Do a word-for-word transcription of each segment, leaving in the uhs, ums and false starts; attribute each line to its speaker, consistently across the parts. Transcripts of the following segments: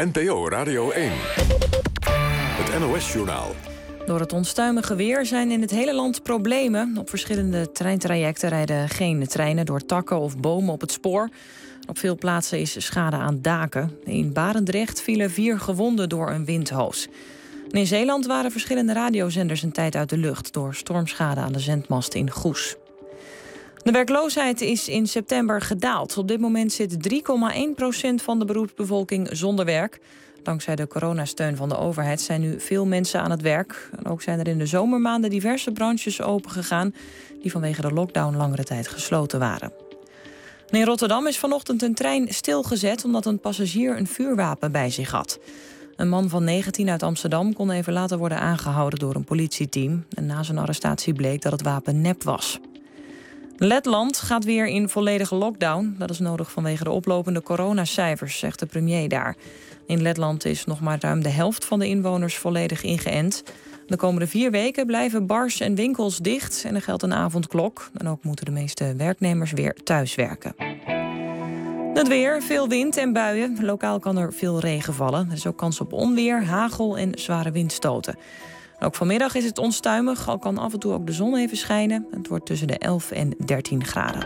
Speaker 1: N P O Radio één. Het N O S-journaal.
Speaker 2: Door het onstuimige weer zijn in het hele land problemen. Op verschillende treintrajecten rijden geen treinen door takken of bomen op het spoor. Op veel plaatsen is schade aan daken. In Barendrecht vielen vier gewonden door een windhoos. En in Zeeland waren verschillende radiozenders een tijd uit de lucht door stormschade aan de zendmast in Goes. De werkloosheid is in september gedaald. Op dit moment zit drie komma één procent van de beroepsbevolking zonder werk. Dankzij de coronasteun van de overheid zijn nu veel mensen aan het werk. En ook zijn er in de zomermaanden diverse branches opengegaan die vanwege de lockdown langere tijd gesloten waren. En in Rotterdam is vanochtend een trein stilgezet omdat een passagier een vuurwapen bij zich had. Een man van negentien uit Amsterdam kon even later worden aangehouden door een politieteam. En na zijn arrestatie bleek dat het wapen nep was. Letland gaat weer in volledige lockdown. Dat is nodig vanwege de oplopende coronacijfers, zegt de premier daar. In Letland is nog maar ruim de helft van de inwoners volledig ingeënt. De komende vier weken blijven bars en winkels dicht en er geldt een avondklok. En ook moeten de meeste werknemers weer thuiswerken. Het weer, veel wind en buien. Lokaal kan er veel regen vallen. Er is ook kans op onweer, hagel en zware windstoten. Ook vanmiddag is het onstuimig, al kan af en toe ook de zon even schijnen. Het wordt tussen de elf en dertien graden.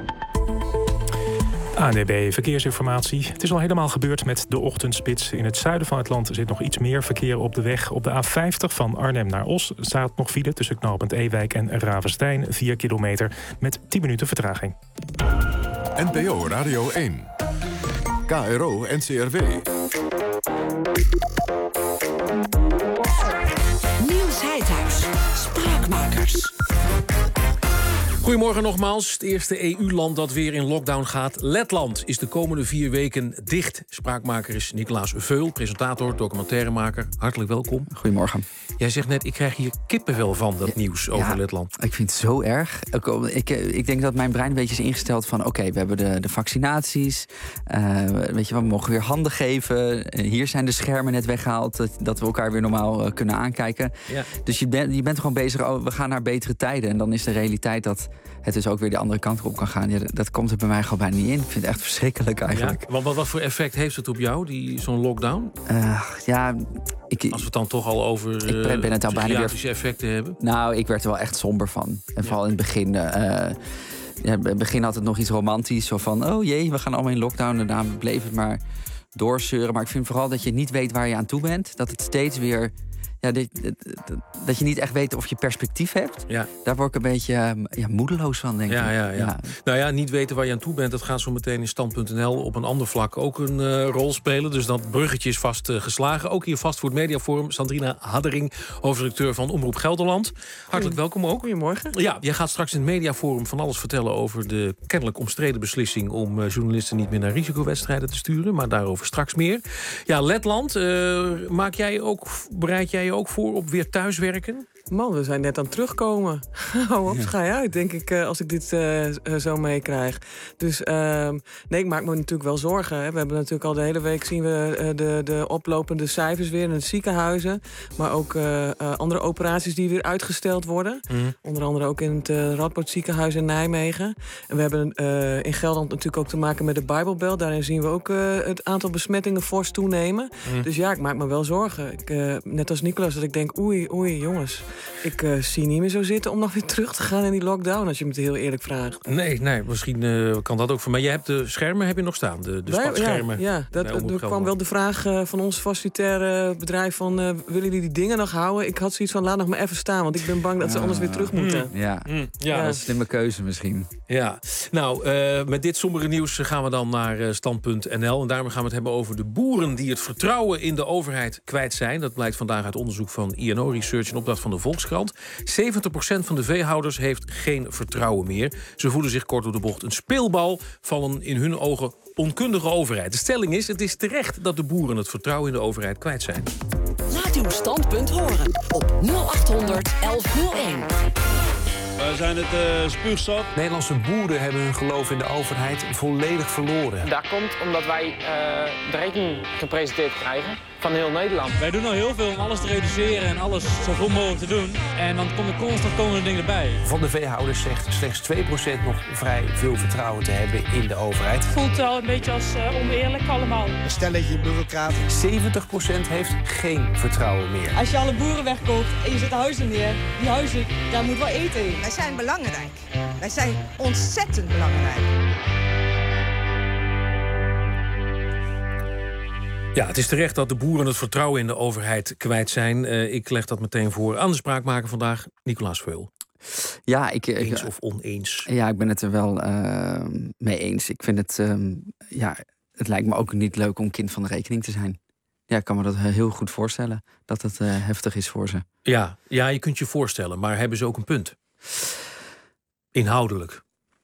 Speaker 3: A N W B Verkeersinformatie. Het is al helemaal gebeurd met de ochtendspits. In het zuiden van het land zit nog iets meer verkeer op de weg. Op de A vijftig van Arnhem naar Os staat nog file tussen knooppunt Ewijk en Ravenstein. vier kilometer met tien minuten vertraging.
Speaker 1: N P O Radio één. K R O N C R W.
Speaker 4: Niels Heidhuis, Spraakmakers.
Speaker 5: Goedemorgen nogmaals. Het eerste E U-land dat weer in lockdown gaat. Letland is de komende vier weken dicht. Spraakmaker is Nicolaas Veul, presentator, documentairemaker. Hartelijk welkom.
Speaker 6: Goedemorgen.
Speaker 5: Jij zegt net, ik krijg hier kippenvel van, dat nieuws over
Speaker 6: ja,
Speaker 5: Letland.
Speaker 6: Ik vind het zo erg. Ik, ik denk dat mijn brein een beetje is ingesteld van... oké, okay, we hebben de, de vaccinaties. Uh, weet je, we mogen weer handen geven. Hier zijn de schermen net weggehaald. Dat, dat we elkaar weer normaal uh, kunnen aankijken. Ja. Dus je, ben, je bent gewoon bezig, oh, we gaan naar betere tijden. En dan is de realiteit dat het dus ook weer de andere kant op kan gaan. Ja, dat, dat komt er bij mij gewoon bijna niet in. Ik vind het echt verschrikkelijk eigenlijk.
Speaker 5: Ja, wat, wat voor effect heeft het op jou, die, zo'n lockdown?
Speaker 6: Uh, ja... Ik,
Speaker 5: Als we het dan toch al over uh,
Speaker 6: ik ben het al bijna weer
Speaker 5: effecten hebben.
Speaker 6: Nou, ik werd er wel echt somber van. En ja. Vooral in het begin. Uh, ja, in het begin had het nog iets romantisch. Zo van, oh jee, we gaan allemaal in lockdown. En daarna bleef het maar doorzeuren. Maar ik vind vooral dat je niet weet waar je aan toe bent. Dat het steeds weer... Ja, dat, dat, dat je niet echt weet of je perspectief hebt. Ja. Daar word ik een beetje ja, moedeloos van, denk
Speaker 5: ja,
Speaker 6: ik.
Speaker 5: Ja, ja. Ja. Nou ja, niet weten waar je aan toe bent... dat gaat zo meteen in stand punt n l op een ander vlak ook een uh, rol spelen. Dus dat bruggetje is vast uh, geslagen. Ook hier vast voor het Mediaforum. Sandrina Haddering, hoofdredacteur van Omroep Gelderland. Hartelijk welkom ook.
Speaker 7: Goedemorgen.
Speaker 5: Ja, jij gaat straks in het Mediaforum van alles vertellen... over de kennelijk omstreden beslissing... om uh, journalisten niet meer naar risicowedstrijden te sturen. Maar daarover straks meer. Ja, Letland, uh, maak jij ook, bereid jij je ook voor op weer thuiswerken?
Speaker 7: Man, we zijn net aan het terugkomen. Hou op, ga je uit, denk ik, als ik dit uh, zo meekrijg. Dus uh, nee, ik maak me natuurlijk wel zorgen. Hè. We hebben natuurlijk al de hele week zien we uh, de, de oplopende cijfers weer in het ziekenhuizen. Maar ook uh, uh, andere operaties die weer uitgesteld worden. Mm. Onder andere ook in het uh, Radboud ziekenhuis in Nijmegen. En we hebben uh, in Gelderland natuurlijk ook te maken met de Bijbelbelt. Daarin zien we ook uh, het aantal besmettingen fors toenemen. Mm. Dus ja, ik maak me wel zorgen. Ik, uh, net als Nicolaas, dat ik denk, oei, oei, jongens... Ik uh, zie niet meer zo zitten om nog weer terug te gaan in die lockdown... als je me het heel eerlijk vraagt.
Speaker 5: Nee, nee misschien uh, kan dat ook voor mij. Jij hebt de schermen heb je nog staan, de, de
Speaker 7: Wij,
Speaker 5: spatschermen.
Speaker 7: Ja, ja dat, er kwam wel de vraag uh, van ons facilitaire bedrijf... van uh, willen jullie die dingen nog houden? Ik had zoiets van, laat nog maar even staan... want ik ben bang dat ze uh, anders weer terug moeten.
Speaker 6: Mm, ja. Mm, ja, dat is een slimme keuze misschien.
Speaker 5: Ja, nou, uh, met dit sombere nieuws gaan we dan naar uh, stand punt n l. En daarmee gaan we het hebben over de boeren... die het vertrouwen in de overheid kwijt zijn. Dat blijkt vandaag uit onderzoek van I N O Research... in opdracht van de Volkskrant. zeventig procent van de veehouders heeft geen vertrouwen meer. Ze voelen zich kort door de bocht een speelbal van een in hun ogen onkundige overheid. De stelling is, het is terecht dat de boeren het vertrouwen in de overheid kwijt zijn.
Speaker 4: Laat uw standpunt horen op nul achthonderd elfhonderdéén.
Speaker 8: We zijn het uh, spuugzat.
Speaker 9: Nederlandse boeren hebben hun geloof in de overheid volledig verloren.
Speaker 10: Dat komt omdat wij uh, de rekening gepresenteerd krijgen van heel Nederland.
Speaker 8: Wij doen al heel veel om alles te reduceren en alles zo goed mogelijk te doen. En dan komt er constant komende dingen erbij.
Speaker 9: Van de veehouders zegt slechts twee procent nog vrij veel vertrouwen te hebben in de overheid.
Speaker 11: Het voelt wel een beetje als uh, oneerlijk allemaal.
Speaker 12: Een stelletje bureaucraten.
Speaker 9: zeventig procent heeft geen vertrouwen meer.
Speaker 13: Als je alle boeren wegkoopt en je zet de huizen neer, die huizen, daar moet wel eten in.
Speaker 14: Wij zijn belangrijk. Wij zijn ontzettend belangrijk.
Speaker 5: Ja, het is terecht dat de boeren het vertrouwen in de overheid kwijt zijn. Uh, ik leg dat meteen voor aan de spraakmaker vandaag, Nicolaas Veul.
Speaker 6: Ja, ik, ik,
Speaker 5: eens of oneens?
Speaker 6: Ja, ik ben het er wel uh, mee eens. Ik vind het, um, ja, het lijkt me ook niet leuk om kind van de rekening te zijn. Ja, ik kan me dat heel goed voorstellen, dat het uh, heftig is voor ze.
Speaker 5: Ja, ja, je kunt je voorstellen, maar hebben ze ook een punt? Inhoudelijk.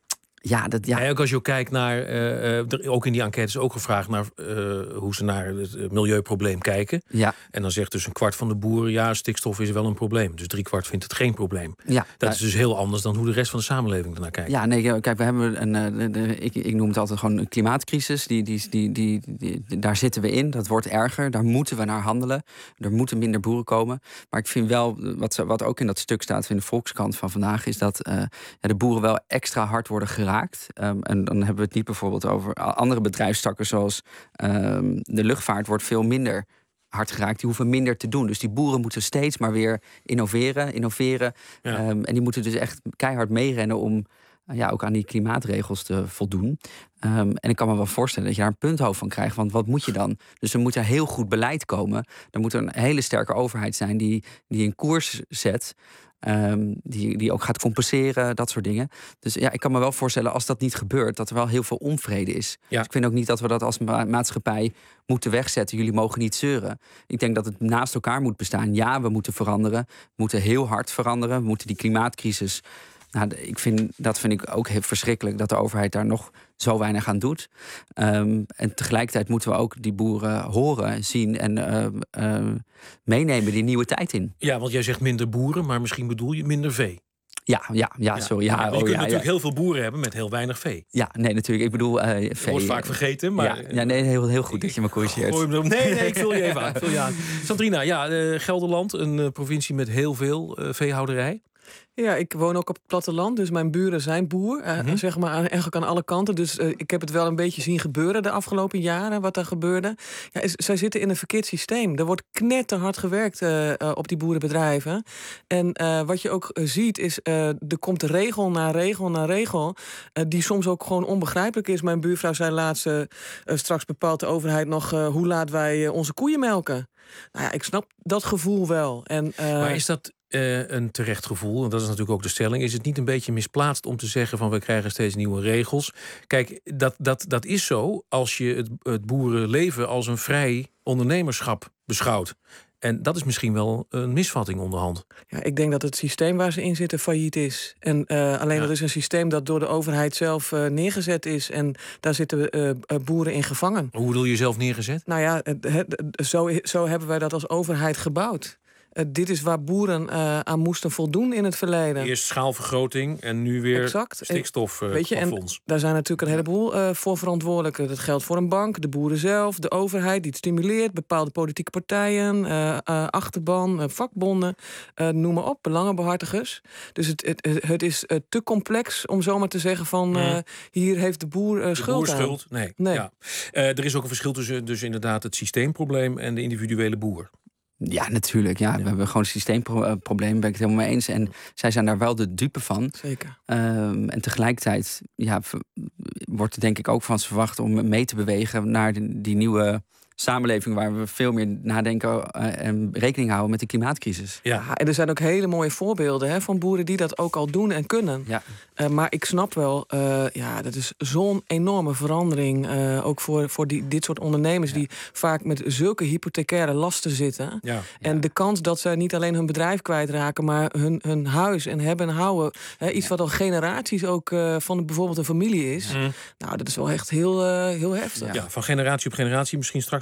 Speaker 6: Ja, dat, ja.
Speaker 5: En ook als je ook kijkt naar, uh, uh, ook in die enquête is ook gevraagd naar uh, hoe ze naar het milieuprobleem kijken.
Speaker 6: Ja.
Speaker 5: En dan zegt dus een kwart van de boeren, ja, stikstof is wel een probleem. Dus drie kwart vindt het geen probleem.
Speaker 6: Ja,
Speaker 5: dat
Speaker 6: ja.
Speaker 5: is dus heel anders dan hoe de rest van de samenleving ernaar kijkt.
Speaker 6: Ja, nee, kijk, we hebben een, de, de, ik, ik noem het altijd gewoon een klimaatcrisis. Die, die, die, die, die, die, daar zitten we in. Dat wordt erger. Daar moeten we naar handelen. Er moeten minder boeren komen. Maar ik vind wel, wat, wat ook in dat stuk staat in de Volkskrant van vandaag, is dat uh, ja, de boeren wel extra hard worden geraakt. Um, en dan hebben we het niet bijvoorbeeld over andere bedrijfstakken, zoals um, de luchtvaart wordt veel minder hard geraakt. Die hoeven minder te doen. Dus die boeren moeten steeds maar weer innoveren, innoveren. Ja. Um, en die moeten dus echt keihard meerennen om uh, ja, ook aan die klimaatregels te voldoen. Um, en ik kan me wel voorstellen dat je daar een punthoofd van krijgt. Want wat moet je dan? Dus er moet er heel goed beleid komen. Er moet een hele sterke overheid zijn die, die een koers zet. Um, die, die ook gaat compenseren, dat soort dingen. Dus ja, ik kan me wel voorstellen, als dat niet gebeurt, dat er wel heel veel onvrede is. Ja. Dus ik vind ook niet dat we dat als ma- maatschappij moeten wegzetten. Jullie mogen niet zeuren. Ik denk dat het naast elkaar moet bestaan. Ja, we moeten veranderen. We moeten heel hard veranderen. We moeten die klimaatcrisis. Nou, ik vind, dat vind ik ook heel verschrikkelijk, dat de overheid daar nog zo weinig aan doet. Um, en tegelijkertijd moeten we ook die boeren horen, zien en uh, uh, meenemen die nieuwe tijd in.
Speaker 5: Ja, want jij zegt minder boeren, maar misschien bedoel je minder vee.
Speaker 6: Ja, ja, ja, sorry. Ja,
Speaker 5: ja, je
Speaker 6: oh,
Speaker 5: kunt
Speaker 6: ja,
Speaker 5: natuurlijk
Speaker 6: ja.
Speaker 5: heel veel boeren hebben met heel weinig vee.
Speaker 6: Ja, nee, natuurlijk. Ik bedoel, uh, vee.
Speaker 5: Dat wordt vaak vergeten, maar...
Speaker 6: Ja, ja nee, heel, heel goed dat je me corrigeert.
Speaker 5: Nee, nee, ik vul je even aan. Vul je aan. Sandrina, ja, uh, Gelderland, een uh, provincie met heel veel uh, veehouderij.
Speaker 7: Ja, ik woon ook op het platteland, dus mijn buren zijn boer. Uh, mm-hmm. Zeg maar eigenlijk aan alle kanten. Dus uh, ik heb het wel een beetje zien gebeuren de afgelopen jaren, wat er gebeurde. Ja, is, zij zitten in een verkeerd systeem. Er wordt knetterhard gewerkt uh, uh, op die boerenbedrijven. En uh, wat je ook uh, ziet is, uh, er komt regel na regel na regel, uh, die soms ook gewoon onbegrijpelijk is. Mijn buurvrouw zei laatst, uh, uh, straks bepaalt de overheid nog uh, hoe laat wij uh, onze koeien melken. Nou ja, ik snap dat gevoel wel. En, uh,
Speaker 5: maar is dat uh, een terecht gevoel? En dat is natuurlijk ook de stelling. Is het niet een beetje misplaatst om te zeggen van we krijgen steeds nieuwe regels? Kijk, dat, dat, dat is zo als je het, het boerenleven als een vrij ondernemerschap beschouwt. En dat is misschien wel een misvatting onderhand.
Speaker 7: Ja, ik denk dat het systeem waar ze in zitten failliet is. En uh, alleen ja. dat is een systeem dat door de overheid zelf uh, neergezet is. En daar zitten uh, boeren in gevangen.
Speaker 5: Hoe bedoel je zelf neergezet?
Speaker 7: Nou ja, uh, zo, zo hebben wij dat als overheid gebouwd. Uh, dit is waar boeren uh, aan moesten voldoen in het verleden.
Speaker 5: Eerst schaalvergroting en nu weer
Speaker 7: exact.
Speaker 5: stikstof. Uh,
Speaker 7: Weet je, en daar zijn natuurlijk een heleboel uh, voor verantwoordelijk. Dat geldt voor een bank, de boeren zelf, de overheid die het stimuleert, bepaalde politieke partijen, uh, uh, achterban, uh, vakbonden, uh, noem maar op, belangenbehartigers. Dus het, het, het is uh, te complex om zomaar te zeggen van uh, hier heeft de boer uh,
Speaker 5: de
Speaker 7: schuld
Speaker 5: boer
Speaker 7: aan.
Speaker 5: schuld? Nee. nee. Ja. Uh, er is ook een verschil tussen dus inderdaad het systeemprobleem en de individuele boer.
Speaker 6: Ja, natuurlijk. Ja. We hebben gewoon een systeemprobleem, ben ik het helemaal mee eens. En zij zijn daar wel de dupe van.
Speaker 7: Zeker.
Speaker 6: Um, en tegelijkertijd ja, wordt er denk ik ook van ze verwacht om mee te bewegen naar die, die nieuwe samenleving waar we veel meer nadenken uh, en rekening houden met de klimaatcrisis.
Speaker 7: Ja, ja en er zijn ook hele mooie voorbeelden hè, van boeren die dat ook al doen en kunnen.
Speaker 6: Ja.
Speaker 7: Uh, maar ik snap wel, uh, ja, dat is zo'n enorme verandering. Uh, ook voor, voor die, dit soort ondernemers ja. die vaak met zulke hypothecaire lasten zitten. Ja. En ja. de kans dat ze niet alleen hun bedrijf kwijtraken, maar hun, hun huis en hebben en houden. Hè, iets ja. wat al generaties ook uh, van bijvoorbeeld een familie is. Mm. Nou, dat is wel echt heel, uh, heel heftig.
Speaker 5: Ja, van generatie op generatie misschien straks nog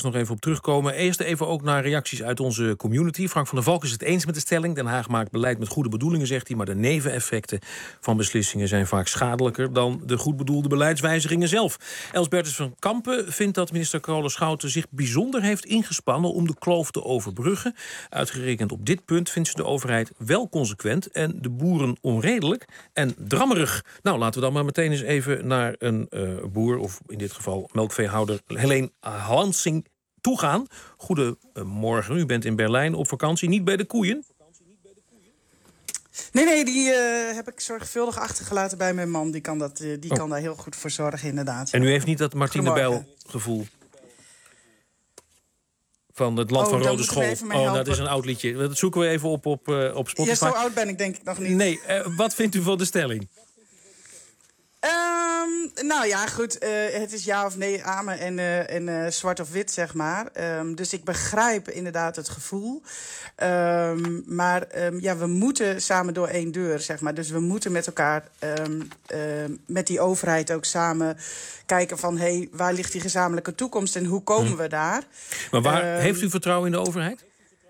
Speaker 5: nog even op terugkomen. Eerst even ook naar reacties uit onze community. Frank van der Valk is het eens met de stelling. Den Haag maakt beleid met goede bedoelingen, zegt hij. Maar de neveneffecten van beslissingen zijn vaak schadelijker dan de goed bedoelde beleidswijzigingen zelf. Els Bertens van Kampen vindt dat minister Carole Schouten zich bijzonder heeft ingespannen om de kloof te overbruggen. Uitgerekend op dit punt vindt ze de overheid wel consequent en de boeren onredelijk en drammerig. Nou, laten we dan maar meteen eens even naar een uh, boer, of in dit geval melkveehouder Helene Hansing, toegaan. Goedemorgen, u bent in Berlijn op vakantie, niet bij de koeien?
Speaker 10: Nee, nee, die uh, heb ik zorgvuldig achtergelaten bij mijn man. Die kan, dat, uh, die oh. kan daar heel goed voor zorgen, inderdaad.
Speaker 5: En u heeft niet dat Martine Bijl gevoel van het Land oh, van Rode School? Oh, dat is een oud liedje. Dat zoeken we even op op, uh, op Spotify.
Speaker 10: Ja, zo oud ben ik denk ik nog niet.
Speaker 5: Nee, uh, wat vindt u van de stelling?
Speaker 10: Um, nou ja, goed. Uh, het is ja of nee, amen en, uh, en uh, zwart of wit, zeg maar. Um, dus ik begrijp inderdaad het gevoel. Um, maar um, ja, we moeten samen door één deur, zeg maar. Dus we moeten met elkaar, um, uh, met die overheid ook samen kijken van, hé, hey, waar ligt die gezamenlijke toekomst en hoe komen hm. we daar?
Speaker 5: Maar waar um, heeft u vertrouwen in de overheid?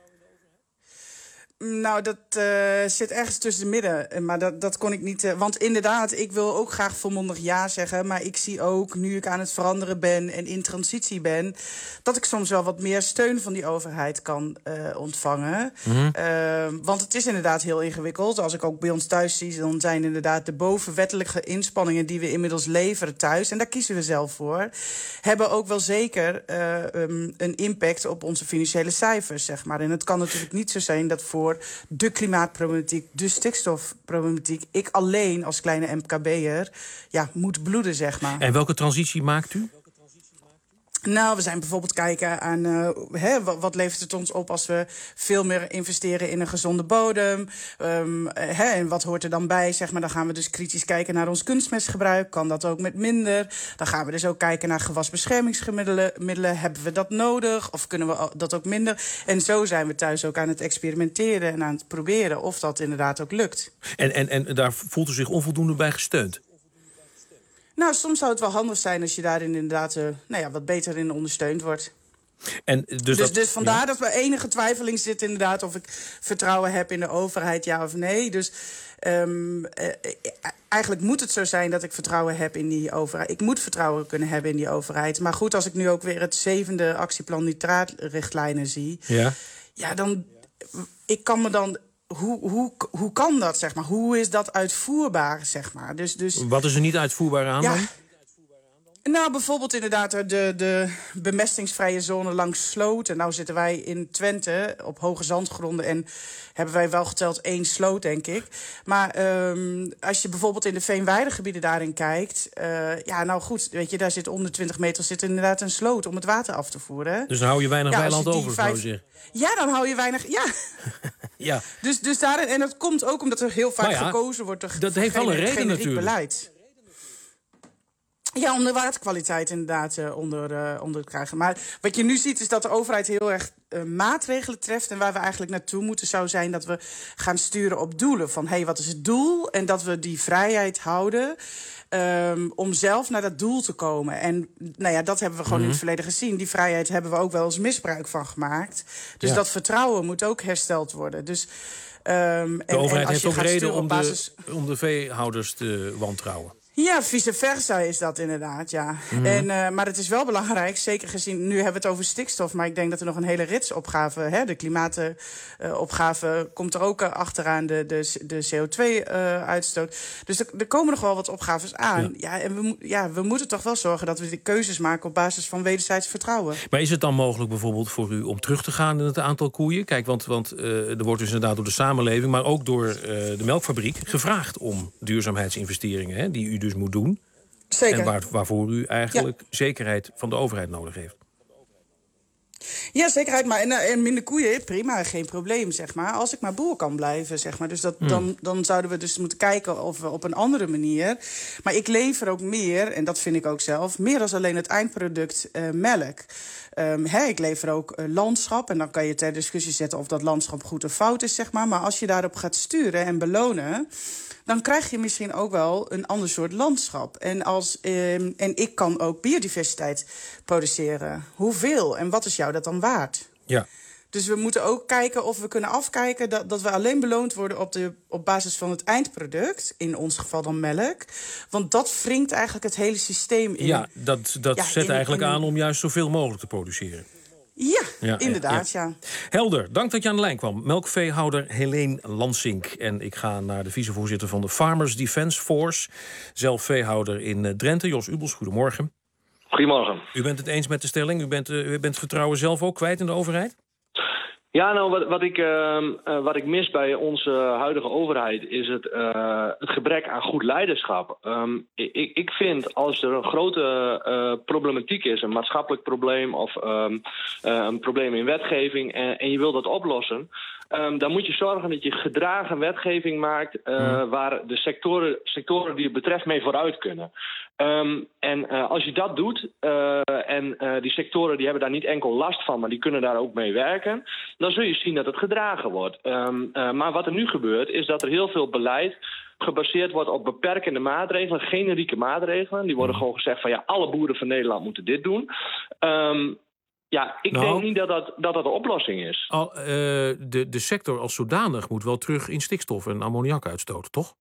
Speaker 10: Nou, dat uh, zit ergens tussen de midden. Maar dat, dat kon ik niet. Uh, want inderdaad, ik wil ook graag volmondig ja zeggen. Maar ik zie ook, nu ik aan het veranderen ben en in transitie ben, dat ik soms wel wat meer steun van die overheid kan uh, ontvangen. Mm-hmm. Uh, want het is inderdaad heel ingewikkeld. Als ik ook bij ons thuis zie, dan zijn inderdaad de bovenwettelijke inspanningen die we inmiddels leveren thuis, en daar kiezen we zelf voor, hebben ook wel zeker uh, um, een impact op onze financiële cijfers, zeg maar. En het kan natuurlijk niet zo zijn dat voor de klimaatproblematiek, de stikstofproblematiek, ik alleen als kleine M K B'er ja, moet bloeden, zeg maar.
Speaker 5: En welke transitie maakt u?
Speaker 10: Nou, we zijn bijvoorbeeld kijken aan uh, hè, wat, wat levert het ons op als we veel meer investeren in een gezonde bodem. Um, hè, en wat hoort er dan bij? Zeg maar, dan gaan we dus kritisch kijken naar ons kunstmestgebruik. Kan dat ook met minder? Dan gaan we dus ook kijken naar gewasbeschermingsmiddelen. Middelen. Hebben we dat nodig? Of kunnen we dat ook minder? En zo zijn we thuis ook aan het experimenteren en aan het proberen of dat inderdaad ook lukt.
Speaker 5: En, en, en daar voelt u zich onvoldoende bij gesteund?
Speaker 10: Nou, soms zou het wel handig zijn als je daarin inderdaad uh, nou ja, wat beter in ondersteund wordt.
Speaker 5: En dus,
Speaker 10: dus,
Speaker 5: dat,
Speaker 10: dus vandaar
Speaker 5: ja.
Speaker 10: dat er enige twijfeling zit inderdaad of ik vertrouwen heb in de overheid, ja of nee. Dus um, uh, eigenlijk moet het zo zijn dat ik vertrouwen heb in die overheid. Ik moet vertrouwen kunnen hebben in die overheid. Maar goed, als ik nu ook weer het zevende actieplan nitraatrichtlijnen zie, ja, ja dan ik kan me dan. Hoe, hoe, hoe kan dat, zeg maar? Hoe is dat uitvoerbaar, zeg maar? Dus, dus,
Speaker 5: wat is er niet uitvoerbaar aan
Speaker 10: ja,
Speaker 5: dan?
Speaker 10: Nou, bijvoorbeeld inderdaad de, de bemestingsvrije zone langs sloten. Nou zitten wij in Twente op hoge zandgronden en hebben wij wel geteld één sloot, denk ik. Maar um, als je bijvoorbeeld in de veenweidegebieden daarin kijkt, Uh, ja, nou goed, weet je, daar zit onder twintig meter zit inderdaad een sloot om het water af te voeren.
Speaker 5: Dus dan hou je weinig
Speaker 10: ja,
Speaker 5: weiland over,
Speaker 10: vijf...
Speaker 5: zou je zeggen.
Speaker 10: Ja, dan hou je weinig, ja.
Speaker 5: ja.
Speaker 10: Dus, dus daarin, en dat komt ook omdat er heel vaak nou ja, gekozen wordt. Er
Speaker 5: dat heeft wel een reden natuurlijk.
Speaker 10: Beleid. Ja, om de waterkwaliteit inderdaad uh, onder, uh, onder te krijgen. Maar wat je nu ziet is dat de overheid heel erg uh, maatregelen treft. En waar we eigenlijk naartoe moeten zou zijn dat we gaan sturen op doelen. Van hé, hey, wat is het doel? En dat we die vrijheid houden um, om zelf naar dat doel te komen. En nou ja, dat hebben we gewoon mm-hmm. in het verleden gezien. Die vrijheid hebben we ook wel eens misbruik van gemaakt. Dus ja. dat vertrouwen moet ook hersteld worden. Dus Um,
Speaker 5: de
Speaker 10: en,
Speaker 5: overheid
Speaker 10: en
Speaker 5: heeft ook reden om,
Speaker 10: basis...
Speaker 5: de, om de veehouders te wantrouwen.
Speaker 10: Ja, vice versa is dat inderdaad, ja. Mm. En, uh, maar het is wel belangrijk, zeker gezien, nu hebben we het over stikstof, maar ik denk dat er nog een hele ritsopgave, hè, de klimaatopgave uh, komt er ook uh, achteraan, de, de, de C O twee uitstoot. Uh, dus er, er komen nog wel wat opgaves aan. Ja. Ja, en we, ja, we moeten toch wel zorgen dat we de keuzes maken op basis van wederzijds vertrouwen.
Speaker 5: Maar is het dan mogelijk bijvoorbeeld voor u om terug te gaan in het aantal koeien? Kijk, want, want uh, er wordt dus inderdaad door de samenleving, maar ook door uh, de melkfabriek gevraagd om duurzaamheidsinvesteringen, hè, die u dus moet doen.
Speaker 10: Zeker.
Speaker 5: En waar, waarvoor u eigenlijk ja. zekerheid van de overheid nodig heeft.
Speaker 10: Ja, zekerheid. Maar en, en minder koeien, prima, geen probleem, zeg maar. Als ik maar boer kan blijven, zeg maar. Dus dat, hmm. dan, dan zouden we dus moeten kijken of we op een andere manier... Maar ik lever ook meer, en dat vind ik ook zelf... meer dan alleen het eindproduct uh, melk. Um, hè, ik lever ook uh, landschap. En dan kan je ter discussie zetten of dat landschap goed of fout is, zeg maar. Maar als je daarop gaat sturen en belonen... dan krijg je misschien ook wel een ander soort landschap. En, als, um, en ik kan ook biodiversiteit produceren. Hoeveel en wat is jou dat dan waard?
Speaker 5: Ja.
Speaker 10: Dus we moeten ook kijken of we kunnen afkijken... dat, dat we alleen beloond worden op, de, op basis van het eindproduct. In ons geval dan melk. Want dat wringt eigenlijk het hele systeem in.
Speaker 5: Ja, dat, dat
Speaker 10: ja,
Speaker 5: zet
Speaker 10: in,
Speaker 5: eigenlijk
Speaker 10: in,
Speaker 5: aan om juist zoveel mogelijk te produceren.
Speaker 10: Ja,
Speaker 5: ja
Speaker 10: inderdaad, ja.
Speaker 5: ja. Helder, dank dat je aan de lijn kwam. Melkveehouder Helene Lansink. En ik ga naar de vicevoorzitter van de Farmers Defence Force. Zelf veehouder in Drenthe, Jos Ubels. Goedemorgen.
Speaker 12: Goedemorgen.
Speaker 5: U bent het eens met de stelling? U bent, uh, u bent vertrouwen zelf ook kwijt in de overheid?
Speaker 12: Ja, nou, wat, wat, ik, uh, uh, wat ik mis bij onze huidige overheid is het, uh, het gebrek aan goed leiderschap. Um, ik, ik vind als er een grote uh, problematiek is, een maatschappelijk probleem of um, uh, een probleem in wetgeving en, en je wil dat oplossen... Um, dan moet je zorgen dat je gedragen wetgeving maakt uh, hmm. waar de sectoren, sectoren die het betreft mee vooruit kunnen. Um, en uh, als je dat doet, uh, en uh, die sectoren die hebben daar niet enkel last van, maar die kunnen daar ook mee werken, dan zul je zien dat het gedragen wordt. Um, uh, maar wat er nu gebeurt, is dat er heel veel beleid gebaseerd wordt op beperkende maatregelen, generieke maatregelen. Die worden gewoon gezegd van ja, alle boeren van Nederland moeten dit doen. Um, Ja, ik nou, denk niet dat dat, dat dat de oplossing is.
Speaker 5: Al, uh, de, de sector als zodanig moet wel terug in stikstof en ammoniak uitstoten, toch?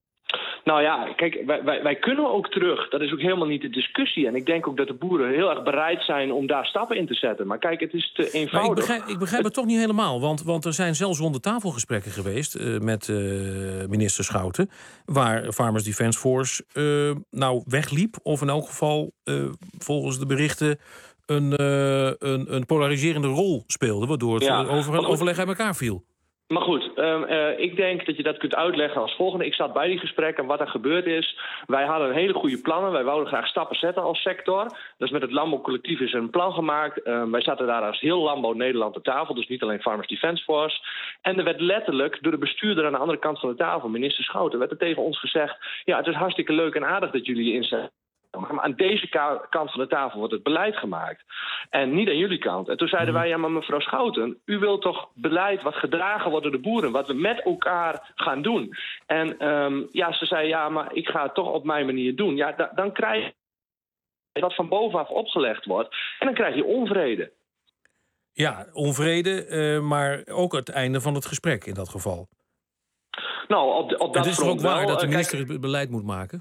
Speaker 12: Nou ja, kijk, wij, wij, wij kunnen ook terug. Dat is ook helemaal niet de discussie. En ik denk ook dat de boeren heel erg bereid zijn om daar stappen in te zetten. Maar kijk, het is te eenvoudig.
Speaker 5: Maar ik begrijp, ik begrijp het toch niet helemaal. Want, want er zijn zelfs rondetafelgesprekken geweest uh, met uh, minister Schouten, waar Farmers Defence Force uh, nou wegliep. Of in elk geval, uh, volgens de berichten, Een, uh, een, een polariserende rol speelde, waardoor het ja, over een overleg uit elkaar viel.
Speaker 12: Maar goed, um, uh, ik denk dat je dat kunt uitleggen als volgende. Ik zat bij die gesprekken en wat er gebeurd is. Wij hadden hele goede plannen. Wij wouden graag stappen zetten als sector. Dus met het landbouwcollectief is er een plan gemaakt. Um, wij zaten daar als heel Landbouw Nederland aan tafel. Dus niet alleen Farmers Defence Force. En er werd letterlijk door de bestuurder aan de andere kant van de tafel, minister Schouten, werd er tegen ons gezegd: ja, het is hartstikke leuk en aardig dat jullie je inzetten. Maar aan deze kant van de tafel wordt het beleid gemaakt. En niet aan jullie kant. En toen zeiden wij, ja, maar mevrouw Schouten, u wilt toch beleid wat gedragen wordt door de boeren, wat we met elkaar gaan doen. En um, ja, ze zei, ja, maar ik ga het toch op mijn manier doen. Ja, da- dan krijg je wat van bovenaf opgelegd wordt. En dan krijg je onvrede.
Speaker 5: Ja, onvrede, uh, maar ook het einde van het gesprek in dat geval.
Speaker 12: Nou, op, de, op dat
Speaker 5: het is toch ook waar
Speaker 12: wel,
Speaker 5: dat de minister
Speaker 12: kijk,
Speaker 5: het beleid moet maken?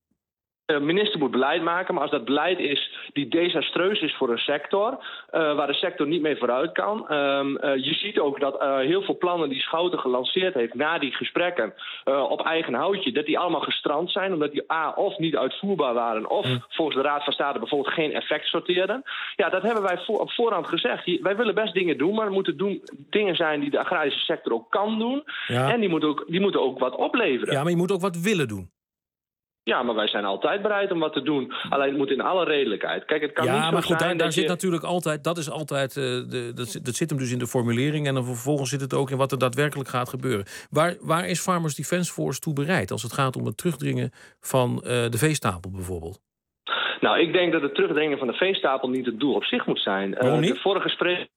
Speaker 12: De minister moet beleid maken, maar als dat beleid is die desastreus is voor een sector, uh, waar de sector niet mee vooruit kan. Um, uh, je ziet ook dat uh, heel veel plannen die Schouten gelanceerd heeft na die gesprekken uh, op eigen houtje, dat die allemaal gestrand zijn, omdat die A, of niet uitvoerbaar waren, of mm. volgens de Raad van State bijvoorbeeld geen effect sorteerden. Ja, dat hebben wij voor, op voorhand gezegd. Wij willen best dingen doen, maar er moeten doen, dingen zijn die de agrarische sector ook kan doen. Ja. En die moeten ook, die moeten ook wat opleveren.
Speaker 5: Ja, maar je moet ook wat willen doen.
Speaker 12: Ja, maar wij zijn altijd bereid om wat te doen. Alleen het moet in alle redelijkheid. Kijk, het kan
Speaker 5: ja,
Speaker 12: niet zo
Speaker 5: maar goed,
Speaker 12: zijn
Speaker 5: daar, daar
Speaker 12: dat
Speaker 5: zit
Speaker 12: je...
Speaker 5: natuurlijk altijd, dat is altijd, uh, de, dat, dat zit hem dus in de formulering en dan vervolgens zit het ook in wat er daadwerkelijk gaat gebeuren. Waar, waar is Farmers Defence Force toe bereid als het gaat om het terugdringen van uh, de veestapel bijvoorbeeld?
Speaker 12: Nou, ik denk dat het terugdringen van de veestapel niet het doel op zich moet zijn.
Speaker 5: Waarom niet?
Speaker 12: Uh, de vorige spreker...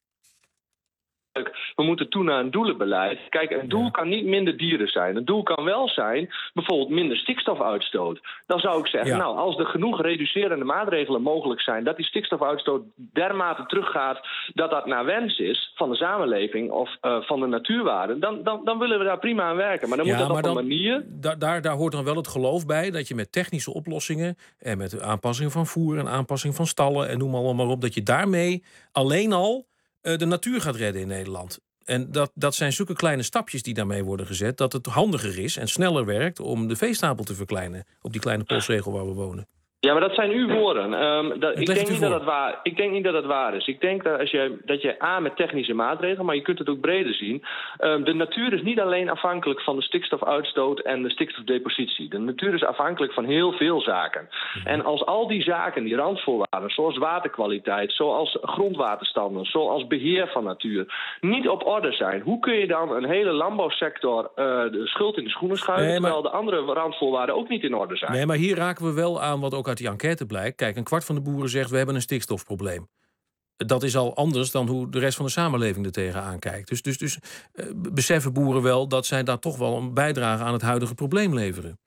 Speaker 12: We moeten toe naar een doelenbeleid. Kijk, een doel kan niet minder dieren zijn. Een doel kan wel zijn, bijvoorbeeld minder stikstofuitstoot. Dan zou ik zeggen, ja. nou, als er genoeg reducerende maatregelen mogelijk zijn, dat die stikstofuitstoot dermate teruggaat dat dat naar wens is van de samenleving of uh, van de natuurwaarden, dan, dan, dan willen we daar prima aan werken. Maar dan ja, moet dat op dan, een manier...
Speaker 5: Da- daar, daar hoort dan wel het geloof bij dat je met technische oplossingen en met de aanpassing van voer en aanpassing van stallen en noem allemaal maar op, dat je daarmee alleen al de natuur gaat redden in Nederland. En dat, dat zijn zulke kleine stapjes die daarmee worden gezet, dat het handiger is en sneller werkt om de veestapel te verkleinen op die kleine postregel waar we wonen.
Speaker 12: Ja, maar dat zijn uw woorden. Um, dat, ik,
Speaker 5: leg
Speaker 12: denk
Speaker 5: het u
Speaker 12: niet dat
Speaker 5: voor.
Speaker 12: het waar, ik denk niet dat het waar is. Ik denk dat, als je, dat je A, met technische maatregelen, maar je kunt het ook breder zien. Um, de natuur is niet alleen afhankelijk van de stikstofuitstoot en de stikstofdepositie. De natuur is afhankelijk van heel veel zaken. Mm-hmm. En als al die zaken, die randvoorwaarden, zoals waterkwaliteit, zoals grondwaterstanden, zoals beheer van natuur, niet op orde zijn, hoe kun je dan een hele landbouwsector uh, de schuld in de schoenen schuiven, nee, maar... terwijl de andere randvoorwaarden ook niet in orde zijn?
Speaker 5: Nee, maar hier raken we wel aan wat ook uit die enquête blijkt. Kijk, een kwart van de boeren zegt, we hebben een stikstofprobleem. Dat is al anders dan hoe de rest van de samenleving er tegenaan kijkt. Dus, dus, dus uh, beseffen boeren wel dat zij daar toch wel een bijdrage aan het huidige probleem leveren.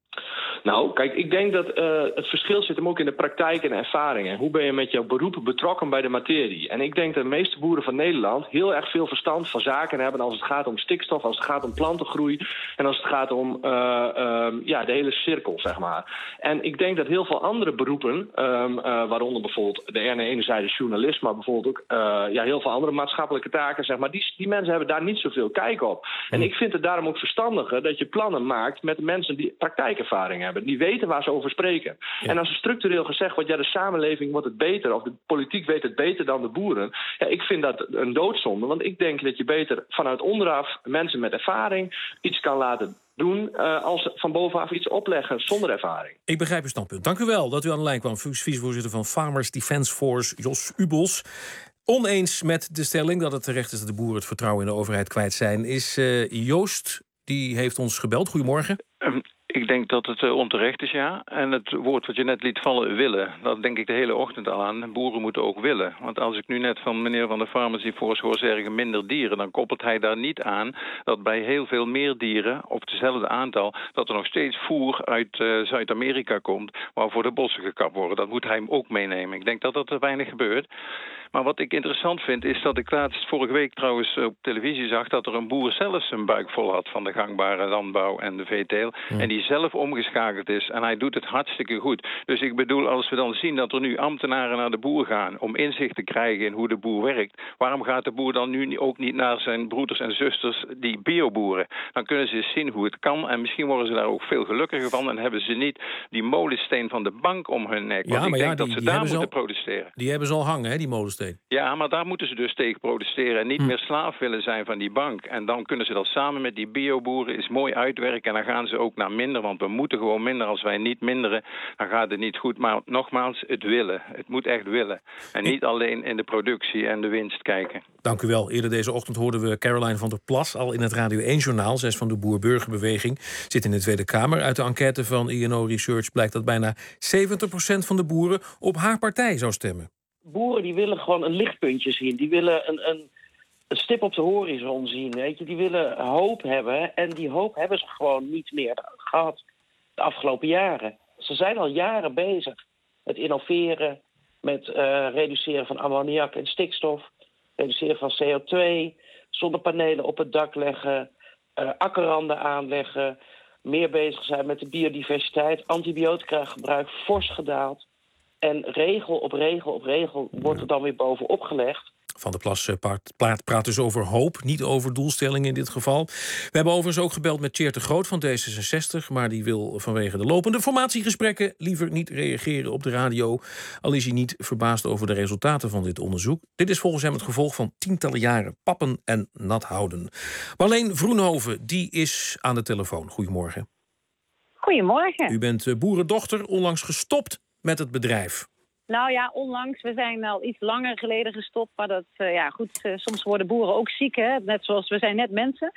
Speaker 12: Nou, kijk, ik denk dat uh, het verschil zit hem ook in de praktijk en ervaringen. Hoe ben je met jouw beroep betrokken bij de materie? En ik denk dat de meeste boeren van Nederland heel erg veel verstand van zaken hebben als het gaat om stikstof, als het gaat om plantengroei en als het gaat om uh, uh, ja, de hele cirkel, zeg maar. En ik denk dat heel veel andere beroepen, um, uh, waaronder bijvoorbeeld de ene zijde journalist, maar bijvoorbeeld ook uh, ja, heel veel andere maatschappelijke taken, zeg maar, die, die mensen hebben daar niet zoveel kijk op. En ik vind het daarom ook verstandiger dat je plannen maakt met mensen die praktijkervaring hebben. Die weten waar ze over spreken. Ja. En als er structureel gezegd wordt, ja, de samenleving wordt het beter, of de politiek weet het beter dan de boeren. Ja, ik vind dat een doodzonde, want ik denk dat je beter vanuit onderaf mensen met ervaring iets kan laten doen, uh, als van bovenaf iets opleggen zonder ervaring.
Speaker 5: Ik begrijp uw standpunt. Dank u wel dat u aan de lijn kwam. Vicevoorzitter van Farmers Defence Force, Jos Ubels. Oneens met de stelling dat het terecht is dat de boeren het vertrouwen in de overheid kwijt zijn, is uh, Joost, die heeft ons gebeld. Goedemorgen.
Speaker 15: Um. Ik denk dat het uh, onterecht is, ja. En het woord wat je net liet vallen, willen, dat denk ik de hele ochtend al aan. Boeren moeten ook willen. Want als ik nu net van meneer Van der Farmers die voor hoor zeggen minder dieren, dan koppelt hij daar niet aan dat bij heel veel meer dieren, op hetzelfde aantal, dat er nog steeds voer uit uh, Zuid-Amerika komt, waarvoor de bossen gekapt worden. Dat moet hij ook meenemen. Ik denk dat dat er weinig gebeurt. Maar wat ik interessant vind, is dat ik laatst vorige week trouwens op televisie zag dat er een boer zelf zijn buik vol had van de gangbare landbouw en de veeteelt. Ja. En die zelf omgeschakeld is. En hij doet het hartstikke goed. Dus ik bedoel, als we dan zien dat er nu ambtenaren naar de boer gaan om inzicht te krijgen in hoe de boer werkt, waarom gaat de boer dan nu ook niet naar zijn broeders en zusters, die bioboeren? Dan kunnen ze eens zien hoe het kan. En misschien worden ze daar ook veel gelukkiger van en hebben ze niet die molensteen van de bank om hun nek. Want ja, ik denk ja, die, dat ze daar moeten al, protesteren.
Speaker 5: Die hebben ze al hangen, hè, die molensteen.
Speaker 15: Ja, maar daar moeten ze dus tegen protesteren en niet hm. meer slaaf willen zijn van die bank. En dan kunnen ze dat samen met die bioboeren eens mooi uitwerken en dan gaan ze ook naar minder, want we moeten gewoon minder. Als wij niet minderen, dan gaat het niet goed. Maar nogmaals, het willen. Het moet echt willen. En niet alleen in de productie en de winst kijken.
Speaker 5: Dank u wel. Eerder deze ochtend hoorden we Caroline van der Plas al in het Radio één-journaal. Zij is van de Boer-Burgerbeweging, zit in de Tweede Kamer. Uit de enquête van I N O Research blijkt dat bijna zeventig procent van de boeren op haar partij zou stemmen.
Speaker 16: Boeren die willen gewoon een lichtpuntje zien. Die willen een, een, een stip op de horizon zien. Weet je? Die willen hoop hebben. En die hoop hebben ze gewoon niet meer gehad de afgelopen jaren. Ze zijn al jaren bezig met innoveren, met uh, reduceren van ammoniak en stikstof, reduceren van C O twee, zonnepanelen op het dak leggen, uh, akkerranden aanleggen, meer bezig zijn met de biodiversiteit, antibiotica gebruik fors gedaald. En regel op regel op regel wordt er dan weer bovenop gelegd.
Speaker 5: Van der Plas praat, praat dus over hoop, niet over doelstellingen in dit geval. We hebben overigens ook gebeld met Tjeerd de Groot van D zesenzestig... maar die wil vanwege de lopende formatiegesprekken liever niet reageren op de radio, al is hij niet verbaasd over de resultaten van dit onderzoek. Dit is volgens hem het gevolg van tientallen jaren pappen en nat houden. Marleen Vroenhoven, die is aan de telefoon. Goedemorgen.
Speaker 17: Goedemorgen.
Speaker 5: U bent boerendochter, onlangs gestopt met het bedrijf.
Speaker 17: Nou ja, onlangs. We zijn al iets langer geleden gestopt. Maar dat, uh, ja goed, uh, soms worden boeren ook ziek, hè. Net zoals, we zijn net mensen.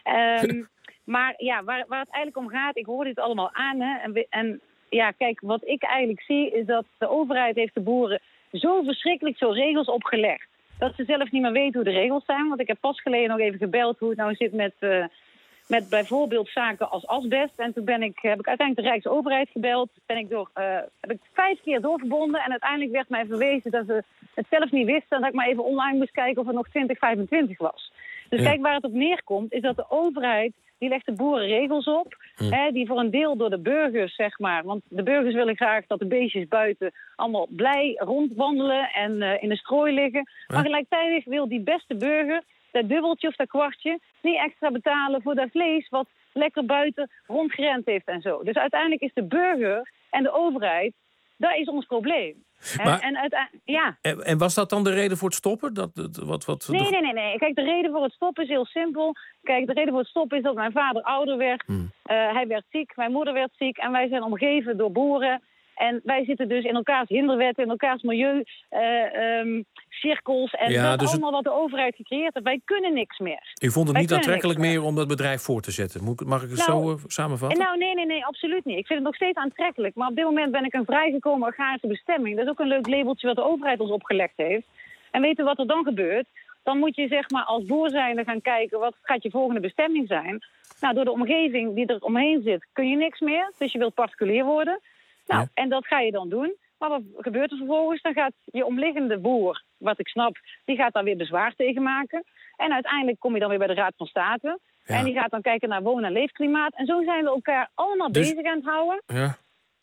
Speaker 17: um, maar ja, waar, waar het eigenlijk om gaat, ik hoor dit allemaal aan, hè. En, we, en ja, kijk, wat ik eigenlijk zie, is dat de overheid heeft de boeren zo verschrikkelijk zo regels opgelegd, dat ze zelf niet meer weten hoe de regels zijn. Want ik heb pas geleden nog even gebeld hoe het nou zit met Uh, Met bijvoorbeeld zaken als asbest. En toen ben ik, heb ik uiteindelijk de Rijksoverheid gebeld. Ben ik door, uh, heb ik vijf keer doorverbonden. En uiteindelijk werd mij verwezen dat ze het zelf niet wisten. En dat ik maar even online moest kijken of het nog twintig vijfentwintig was. Dus ja. Kijk, waar het op neerkomt, is dat de overheid, die legt de boeren regels op. Hm. Hè, die voor een deel door de burgers, zeg maar. Want de burgers willen graag dat de beestjes buiten allemaal blij rondwandelen en uh, in de strooi liggen. Hm. Maar gelijktijdig wil die beste burger dat dubbeltje of dat kwartje niet extra betalen voor dat vlees wat lekker buiten rondgerend heeft en zo. Dus uiteindelijk is de burger en de overheid Dat is ons probleem.
Speaker 5: Maar,
Speaker 17: en, en, ja.
Speaker 5: en, en was dat dan de reden voor het stoppen? Dat, dat, wat, wat,
Speaker 17: nee,
Speaker 5: de...
Speaker 17: nee, nee, nee. Kijk, de reden voor het stoppen is heel simpel. Kijk, de reden voor het stoppen is dat mijn vader ouder werd. Hmm. Uh, hij werd ziek, mijn moeder werd ziek. En wij zijn omgeven door boeren. En wij zitten dus in elkaars hinderwetten, in elkaars milieu, uh, um, cirkels. En
Speaker 5: ja,
Speaker 17: dat is
Speaker 5: dus
Speaker 17: allemaal wat de overheid gecreëerd heeft. Wij kunnen niks meer.
Speaker 5: U vond het
Speaker 17: wij
Speaker 5: niet aantrekkelijk meer, meer om dat bedrijf voor te zetten? Moet, mag ik het nou, zo uh, samenvatten?
Speaker 17: Nou, nee, nee, nee, absoluut niet. Ik vind het nog steeds aantrekkelijk. Maar op dit moment ben ik een vrijgekomen agrarische bestemming. Dat is ook een leuk labeltje wat de overheid ons opgelegd heeft. En weten wat er dan gebeurt? Dan moet je zeg maar als boer zijnde gaan kijken, wat gaat je volgende bestemming zijn? Nou, door de omgeving die er omheen zit, kun je niks meer. Dus je wilt particulier worden. Nou, ja. En dat ga je dan doen. Maar wat gebeurt er vervolgens? Dan gaat je omliggende boer, wat ik snap, die gaat daar weer bezwaar tegen maken. En uiteindelijk kom je dan weer bij de Raad van State. Ja. En die gaat dan kijken naar woon- en leefklimaat. En zo zijn we elkaar allemaal dus, bezig aan het houden.
Speaker 5: Ja.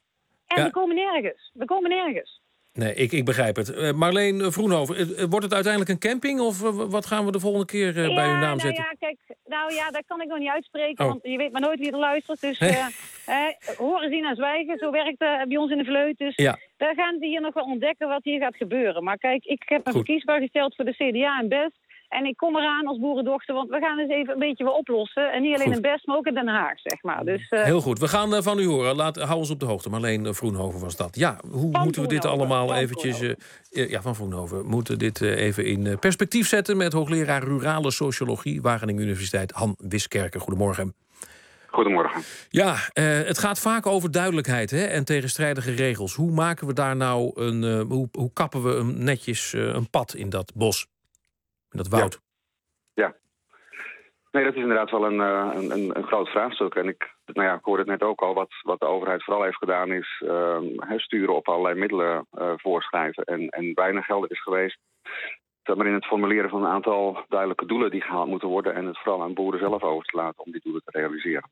Speaker 17: En ja. we komen nergens. We komen nergens.
Speaker 5: Nee, ik, ik begrijp het. Uh, Marleen Vroenhoven, uh, wordt het uiteindelijk een camping? Of uh, wat gaan we de volgende keer uh,
Speaker 17: ja,
Speaker 5: bij uw naam
Speaker 17: nou
Speaker 5: zetten?
Speaker 17: Ja, kijk, nou ja, dat kan ik nog niet uitspreken.
Speaker 5: Oh.
Speaker 17: Want je weet maar nooit wie er luistert. Dus uh, uh, horen, zien en zwijgen. Zo werkt het uh, bij ons in de vleut. Dus ja. daar gaan ze hier nog wel ontdekken wat hier gaat gebeuren. Maar kijk, ik heb me verkiesbaar gesteld voor de C D A en Best. En ik kom eraan als boerendochter, want we gaan eens even een beetje weer oplossen. En niet alleen goed. in Best, maar ook in Den Haag, zeg maar. Dus, uh...
Speaker 5: Heel goed, we gaan uh, van u horen. Laat, hou ons op de hoogte. Marleen Vroenhoven was dat. Ja, hoe
Speaker 17: van
Speaker 5: moeten we dit allemaal
Speaker 17: van
Speaker 5: eventjes... Uh, ja, van Vroenhoven. Moeten dit uh, even in uh, perspectief zetten met hoogleraar Rurale Sociologie, Wageningen Universiteit, Han Wiskerker. Goedemorgen.
Speaker 18: Goedemorgen.
Speaker 5: Ja, uh, het gaat vaak over duidelijkheid hè, en tegenstrijdige regels. Hoe maken we daar nou een... Uh, hoe, hoe kappen we een, netjes uh, een pad in dat bos? In dat woud.
Speaker 18: Ja. ja. Nee, dat is inderdaad wel een, een, een, een groot vraagstuk. En ik, nou ja, ik hoorde het net ook al. Wat, wat de overheid vooral heeft gedaan is uh, sturen op allerlei middelen uh, voorschrijven. En, en weinig geld is geweest. Maar in het formuleren van een aantal duidelijke doelen die gehaald moeten worden. En het vooral aan boeren zelf over te laten om die doelen te realiseren.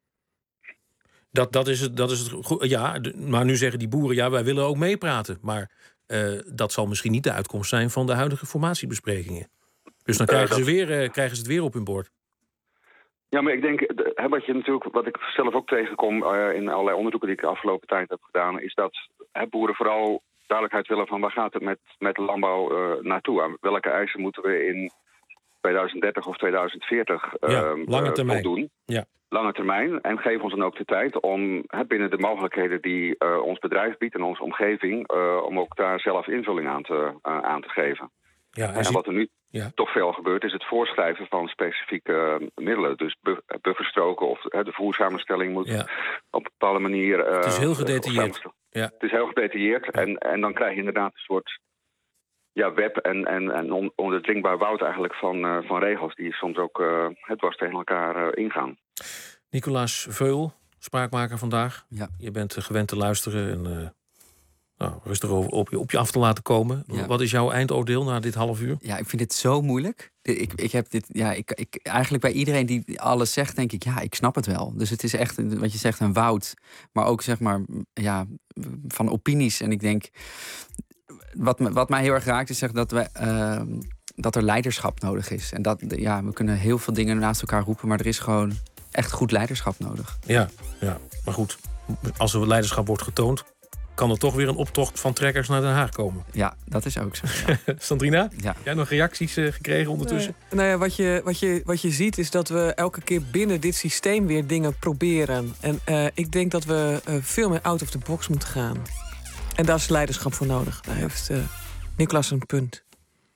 Speaker 5: Dat, dat is het, dat is het goed. Ja, maar nu zeggen die boeren, ja, wij willen ook meepraten. Maar uh, dat zal misschien niet de uitkomst zijn van de huidige formatiebesprekingen. Dus dan krijgen, uh, dat... ze, weer, uh, krijgen ze het weer op hun bord.
Speaker 18: Ja, maar ik denk, hè, wat, je natuurlijk, wat ik zelf ook tegenkom uh, in allerlei onderzoeken die ik de afgelopen tijd heb gedaan, is dat hè, boeren vooral duidelijkheid willen van waar gaat het met, met de landbouw uh, naartoe? Aan welke eisen moeten we in tweeduizend dertig of tweeduizend veertig uh,
Speaker 5: ja, lange termijn.
Speaker 18: voldoen?
Speaker 5: Ja.
Speaker 18: Lange termijn. En geef ons dan ook de tijd om hè, binnen de mogelijkheden die uh, ons bedrijf biedt en onze omgeving, uh, om ook daar zelf invulling aan te, uh, aan te geven.
Speaker 5: Ja,
Speaker 18: en
Speaker 5: je...
Speaker 18: wat er nu
Speaker 5: ja.
Speaker 18: toch veel gebeurt, is het voorschrijven van specifieke uh, middelen. Dus bu- bufferstroken of uh, de voersamenstelling moet
Speaker 5: ja.
Speaker 18: op een bepaalde manier... Uh,
Speaker 5: het is heel gedetailleerd.
Speaker 18: Ja. Het is heel gedetailleerd. Ja. En, en dan krijg je inderdaad een soort ja, web en, en, en on, ondoordringbaar woud eigenlijk van, uh, van regels die soms ook uh, het dwars tegen elkaar uh, ingaan.
Speaker 5: Nicolaas Veul, spraakmaker vandaag.
Speaker 6: Ja.
Speaker 5: Je bent uh, gewend te luisteren en uh, nou, rustig op je, op je af te laten komen. Ja. Wat is jouw eindoordeel na dit half uur?
Speaker 6: Ja, ik vind dit zo moeilijk. Ik, ik heb dit, ja, ik, ik, eigenlijk bij iedereen die alles zegt, denk ik, ja, ik snap het wel. Dus het is echt, wat je zegt, een woud. Maar ook, zeg maar, ja, van opinies. En ik denk, wat, me, wat mij heel erg raakt, is zeg, dat, we, uh, dat er leiderschap nodig is. En dat, ja, we kunnen heel veel dingen naast elkaar roepen, maar er is gewoon echt goed leiderschap nodig.
Speaker 5: Ja, ja, maar goed, als er leiderschap wordt getoond, kan er toch weer een optocht van trekkers naar Den Haag komen.
Speaker 6: Ja, dat is ook zo. Ja.
Speaker 5: Sandrina,
Speaker 6: ja.
Speaker 5: jij nog reacties uh, gekregen ondertussen?
Speaker 7: Nee. Nou ja, wat je, wat, je, wat je ziet is dat we elke keer binnen dit systeem weer dingen proberen. En uh, ik denk dat we uh, veel meer out of the box moeten gaan. En daar is leiderschap voor nodig. Daar heeft uh, Nicolaas een punt.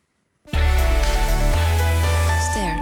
Speaker 19: Ster.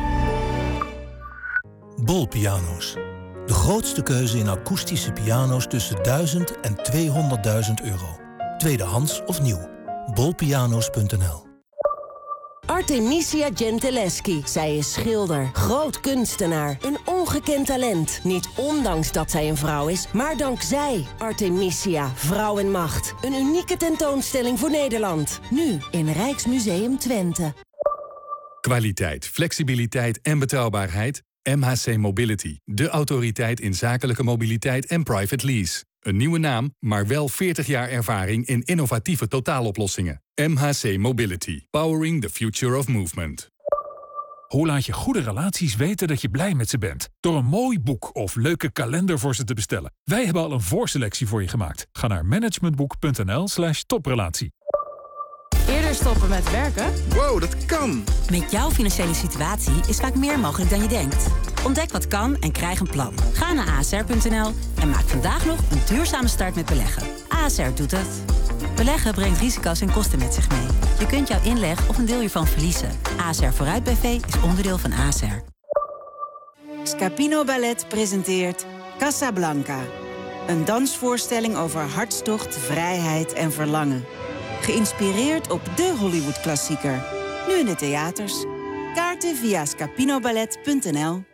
Speaker 19: Bol piano's. De grootste keuze in akoestische piano's tussen duizend en tweehonderdduizend euro. Tweedehands of nieuw. bol piano's punt n l.
Speaker 20: Artemisia Gentileschi. Zij is schilder, groot kunstenaar, een ongekend talent. Niet ondanks dat zij een vrouw is, maar dankzij Artemisia, Vrouw en Macht. Een unieke tentoonstelling voor Nederland. Nu in Rijksmuseum Twente.
Speaker 21: Kwaliteit, flexibiliteit en betrouwbaarheid. M H C Mobility, de autoriteit in zakelijke mobiliteit en private lease. Een nieuwe naam, maar wel veertig jaar ervaring in innovatieve totaaloplossingen. M H C Mobility, powering the future of movement.
Speaker 2: Hoe laat je goede relaties weten dat je blij met ze bent? Door een mooi boek of leuke kalender voor ze te bestellen. Wij hebben al een voorselectie voor je gemaakt. Ga naar managementboek.nl slash toprelatie.
Speaker 22: Eerder stoppen met werken?
Speaker 23: Wow, dat kan!
Speaker 24: Met jouw financiële situatie is vaak meer mogelijk dan je denkt. Ontdek wat kan en krijg een plan. Ga naar a s r punt n l en maak vandaag nog een duurzame start met beleggen. A S R doet het. Beleggen brengt risico's en kosten met zich mee. Je kunt jouw inleg of een deel hiervan verliezen. A S R Vooruit B V is onderdeel van A S R.
Speaker 25: Scapino Ballet presenteert Casablanca. Een dansvoorstelling over hartstocht, vrijheid en verlangen. Geïnspireerd op de Hollywood-klassieker. Nu in de theaters. Kaarten via scapinoballet punt n l.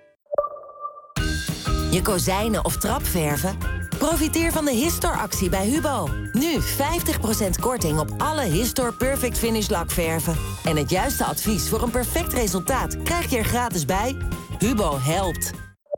Speaker 20: Je kozijnen of trapverven? Profiteer van de Histor-actie bij Hubo. Nu vijftig procent korting op alle Histor Perfect Finish lakverven. En het juiste advies voor een perfect resultaat krijg je er gratis bij. Hubo helpt.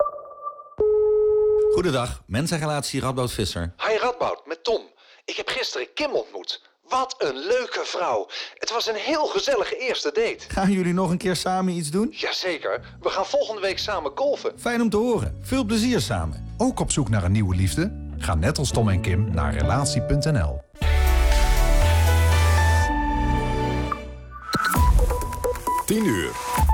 Speaker 26: Goedendag, mensenrelatie Radboud Visser.
Speaker 27: Hi Radboud, met Tom. Ik heb gisteren Kim ontmoet. Wat een leuke vrouw. Het was een heel gezellige eerste date.
Speaker 26: Gaan jullie nog een keer samen iets doen?
Speaker 27: Jazeker. We gaan volgende week samen golfen.
Speaker 26: Fijn om te horen. Veel plezier samen.
Speaker 28: Ook op zoek naar een nieuwe liefde? Ga net als Tom en Kim naar relatie punt n l.
Speaker 1: tien uur.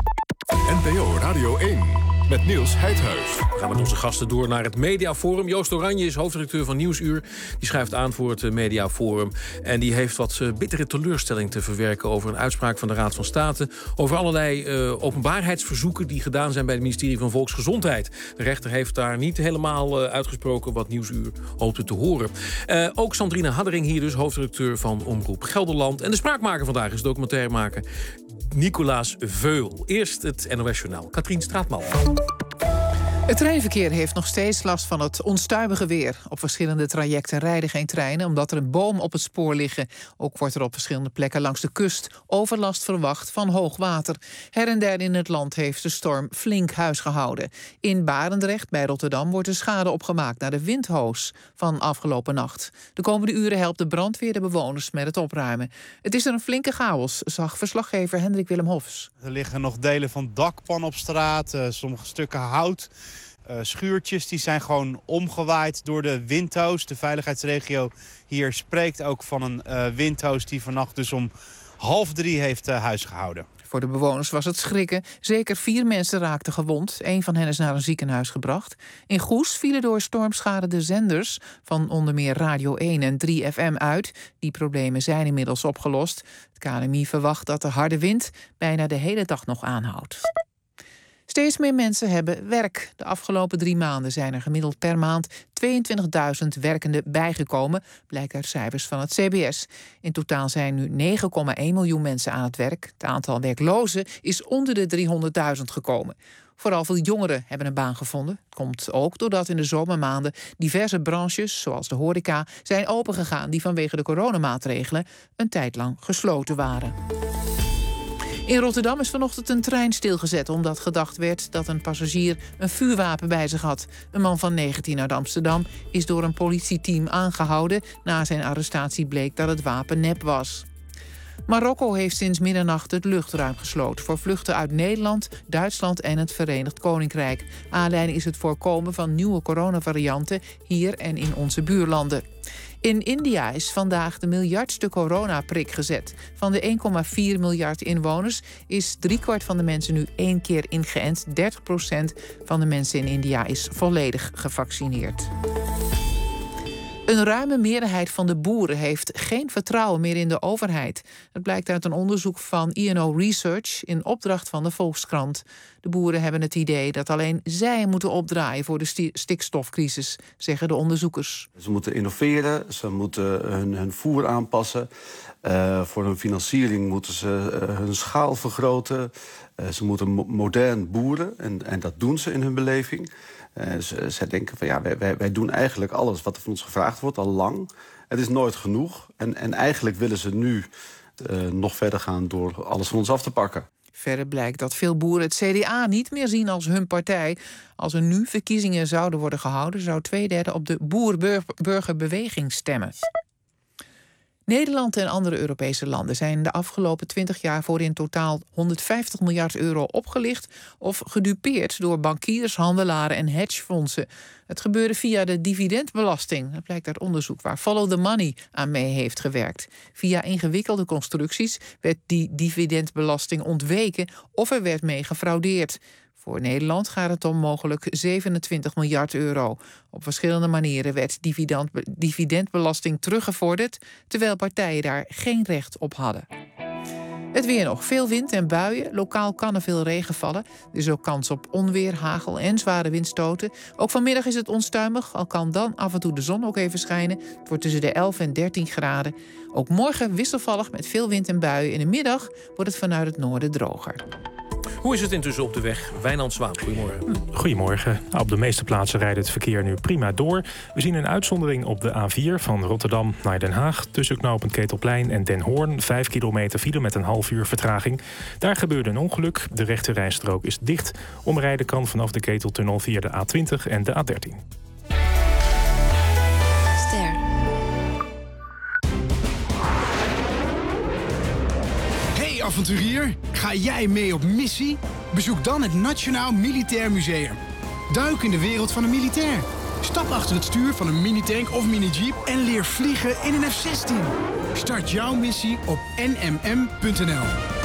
Speaker 1: N P O Radio één. Met Niels Heidhuis.
Speaker 5: We gaan met onze gasten door naar het Mediaforum. Joost Oranje is hoofdredacteur van Nieuwsuur. Die schrijft aan voor het Mediaforum. En die heeft wat bittere teleurstelling te verwerken over een uitspraak van de Raad van State. Over allerlei uh, openbaarheidsverzoeken die gedaan zijn bij het ministerie van Volksgezondheid. De rechter heeft daar niet helemaal uh, uitgesproken wat Nieuwsuur hoopte te horen. Uh, ook Sandrine Haddering hier dus, hoofdredacteur van Omroep Gelderland. En de spraakmaker vandaag is documentairemaker Nicolaas Veul. Eerst het N O S-journaal. Katrien Straatman.
Speaker 29: Het treinverkeer heeft nog steeds last van het onstuimige weer. Op verschillende trajecten rijden geen treinen omdat er een boom op het spoor liggen. Ook wordt er op verschillende plekken langs de kust overlast verwacht van hoog water. Her en der in het land heeft de storm flink huis gehouden. In Barendrecht bij Rotterdam wordt de schade opgemaakt naar de windhoos van afgelopen nacht. De komende uren helpt de brandweer de bewoners met het opruimen. Het is er een flinke chaos, zag verslaggever Hendrik Willem Hofs.
Speaker 30: Er liggen nog delen van dakpan op straat, uh, sommige stukken hout. Uh, schuurtjes die zijn gewoon omgewaaid door de windhoos. De veiligheidsregio hier spreekt ook van een uh, windhoos die vannacht dus om half drie heeft uh, huisgehouden.
Speaker 29: Voor de bewoners was het schrikken. Zeker vier mensen raakten gewond. Eén van hen is naar een ziekenhuis gebracht. In Goes vielen door stormschade de zenders van onder meer Radio één en drie F M uit. Die problemen zijn inmiddels opgelost. Het K N M I verwacht dat de harde wind bijna de hele dag nog aanhoudt. Steeds meer mensen hebben werk. De afgelopen drie maanden zijn er gemiddeld per maand tweeëntwintigduizend werkenden bijgekomen, blijkt uit cijfers van het C B S. In totaal zijn nu negen komma één miljoen mensen aan het werk. Het aantal werklozen is onder de driehonderdduizend gekomen. Vooral veel jongeren hebben een baan gevonden. Het komt ook doordat in de zomermaanden diverse branches, zoals de horeca, zijn opengegaan die vanwege de coronamaatregelen een tijd lang gesloten waren. In Rotterdam is vanochtend een trein stilgezet omdat gedacht werd dat een passagier een vuurwapen bij zich had. Een man van negentien uit Amsterdam is door een politieteam aangehouden. Na zijn arrestatie bleek dat het wapen nep was. Marokko heeft sinds middernacht het luchtruim gesloten voor vluchten uit Nederland, Duitsland en het Verenigd Koninkrijk. Aanleiding is het voorkomen van nieuwe coronavarianten hier en in onze buurlanden. In India is vandaag de miljardste coronaprik gezet. Van de één komma vier miljard inwoners is driekwart van de mensen nu één keer ingeënt. dertig procent van de mensen in India is volledig gevaccineerd. Een ruime meerderheid van de boeren heeft geen vertrouwen meer in de overheid. Dat blijkt uit een onderzoek van I N O Research in opdracht van de Volkskrant. De boeren hebben het idee dat alleen zij moeten opdraaien voor de sti- stikstofcrisis, zeggen de onderzoekers.
Speaker 31: Ze moeten innoveren, ze moeten hun, hun voer aanpassen. Uh, voor hun financiering moeten ze uh, hun schaal vergroten. Uh, ze moeten mo- modern boeren en, en dat doen ze in hun beleving. Uh, ze, zij denken van ja, wij, wij, wij doen eigenlijk alles wat er van ons gevraagd wordt al lang. Het is nooit genoeg en, en eigenlijk willen ze nu uh, nog verder gaan door alles van ons af te pakken.
Speaker 29: Verder blijkt dat veel boeren het C D A niet meer zien als hun partij. Als er nu verkiezingen zouden worden gehouden, zou twee derde op de boer-burgerbeweging stemmen. Nederland en andere Europese landen zijn de afgelopen twintig jaar voor in totaal honderdvijftig miljard euro opgelicht of gedupeerd door bankiers, handelaren en hedgefondsen. Het gebeurde via de dividendbelasting. Dat blijkt uit onderzoek waar Follow the Money aan mee heeft gewerkt. Via ingewikkelde constructies werd die dividendbelasting ontweken of er werd mee gefraudeerd. Voor Nederland gaat het om mogelijk zevenentwintig miljard euro. Op verschillende manieren werd dividend, dividendbelasting teruggevorderd, terwijl partijen daar geen recht op hadden. Het weer nog. Veel wind en buien. Lokaal kan er veel regen vallen. Er is ook kans op onweer, hagel en zware windstoten. Ook vanmiddag is het onstuimig, al kan dan af en toe de zon ook even schijnen. Het wordt tussen de elf en dertien graden. Ook morgen wisselvallig met veel wind en buien. In de middag wordt het vanuit het noorden droger.
Speaker 5: Hoe is het intussen op de weg? Wijnand Zwaan, goedemorgen.
Speaker 3: Goedemorgen. Op de meeste plaatsen rijdt het verkeer nu prima door. We zien een uitzondering op de A vier van Rotterdam naar Den Haag. Tussen knooppunt Ketelplein en Den Hoorn. Vijf kilometer file met een half uur vertraging. Daar gebeurde een ongeluk. De rechte rijstrook is dicht. Omrijden kan vanaf de Keteltunnel via de A twintig en de A dertien.
Speaker 24: Ster.
Speaker 4: Hey avonturier, ga jij mee op missie? Bezoek dan het Nationaal Militair Museum. Duik in de wereld van een militair. Stap achter het stuur van een minitank of minijeep en leer vliegen in een F zestien. Start jouw missie op n m m punt n l.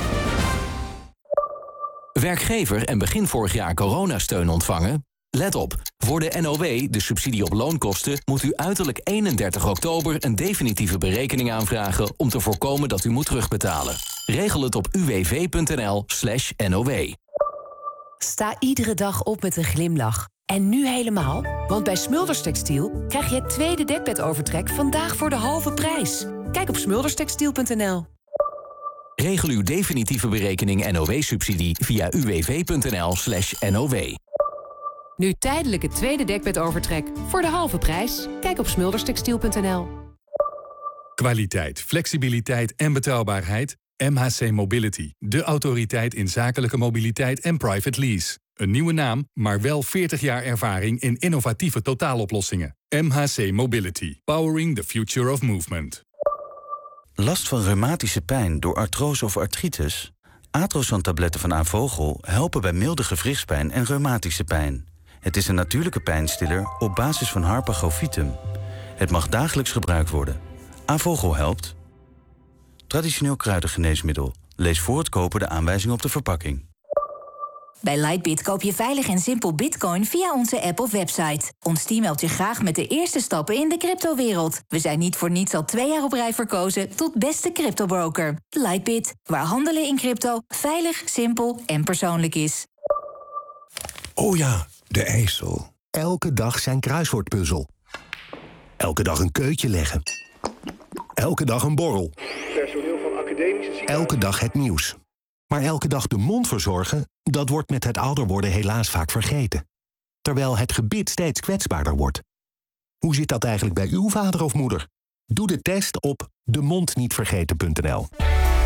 Speaker 8: Werkgever en begin vorig jaar coronasteun ontvangen? Let op, voor de N O W, de subsidie op loonkosten, moet u uiterlijk eenendertig oktober een definitieve berekening aanvragen om te voorkomen dat u moet terugbetalen. Regel het op u w v punt n l slash N O W.
Speaker 9: Sta iedere dag op met een glimlach. En nu helemaal, want bij Smulders Textiel krijg je het tweede dekbedovertrek vandaag voor de halve prijs. Kijk op smulderstextiel punt n l.
Speaker 8: Regel uw definitieve berekening N O W-subsidie via u w v punt n l slash N O W.
Speaker 9: Nu tijdelijk het tweede dekbedovertrek voor de halve prijs. Kijk op smulderstextiel punt n l.
Speaker 21: Kwaliteit, flexibiliteit en betrouwbaarheid. M H C Mobility, de autoriteit in zakelijke mobiliteit en private lease. Een nieuwe naam, maar wel veertig jaar ervaring in innovatieve totaaloplossingen. M H C Mobility, powering the future of movement.
Speaker 10: Last van reumatische pijn door artrose of artritis? Atrosan-tabletten van Avogel helpen bij milde gewrichtspijn en reumatische pijn. Het is een natuurlijke pijnstiller op basis van Harpagofitum. Het mag dagelijks gebruikt worden. Avogel helpt. Traditioneel kruidengeneesmiddel. Lees voor het kopen de aanwijzing op de verpakking.
Speaker 25: Bij Lightbit koop je veilig en simpel bitcoin via onze app of website. Ons team helpt je graag met de eerste stappen in de cryptowereld. We zijn niet voor niets al twee jaar op rij verkozen tot beste cryptobroker. Lightbit, waar handelen in crypto veilig, simpel en persoonlijk is.
Speaker 11: Oh ja, de IJssel. Elke dag zijn kruiswoordpuzzel. Elke dag een keutje leggen. Elke dag een borrel.
Speaker 12: Personeel van academische...
Speaker 11: Elke dag het nieuws. Maar elke dag de mond verzorgen, dat wordt met het ouder worden helaas vaak vergeten. Terwijl het gebit steeds kwetsbaarder wordt. Hoe zit dat eigenlijk bij uw vader of moeder? Doe de test op de mond niet vergeten punt n l.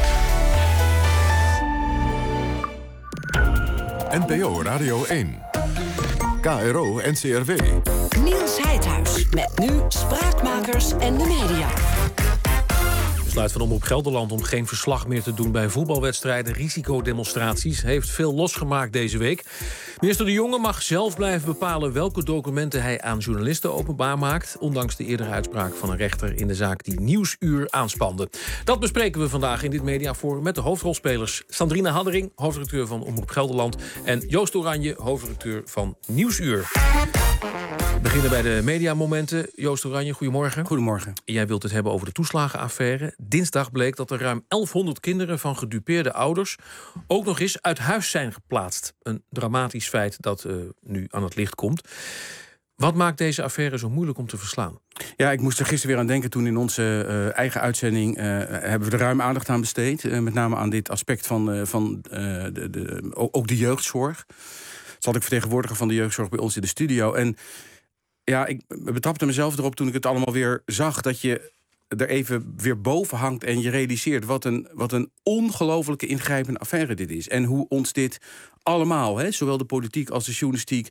Speaker 1: N P O Radio één. K R O N C R W.
Speaker 20: Niels Heidhuis met nu Spraakmakers en de media.
Speaker 5: Besluit van Omroep Gelderland om geen verslag meer te doen bij voetbalwedstrijden, risicodemonstraties, heeft veel losgemaakt deze week. Minister De Jonge mag zelf blijven bepalen welke documenten hij aan journalisten openbaar maakt, ondanks de eerdere uitspraak van een rechter in de zaak die Nieuwsuur aanspande. Dat bespreken we vandaag in dit mediaforum met de hoofdrolspelers Sandrine Haddering, hoofdredacteur van Omroep Gelderland, en Joost Oranje, hoofdredacteur van Nieuwsuur. We beginnen bij de mediamomenten. Joost Oranje, goedemorgen.
Speaker 13: Goedemorgen.
Speaker 5: Jij wilt het hebben over de toeslagenaffaire. Dinsdag bleek dat er ruim elfhonderd kinderen van gedupeerde ouders ook nog eens uit huis zijn geplaatst. Een dramatisch feit dat uh, nu aan het licht komt. Wat maakt deze affaire zo moeilijk om te verslaan?
Speaker 13: Ja, ik moest er gisteren weer aan denken toen in onze uh, eigen uitzending... Uh, hebben we er ruim aandacht aan besteed. Uh, met name aan dit aspect van, uh, van uh, de, de, ook de jeugdzorg. Zat ik vertegenwoordiger van de jeugdzorg bij ons in de studio. En ja, ik betrapte mezelf erop toen ik het allemaal weer zag, dat je er even weer boven hangt en je realiseert wat een, wat een ongelofelijke ingrijpende affaire dit is. En hoe ons dit allemaal, hè, zowel de politiek als de journalistiek,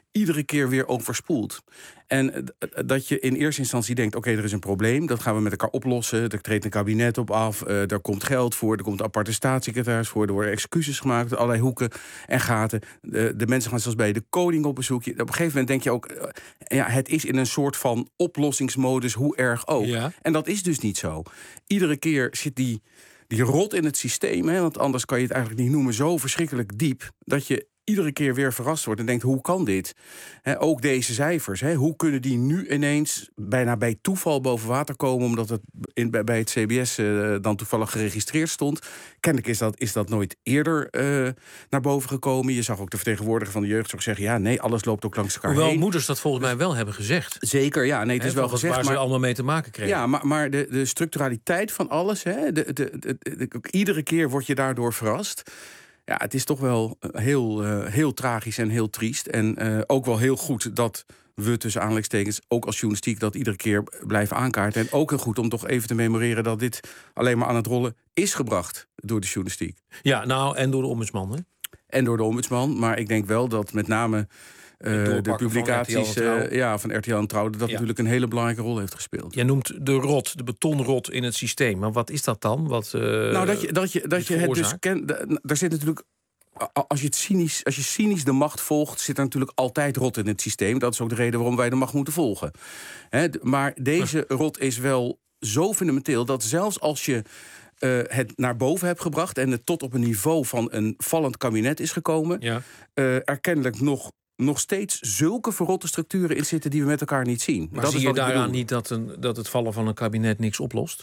Speaker 13: iedere keer weer overspoeld. En dat je in eerste instantie denkt, oké, okay, er is een probleem, dat gaan we met elkaar oplossen. Er treedt een kabinet op af, uh, daar komt geld voor, er komt een aparte staatssecretaris voor, er worden excuses gemaakt, allerlei hoeken en gaten. De, de mensen gaan zelfs bij de koning op bezoek. Op een gegeven moment denk je ook, uh, ja, het is in een soort van oplossingsmodus, hoe erg ook. Ja. En dat is dus niet zo. Iedere keer zit die, die rot in het systeem, hè, want anders kan je het eigenlijk niet noemen, zo verschrikkelijk diep, dat je iedere keer weer verrast wordt en denkt, hoe kan dit? He, ook deze cijfers, he, hoe kunnen die nu ineens bijna bij toeval boven water komen, omdat het in, bij het C B S uh, dan toevallig geregistreerd stond? Kennelijk is dat, is dat nooit eerder uh, naar boven gekomen. Je zag ook de vertegenwoordiger van de jeugdzorg zeggen, ja, nee, alles loopt ook langs elkaar
Speaker 5: Hoewel
Speaker 13: heen.
Speaker 5: moeders dat volgens mij wel hebben gezegd.
Speaker 13: Zeker, ja, nee, het is
Speaker 5: he,
Speaker 13: wel gezegd.
Speaker 5: Waar
Speaker 13: maar,
Speaker 5: ze allemaal mee te maken kregen.
Speaker 13: Ja, maar, maar de, de structuraliteit van alles, he, de, de, de, de, de, iedere keer word je daardoor verrast. Ja, het is toch wel heel, uh, heel tragisch en heel triest. En uh, ook wel heel goed dat we tussen aanleidingstekens, ook als journalistiek, dat iedere keer blijven aankaarten. En ook heel goed om toch even te memoreren dat dit alleen maar aan het rollen is gebracht door de journalistiek.
Speaker 5: Ja, nou, en door de ombudsman, hè?
Speaker 13: En door de ombudsman. Maar ik denk wel dat met name uh, de publicaties van R T L en Trouw, uh, ja, van R T L en Trouw, dat ja. natuurlijk een hele belangrijke rol heeft gespeeld.
Speaker 5: Jij noemt de rot, de betonrot in het systeem. Maar wat is dat dan? Wat, uh,
Speaker 13: nou, dat je, dat je, dat je het dus kent. Daar zit natuurlijk. Als je, het cynisch, als je cynisch de macht volgt, zit er natuurlijk altijd rot in het systeem. Dat is ook de reden waarom wij de macht moeten volgen. He, maar deze rot is wel zo fundamenteel dat zelfs als je uh, het naar boven hebt gebracht en het tot op een niveau van een vallend kabinet is gekomen, ja. uh, er kennelijk nog nog steeds zulke verrotte structuren in zitten die we met elkaar niet zien.
Speaker 5: Maar
Speaker 13: dat
Speaker 5: zie
Speaker 13: is
Speaker 5: je daaraan
Speaker 13: bedoel.
Speaker 5: niet dat, een, dat het vallen van een kabinet niks oplost?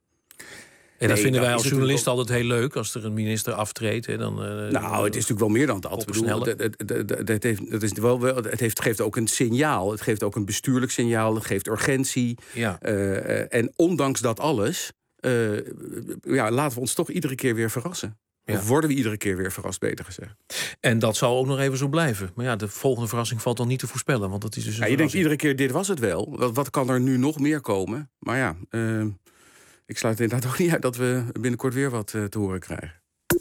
Speaker 5: En dat
Speaker 13: nee,
Speaker 5: vinden wij
Speaker 13: dat
Speaker 5: als journalisten altijd heel leuk. Als er een minister aftreedt. Hè, dan, uh,
Speaker 13: nou, het is natuurlijk wel meer dan dat. Bedoel, het, het, het, het, het, heeft, het, is wel, het heeft, geeft ook een signaal. Het geeft ook een bestuurlijk signaal. Het geeft urgentie. Ja. Uh, en ondanks dat alles, uh, ja, laten we ons toch iedere keer weer verrassen. Ja. Of worden we iedere keer weer verrast, beter gezegd.
Speaker 5: En dat zal ook nog even zo blijven. Maar ja, de volgende verrassing valt dan niet te voorspellen. Want dat is dus een
Speaker 13: ja, je denkt iedere keer, dit was het wel. Wat, wat kan er nu nog meer komen? Maar ja, uh, ik sluit inderdaad ook niet uit dat we binnenkort weer wat uh, te horen krijgen.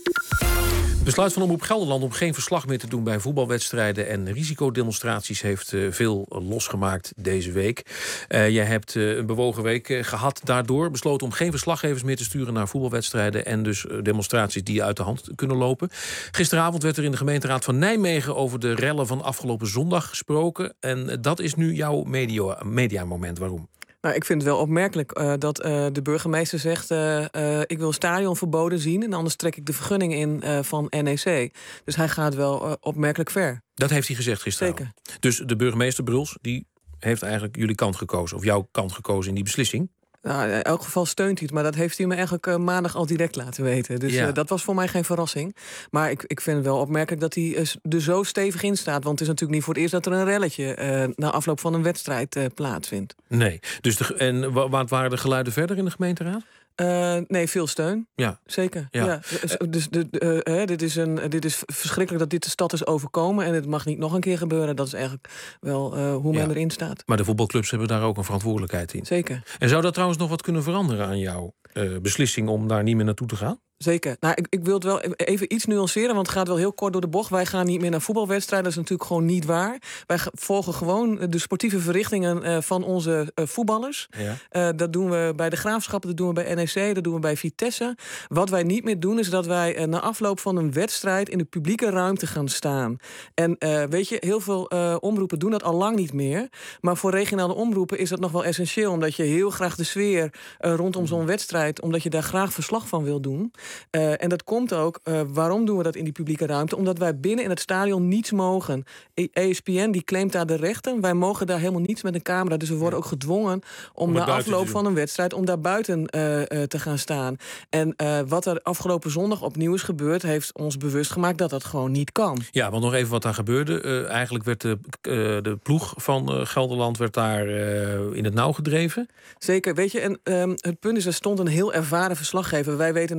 Speaker 5: Het besluit van Omroep Gelderland om geen verslag meer te doen bij voetbalwedstrijden en risicodemonstraties heeft uh, veel losgemaakt deze week. Uh, jij hebt uh, een bewogen week uh, gehad daardoor. Besloten om geen verslaggevers meer te sturen naar voetbalwedstrijden en dus uh, demonstraties die uit de hand kunnen lopen. Gisteravond werd er in de gemeenteraad van Nijmegen over de rellen van afgelopen zondag gesproken. En uh, dat is nu jouw media, mediamoment. Waarom?
Speaker 2: Nou, ik vind het wel opmerkelijk uh, dat uh, de burgemeester zegt, Uh, uh, ik wil een stadion verboden zien en anders trek ik de vergunning in uh, van N E C. Dus hij gaat wel uh, opmerkelijk ver.
Speaker 5: Dat heeft hij gezegd gisteravond.
Speaker 2: Zeker.
Speaker 5: Dus de burgemeester Bruls, die heeft eigenlijk jullie kant gekozen, of jouw kant gekozen in die beslissing?
Speaker 2: Nou, in elk geval steunt hij het, maar dat heeft hij me eigenlijk uh, maandag al direct laten weten. Dus ja. uh, dat was voor mij geen verrassing. Maar ik, ik vind het wel opmerkelijk dat hij uh, er zo stevig in staat. Want het is natuurlijk niet voor het eerst dat er een relletje uh, na afloop van een wedstrijd uh, plaatsvindt.
Speaker 5: Nee. Dus de, en wat waren de geluiden verder in de gemeenteraad?
Speaker 2: Uh, nee, veel steun.
Speaker 5: Ja.
Speaker 2: Zeker.
Speaker 5: Ja.
Speaker 2: Ja. Dus, dus de, de, uh, dit, is een, dit is verschrikkelijk dat dit de stad is overkomen. En het mag niet nog een keer gebeuren. Dat is eigenlijk wel uh, hoe men ja. erin staat.
Speaker 5: Maar de voetbalclubs hebben daar ook een verantwoordelijkheid in.
Speaker 2: Zeker.
Speaker 5: En zou dat trouwens nog wat kunnen veranderen aan jouw uh, beslissing om daar niet meer naartoe te gaan?
Speaker 2: Zeker. Nou, ik, ik wil het wel even iets nuanceren, want het gaat wel heel kort door de bocht. Wij gaan niet meer naar voetbalwedstrijden, dat is natuurlijk gewoon niet waar. Wij volgen gewoon de sportieve verrichtingen uh, van onze uh, voetballers. Ja. Uh, dat doen we bij de Graafschappen, dat doen we bij N E C, dat doen we bij Vitesse. Wat wij niet meer doen, is dat wij uh, na afloop van een wedstrijd in de publieke ruimte gaan staan. En uh, weet je, heel veel uh, omroepen doen dat al lang niet meer. Maar voor regionale omroepen is dat nog wel essentieel, omdat je heel graag de sfeer uh, rondom zo'n wedstrijd, omdat je daar graag verslag van wil doen. Uh, en dat komt ook, uh, waarom doen we dat in die publieke ruimte? Omdat wij binnen in het stadion niets mogen. E S P N die claimt daar de rechten. Wij mogen daar helemaal niets met een camera. Dus we worden ook gedwongen om, om na afloop van een wedstrijd om daar buiten uh, uh, te gaan staan. En uh, wat er afgelopen zondag opnieuw is gebeurd, heeft ons bewust gemaakt dat dat gewoon niet kan.
Speaker 5: Ja, want nog even wat daar gebeurde. Uh, eigenlijk werd de, uh, de ploeg van uh, Gelderland werd daar uh, in het nauw gedreven.
Speaker 2: Zeker, weet je, en um, het punt is, er stond een heel ervaren verslaggever. Wij weten natuurlijk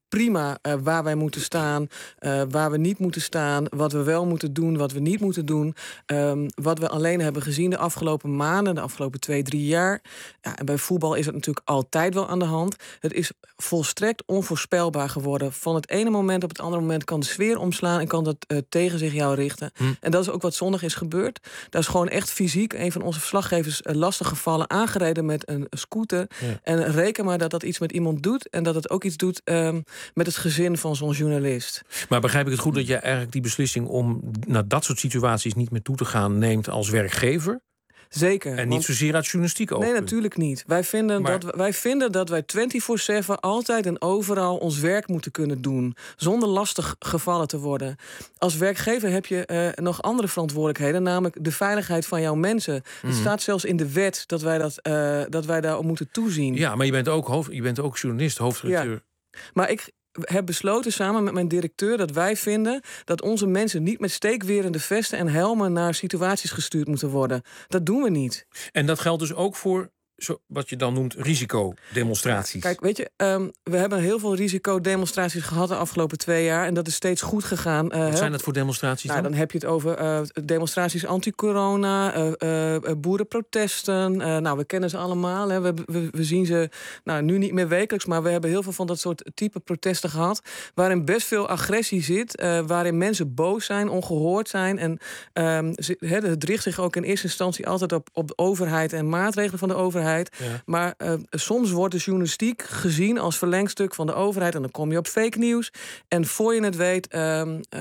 Speaker 2: prima uh, waar wij moeten staan, uh, waar we niet moeten staan, wat we wel moeten doen, wat we niet moeten doen. Um, wat we alleen hebben gezien de afgelopen maanden, de afgelopen twee, drie jaar. Ja, en bij voetbal is het natuurlijk altijd wel aan de hand. Het is volstrekt onvoorspelbaar geworden. Van het ene moment op het andere moment kan de sfeer omslaan en kan dat uh, tegen zich jou richten. Hm. En dat is ook wat zondag is gebeurd. Daar is gewoon echt fysiek een van onze verslaggevers uh, lastig gevallen, aangereden met een scooter. Ja. En reken maar dat dat iets met iemand doet en dat het ook iets doet um, met het gezin van zo'n journalist.
Speaker 5: Maar begrijp ik het goed dat je eigenlijk die beslissing om naar dat soort situaties niet meer toe te gaan neemt als werkgever?
Speaker 2: Zeker.
Speaker 5: En niet want, zozeer uit journalistiek oogpunt.
Speaker 2: Nee, natuurlijk niet. Wij vinden, maar, dat, wij vinden dat wij vierentwintig zeven altijd en overal ons werk moeten kunnen doen. Zonder lastig gevallen te worden. Als werkgever heb je uh, nog andere verantwoordelijkheden. Namelijk de veiligheid van jouw mensen. Mm-hmm. Het staat zelfs in de wet dat wij, dat, uh, dat wij daarop moeten toezien.
Speaker 5: Ja, maar je bent ook, hoofd, je bent ook journalist, hoofdredacteur.
Speaker 2: Ja. Maar ik heb besloten samen met mijn directeur dat wij vinden dat onze mensen niet met steekwerende vesten en helmen naar situaties gestuurd moeten worden. Dat doen we niet.
Speaker 5: En dat geldt dus ook voor zo, wat je dan noemt risicodemonstraties.
Speaker 2: Kijk, weet je, um, we hebben heel veel risicodemonstraties gehad de afgelopen twee jaar en dat is steeds goed gegaan. Uh,
Speaker 5: wat zijn dat voor demonstraties
Speaker 2: nou,
Speaker 5: dan?
Speaker 2: Dan heb je het over uh, demonstraties anti-corona, uh, uh, boerenprotesten. Uh, nou, we kennen ze allemaal. Hè. We, we, we zien ze nou, nu niet meer wekelijks, maar we hebben heel veel van dat soort type protesten gehad, waarin best veel agressie zit, uh, waarin mensen boos zijn, ongehoord zijn. En um, ze, he, het richt zich ook in eerste instantie altijd op, op de overheid en maatregelen van de overheid. Ja. Maar uh, soms wordt de journalistiek gezien als verlengstuk van de overheid en dan kom je op fake nieuws. En voor je het weet, uh,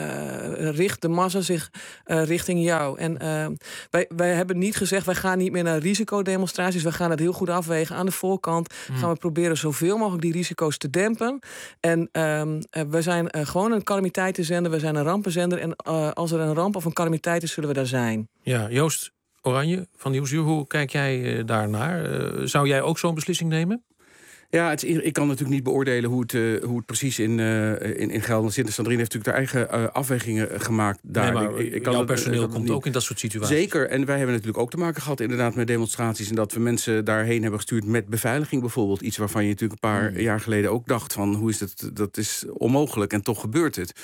Speaker 2: uh, richt de massa zich uh, richting jou. En uh, wij, wij hebben niet gezegd, wij gaan niet meer naar risicodemonstraties. We gaan het heel goed afwegen aan de voorkant. Mm. Gaan we proberen zoveel mogelijk die risico's te dempen. En uh, we zijn uh, gewoon een calamiteitenzender, we zijn een rampenzender. En uh, als er een ramp of een calamiteit is, zullen we daar zijn.
Speaker 5: Ja, Joost Oranje van Nieuwsuur, hoe kijk jij uh, daarnaar? Uh, zou jij ook zo'n beslissing nemen?
Speaker 13: Ja, het is, ik kan natuurlijk niet beoordelen hoe het, uh, hoe het precies in, uh, in, in Gelderland zit. Sandrine heeft natuurlijk haar eigen uh, afwegingen gemaakt daar.
Speaker 5: Nee, maar
Speaker 13: ik, ik kan
Speaker 5: jouw
Speaker 13: het,
Speaker 5: personeel
Speaker 13: uh,
Speaker 5: komt
Speaker 13: niet.
Speaker 5: ook in dat soort situaties.
Speaker 13: Zeker, en wij hebben natuurlijk ook te maken gehad inderdaad met demonstraties en dat we mensen daarheen hebben gestuurd met beveiliging bijvoorbeeld. Iets waarvan je natuurlijk een paar mm. jaar geleden ook dacht van hoe is dat, dat is onmogelijk en toch gebeurt het.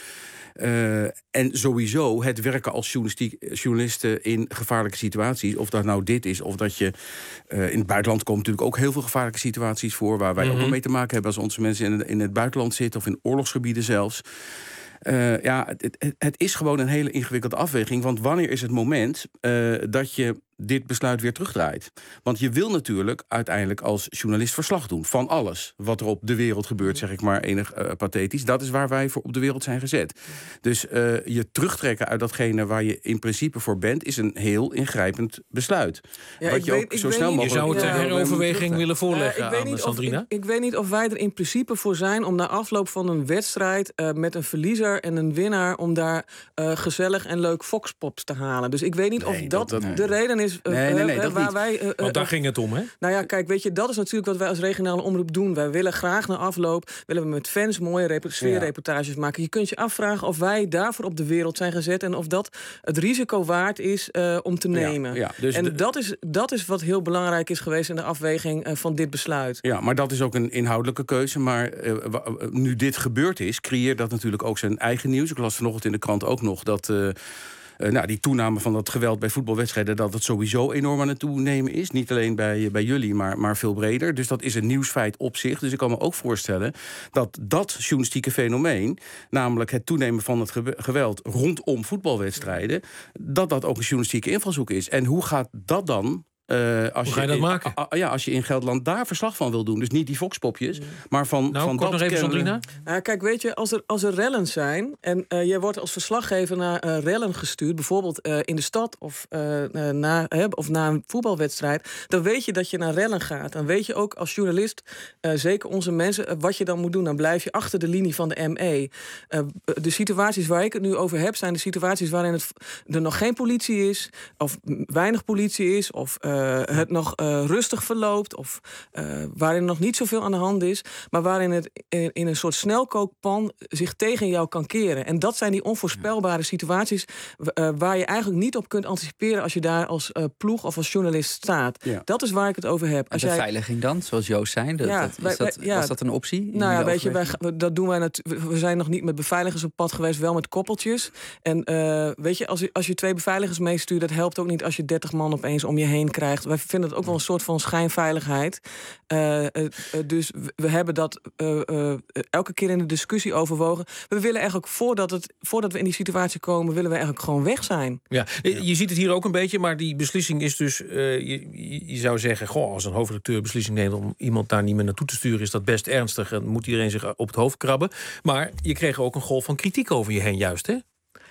Speaker 13: Uh, en sowieso het werken als journalisten in gevaarlijke situaties, of dat nou dit is, of dat je uh, in het buitenland komen natuurlijk ook heel veel gevaarlijke situaties voor, waar wij mm-hmm. ook wel mee te maken hebben als onze mensen in, in het buitenland zitten, of in oorlogsgebieden zelfs. Uh, ja, het, het, het is gewoon een hele ingewikkelde afweging, want wanneer is het moment uh, dat je dit besluit weer terugdraait? Want je wil natuurlijk uiteindelijk als journalist verslag doen van alles wat er op de wereld gebeurt, zeg ik maar enig uh, pathetisch. Dat is waar wij voor op de wereld zijn gezet. Dus uh, je terugtrekken uit datgene waar je in principe voor bent, is een heel ingrijpend besluit.
Speaker 2: Ja,
Speaker 13: wat je
Speaker 2: weet,
Speaker 13: ook zo snel
Speaker 2: niet,
Speaker 13: mogelijk...
Speaker 5: Je zou het ter heroverweging willen voorleggen uh, aan Sandrina?
Speaker 2: Ik, ik weet niet of wij er in principe voor zijn om na afloop van een wedstrijd uh, met een verliezer en een winnaar, om daar uh, gezellig en leuk foxpops te halen. Dus ik weet niet nee, of dat, dat nee. de reden is Uh,
Speaker 13: nee, nee, nee,
Speaker 2: uh,
Speaker 13: dat
Speaker 2: waar
Speaker 13: niet.
Speaker 2: wij, uh,
Speaker 5: Want daar uh, ging het om, hè?
Speaker 2: Nou ja, kijk, weet je, dat is natuurlijk wat wij als regionale omroep doen. Wij willen graag na afloop, willen we met fans mooie rep- sfeerreportages maken. Je kunt je afvragen of wij daarvoor op de wereld zijn gezet en of dat het risico waard is uh, om te nemen.
Speaker 13: Ja, ja, dus
Speaker 2: en
Speaker 13: de...
Speaker 2: dat, is, dat is wat heel belangrijk is geweest in de afweging uh, van dit besluit.
Speaker 13: Ja, maar dat is ook een inhoudelijke keuze. Maar uh, w- nu dit gebeurd is, creëert dat natuurlijk ook zijn eigen nieuws. Ik las vanochtend in de krant ook nog dat Uh, Uh, nou, die toename van dat geweld bij voetbalwedstrijden, dat het sowieso enorm aan het toenemen is. Niet alleen bij, bij jullie, maar, maar veel breder. Dus dat is een nieuwsfeit op zich. Dus ik kan me ook voorstellen dat dat journalistieke fenomeen, namelijk het toenemen van het ge- geweld rondom voetbalwedstrijden, dat dat ook een journalistieke invalshoek is. En hoe gaat dat dan? Uh, als
Speaker 5: Hoe ga je dat
Speaker 13: in,
Speaker 5: maken?
Speaker 13: A, a, ja, als je in Gelderland daar verslag van wil doen. Dus niet die foxpopjes, mm. maar van,
Speaker 5: nou,
Speaker 13: van
Speaker 5: kort
Speaker 13: dat
Speaker 5: nog even,
Speaker 13: kennen...
Speaker 5: Sandrina.
Speaker 2: Nou, kijk, weet je, als er, als er rellen zijn en uh, jij wordt als verslaggever naar uh, rellen gestuurd, bijvoorbeeld uh, in de stad of, uh, uh, na, uh, of na een voetbalwedstrijd, dan weet je dat je naar rellen gaat. Dan weet je ook als journalist, uh, zeker onze mensen, uh, wat je dan moet doen. Dan blijf je achter de linie van de M E. Uh, de situaties waar ik het nu over heb, zijn de situaties waarin het, er nog geen politie is, of weinig politie is, of uh, uh, het nog uh, rustig verloopt... of uh, waarin er nog niet zoveel aan de hand is... maar waarin het in, in een soort snelkookpan zich tegen jou kan keren. En dat zijn die onvoorspelbare situaties... Uh, waar je eigenlijk niet op kunt anticiperen... als je daar als uh, ploeg of als journalist staat. Ja. Dat is waar ik het over heb. Als
Speaker 6: en
Speaker 2: jij...
Speaker 6: beveiliging dan, zoals Joost zei? Dat,
Speaker 2: ja,
Speaker 6: dat, is
Speaker 2: wij,
Speaker 6: dat,
Speaker 2: wij, ja,
Speaker 6: was dat een optie?
Speaker 2: Nou ja, weet je, wij, dat doen wij natuurlijk. We zijn nog niet met beveiligers op pad geweest, wel met koppeltjes. En uh, weet je, als je, als je twee beveiligers meestuurt, dat helpt ook niet als je dertig man opeens om je heen krijgt. Wij vinden het ook wel een soort van schijnveiligheid. Uh, uh, uh, dus we hebben dat uh, uh, elke keer in de discussie overwogen. We willen eigenlijk, voordat, het, voordat we in die situatie komen, willen we eigenlijk gewoon weg zijn.
Speaker 5: Ja, je ziet het hier ook een beetje, maar die beslissing is dus... Uh, je, je zou zeggen, goh, als een hoofdredacteur beslissing neemt om iemand daar niet meer naartoe te sturen, is dat best ernstig en moet iedereen zich op het hoofd krabben. Maar je kreeg ook een golf van kritiek over je heen juist, hè?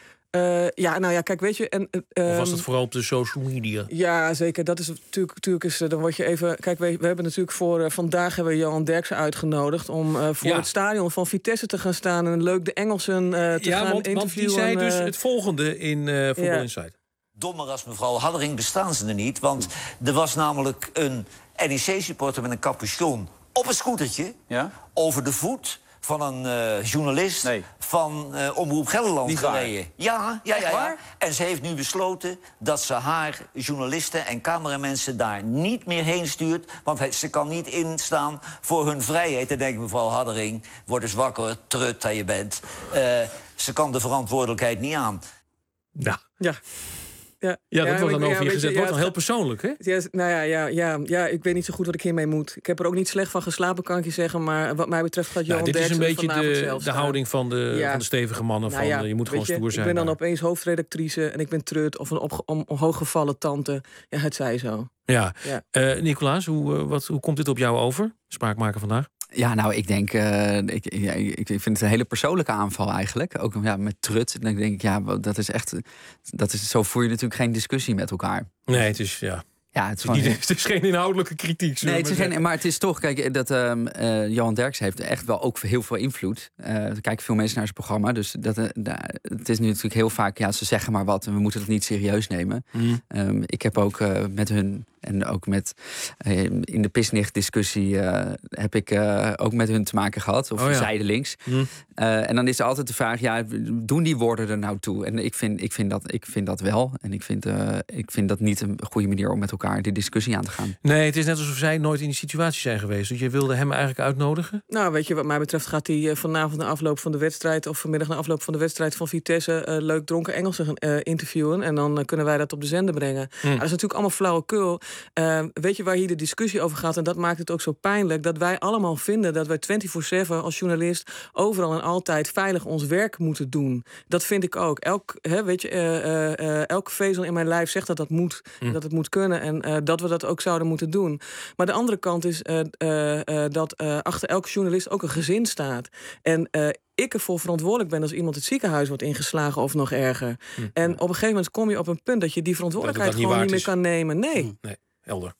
Speaker 2: Uh, ja, nou ja, kijk, weet je... En, uh,
Speaker 5: of was dat vooral op de social media?
Speaker 2: Ja, zeker. Dat is natuurlijk... natuurlijk is, dan word je even... Kijk, we, we hebben natuurlijk voor... Uh, vandaag hebben we Johan Derksen uitgenodigd... om uh, voor ja. het stadion van Vitesse te gaan staan... en leuk de Engelsen uh, te
Speaker 5: ja,
Speaker 2: gaan
Speaker 5: want,
Speaker 2: interviewen.
Speaker 5: Want die zei
Speaker 2: uh,
Speaker 5: dus het volgende in uh, Voetbal ja. Insight.
Speaker 7: Dommer als mevrouw Haddering bestaan ze er niet. Want er was namelijk een N E C-supporter met een capuchon op een scootertje... Ja? over de voet van een uh, journalist nee. van uh, Omroep Gelderland niet gereden. Ja, ja, ja, ja. En ze heeft nu besloten dat ze haar journalisten en cameramensen daar niet meer heen stuurt. Want ze kan niet instaan voor hun vrijheid. En denk ik, mevrouw Haddering, word eens wakker, trut dat je bent. Uh, ze kan de verantwoordelijkheid niet aan.
Speaker 5: Ja.
Speaker 2: Ja.
Speaker 5: Ja, ja, dat ja, wordt dan over ja, je gezet. Het wordt dan heel persoonlijk, hè?
Speaker 2: Ja, nou ja, ja, ja, ja, ik weet niet zo goed wat ik hiermee moet. Ik heb er ook niet slecht van geslapen, kan ik je zeggen. Maar wat mij betreft gaat Johan
Speaker 5: nou,
Speaker 2: Derksen
Speaker 5: dit is een beetje de,
Speaker 2: zelf
Speaker 5: de houding van de, ja. van de stevige mannen. Nou, van, ja, je moet gewoon
Speaker 2: je,
Speaker 5: stoer zijn.
Speaker 2: Ik ben dan
Speaker 5: maar.
Speaker 2: opeens hoofdredactrice en ik ben trut of een op, om, hooggevallen tante. Ja, het zij zo.
Speaker 5: Ja. ja. Uh, Nicolaas, hoe, uh, wat, hoe komt dit op jou over? Spraakmaker vandaag.
Speaker 6: Ja, nou, ik denk, uh, ik, ja, ik vind het een hele persoonlijke aanval eigenlijk. Ook ja, met trut. Dan denk ik, ja, dat is echt, dat is, zo voer je natuurlijk geen discussie met elkaar.
Speaker 5: Nee, het is, ja...
Speaker 6: Ja, het is,
Speaker 5: gewoon, het is geen inhoudelijke kritiek.
Speaker 6: Nee, het is geen, maar het is toch, kijk, dat um, uh, Johan Derksen heeft echt wel ook heel veel invloed. Uh, er kijken veel mensen naar zijn programma. Dus dat, uh, het is nu natuurlijk heel vaak, ja, ze zeggen maar wat en we moeten het niet serieus nemen. Mm. Um, ik heb ook uh, met hun en ook met uh, in de Pisnicht-discussie uh, heb ik uh, ook met hun te maken gehad. Of oh, ja. zijdelings. Mm. Uh, en dan is er altijd de vraag, ja, doen die woorden er nou toe? En ik vind, ik vind, dat, ik vind dat wel. En ik vind, uh, ik vind dat niet een goede manier om met elkaar die discussie aan te gaan.
Speaker 5: Nee, het is net alsof zij nooit in die situatie zijn geweest. Dus je wilde hem eigenlijk uitnodigen?
Speaker 2: Nou, weet je, wat mij betreft gaat hij uh, vanavond na afloop van de wedstrijd... of vanmiddag na afloop van de wedstrijd van Vitesse... Uh, leuk dronken Engelsen gaan uh, interviewen. En dan uh, kunnen wij dat op de zender brengen. Mm. Nou, dat is natuurlijk allemaal flauwekul. Uh, weet je waar hier de discussie over gaat? En dat maakt het ook zo pijnlijk. Dat wij allemaal vinden dat wij vierentwintig zeven als journalist... overal en altijd veilig ons werk moeten doen. Dat vind ik ook. Elk, hè, weet je, uh, uh, uh, elke vezel in mijn lijf zegt dat dat moet. Mm. Dat het moet kunnen. En uh, dat we dat ook zouden moeten doen. Maar de andere kant is uh, uh, uh, dat uh, achter elke journalist ook een gezin staat. En uh, ik ervoor verantwoordelijk ben als iemand het ziekenhuis wordt ingeslagen of nog erger. Hm. En op een gegeven moment kom je op een punt dat je die verantwoordelijkheid gewoon niet, niet meer kan nemen. Nee.
Speaker 5: Hm. Nee, helder.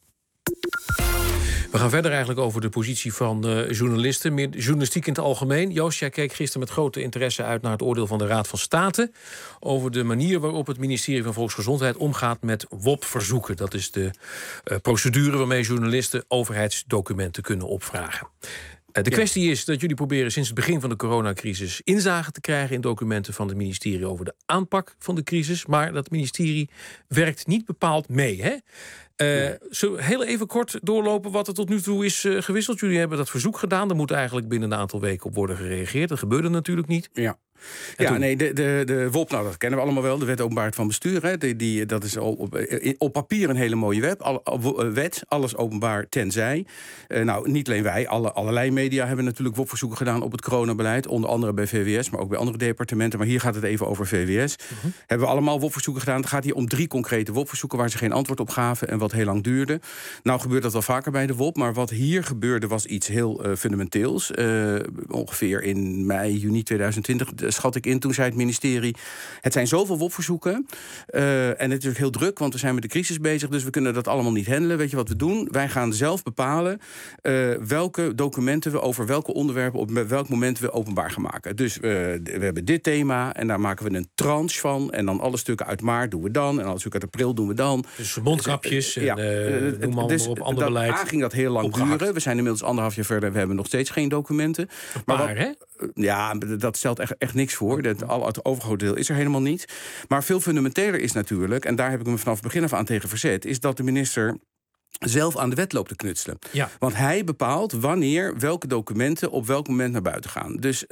Speaker 5: We gaan verder eigenlijk over de positie van uh, journalisten. Meer journalistiek in het algemeen. Joost, jij keek gisteren met grote interesse uit naar het oordeel van de Raad van State over de manier waarop het ministerie van Volksgezondheid omgaat met W O P-verzoeken. Dat is de uh, procedure waarmee journalisten overheidsdocumenten kunnen opvragen. De kwestie is dat jullie proberen sinds het begin van de coronacrisis inzage te krijgen in documenten van het ministerie over de aanpak van de crisis. Maar dat ministerie werkt niet bepaald mee, hè? Uh, zullen we heel even kort doorlopen wat er tot nu toe is uh, gewisseld? Jullie hebben dat verzoek gedaan. Daar moet eigenlijk binnen een aantal weken op worden gereageerd. Dat gebeurde natuurlijk niet.
Speaker 13: Ja. Ja, toen... nee, de, de, de W O P, nou, dat kennen we allemaal wel. De Wet Openbaarheid van Bestuur. Hè. Die, die, dat is op, op papier een hele mooie wet. Al, wet. Alles openbaar tenzij. Uh, nou, niet alleen wij. Alle, allerlei media hebben natuurlijk W O P-verzoeken gedaan op het coronabeleid. Onder andere bij V W S, maar ook bij andere departementen. Maar hier gaat het even over V W S. Uh-huh. Hebben we allemaal W O P-verzoeken gedaan. Het gaat hier om drie concrete W O P-verzoeken waar ze geen antwoord op gaven en wat heel lang duurde. Nou gebeurt dat wel vaker bij de W O P. Maar wat hier gebeurde was iets heel uh, fundamenteels. Uh, ongeveer in mei, juni tweeduizend twintig schat ik in. Toen zei het ministerie, het zijn zoveel W O P-verzoeken. Uh, en het is ook heel druk, want we zijn met de crisis bezig. Dus we kunnen dat allemaal niet handelen. Weet je wat we doen? Wij gaan zelf bepalen uh, welke documenten we over welke onderwerpen op welk moment we openbaar gaan maken. Dus uh, we hebben dit thema en daar maken we een tranche van. En dan alle stukken uit maart doen we dan. En alle stukken uit april doen we dan.
Speaker 5: Dus mondkapjes en ja, uh, noem maar dus, op ander
Speaker 13: dat,
Speaker 5: beleid.
Speaker 13: A ging dat heel lang opgehakt. duren. We zijn inmiddels anderhalf jaar verder. We hebben nog steeds geen documenten.
Speaker 5: Een
Speaker 13: maar
Speaker 5: paar,
Speaker 13: wat,
Speaker 5: hè?
Speaker 13: Ja, dat stelt echt, echt niks voor. Dat, al, het overgrote deel is er helemaal niet. Maar veel fundamenteler is natuurlijk, en daar heb ik me vanaf het begin af aan tegen verzet, is dat de minister zelf aan de wet loopt te knutselen.
Speaker 5: Ja.
Speaker 13: Want hij bepaalt wanneer welke documenten op welk moment naar buiten gaan. Dus uh,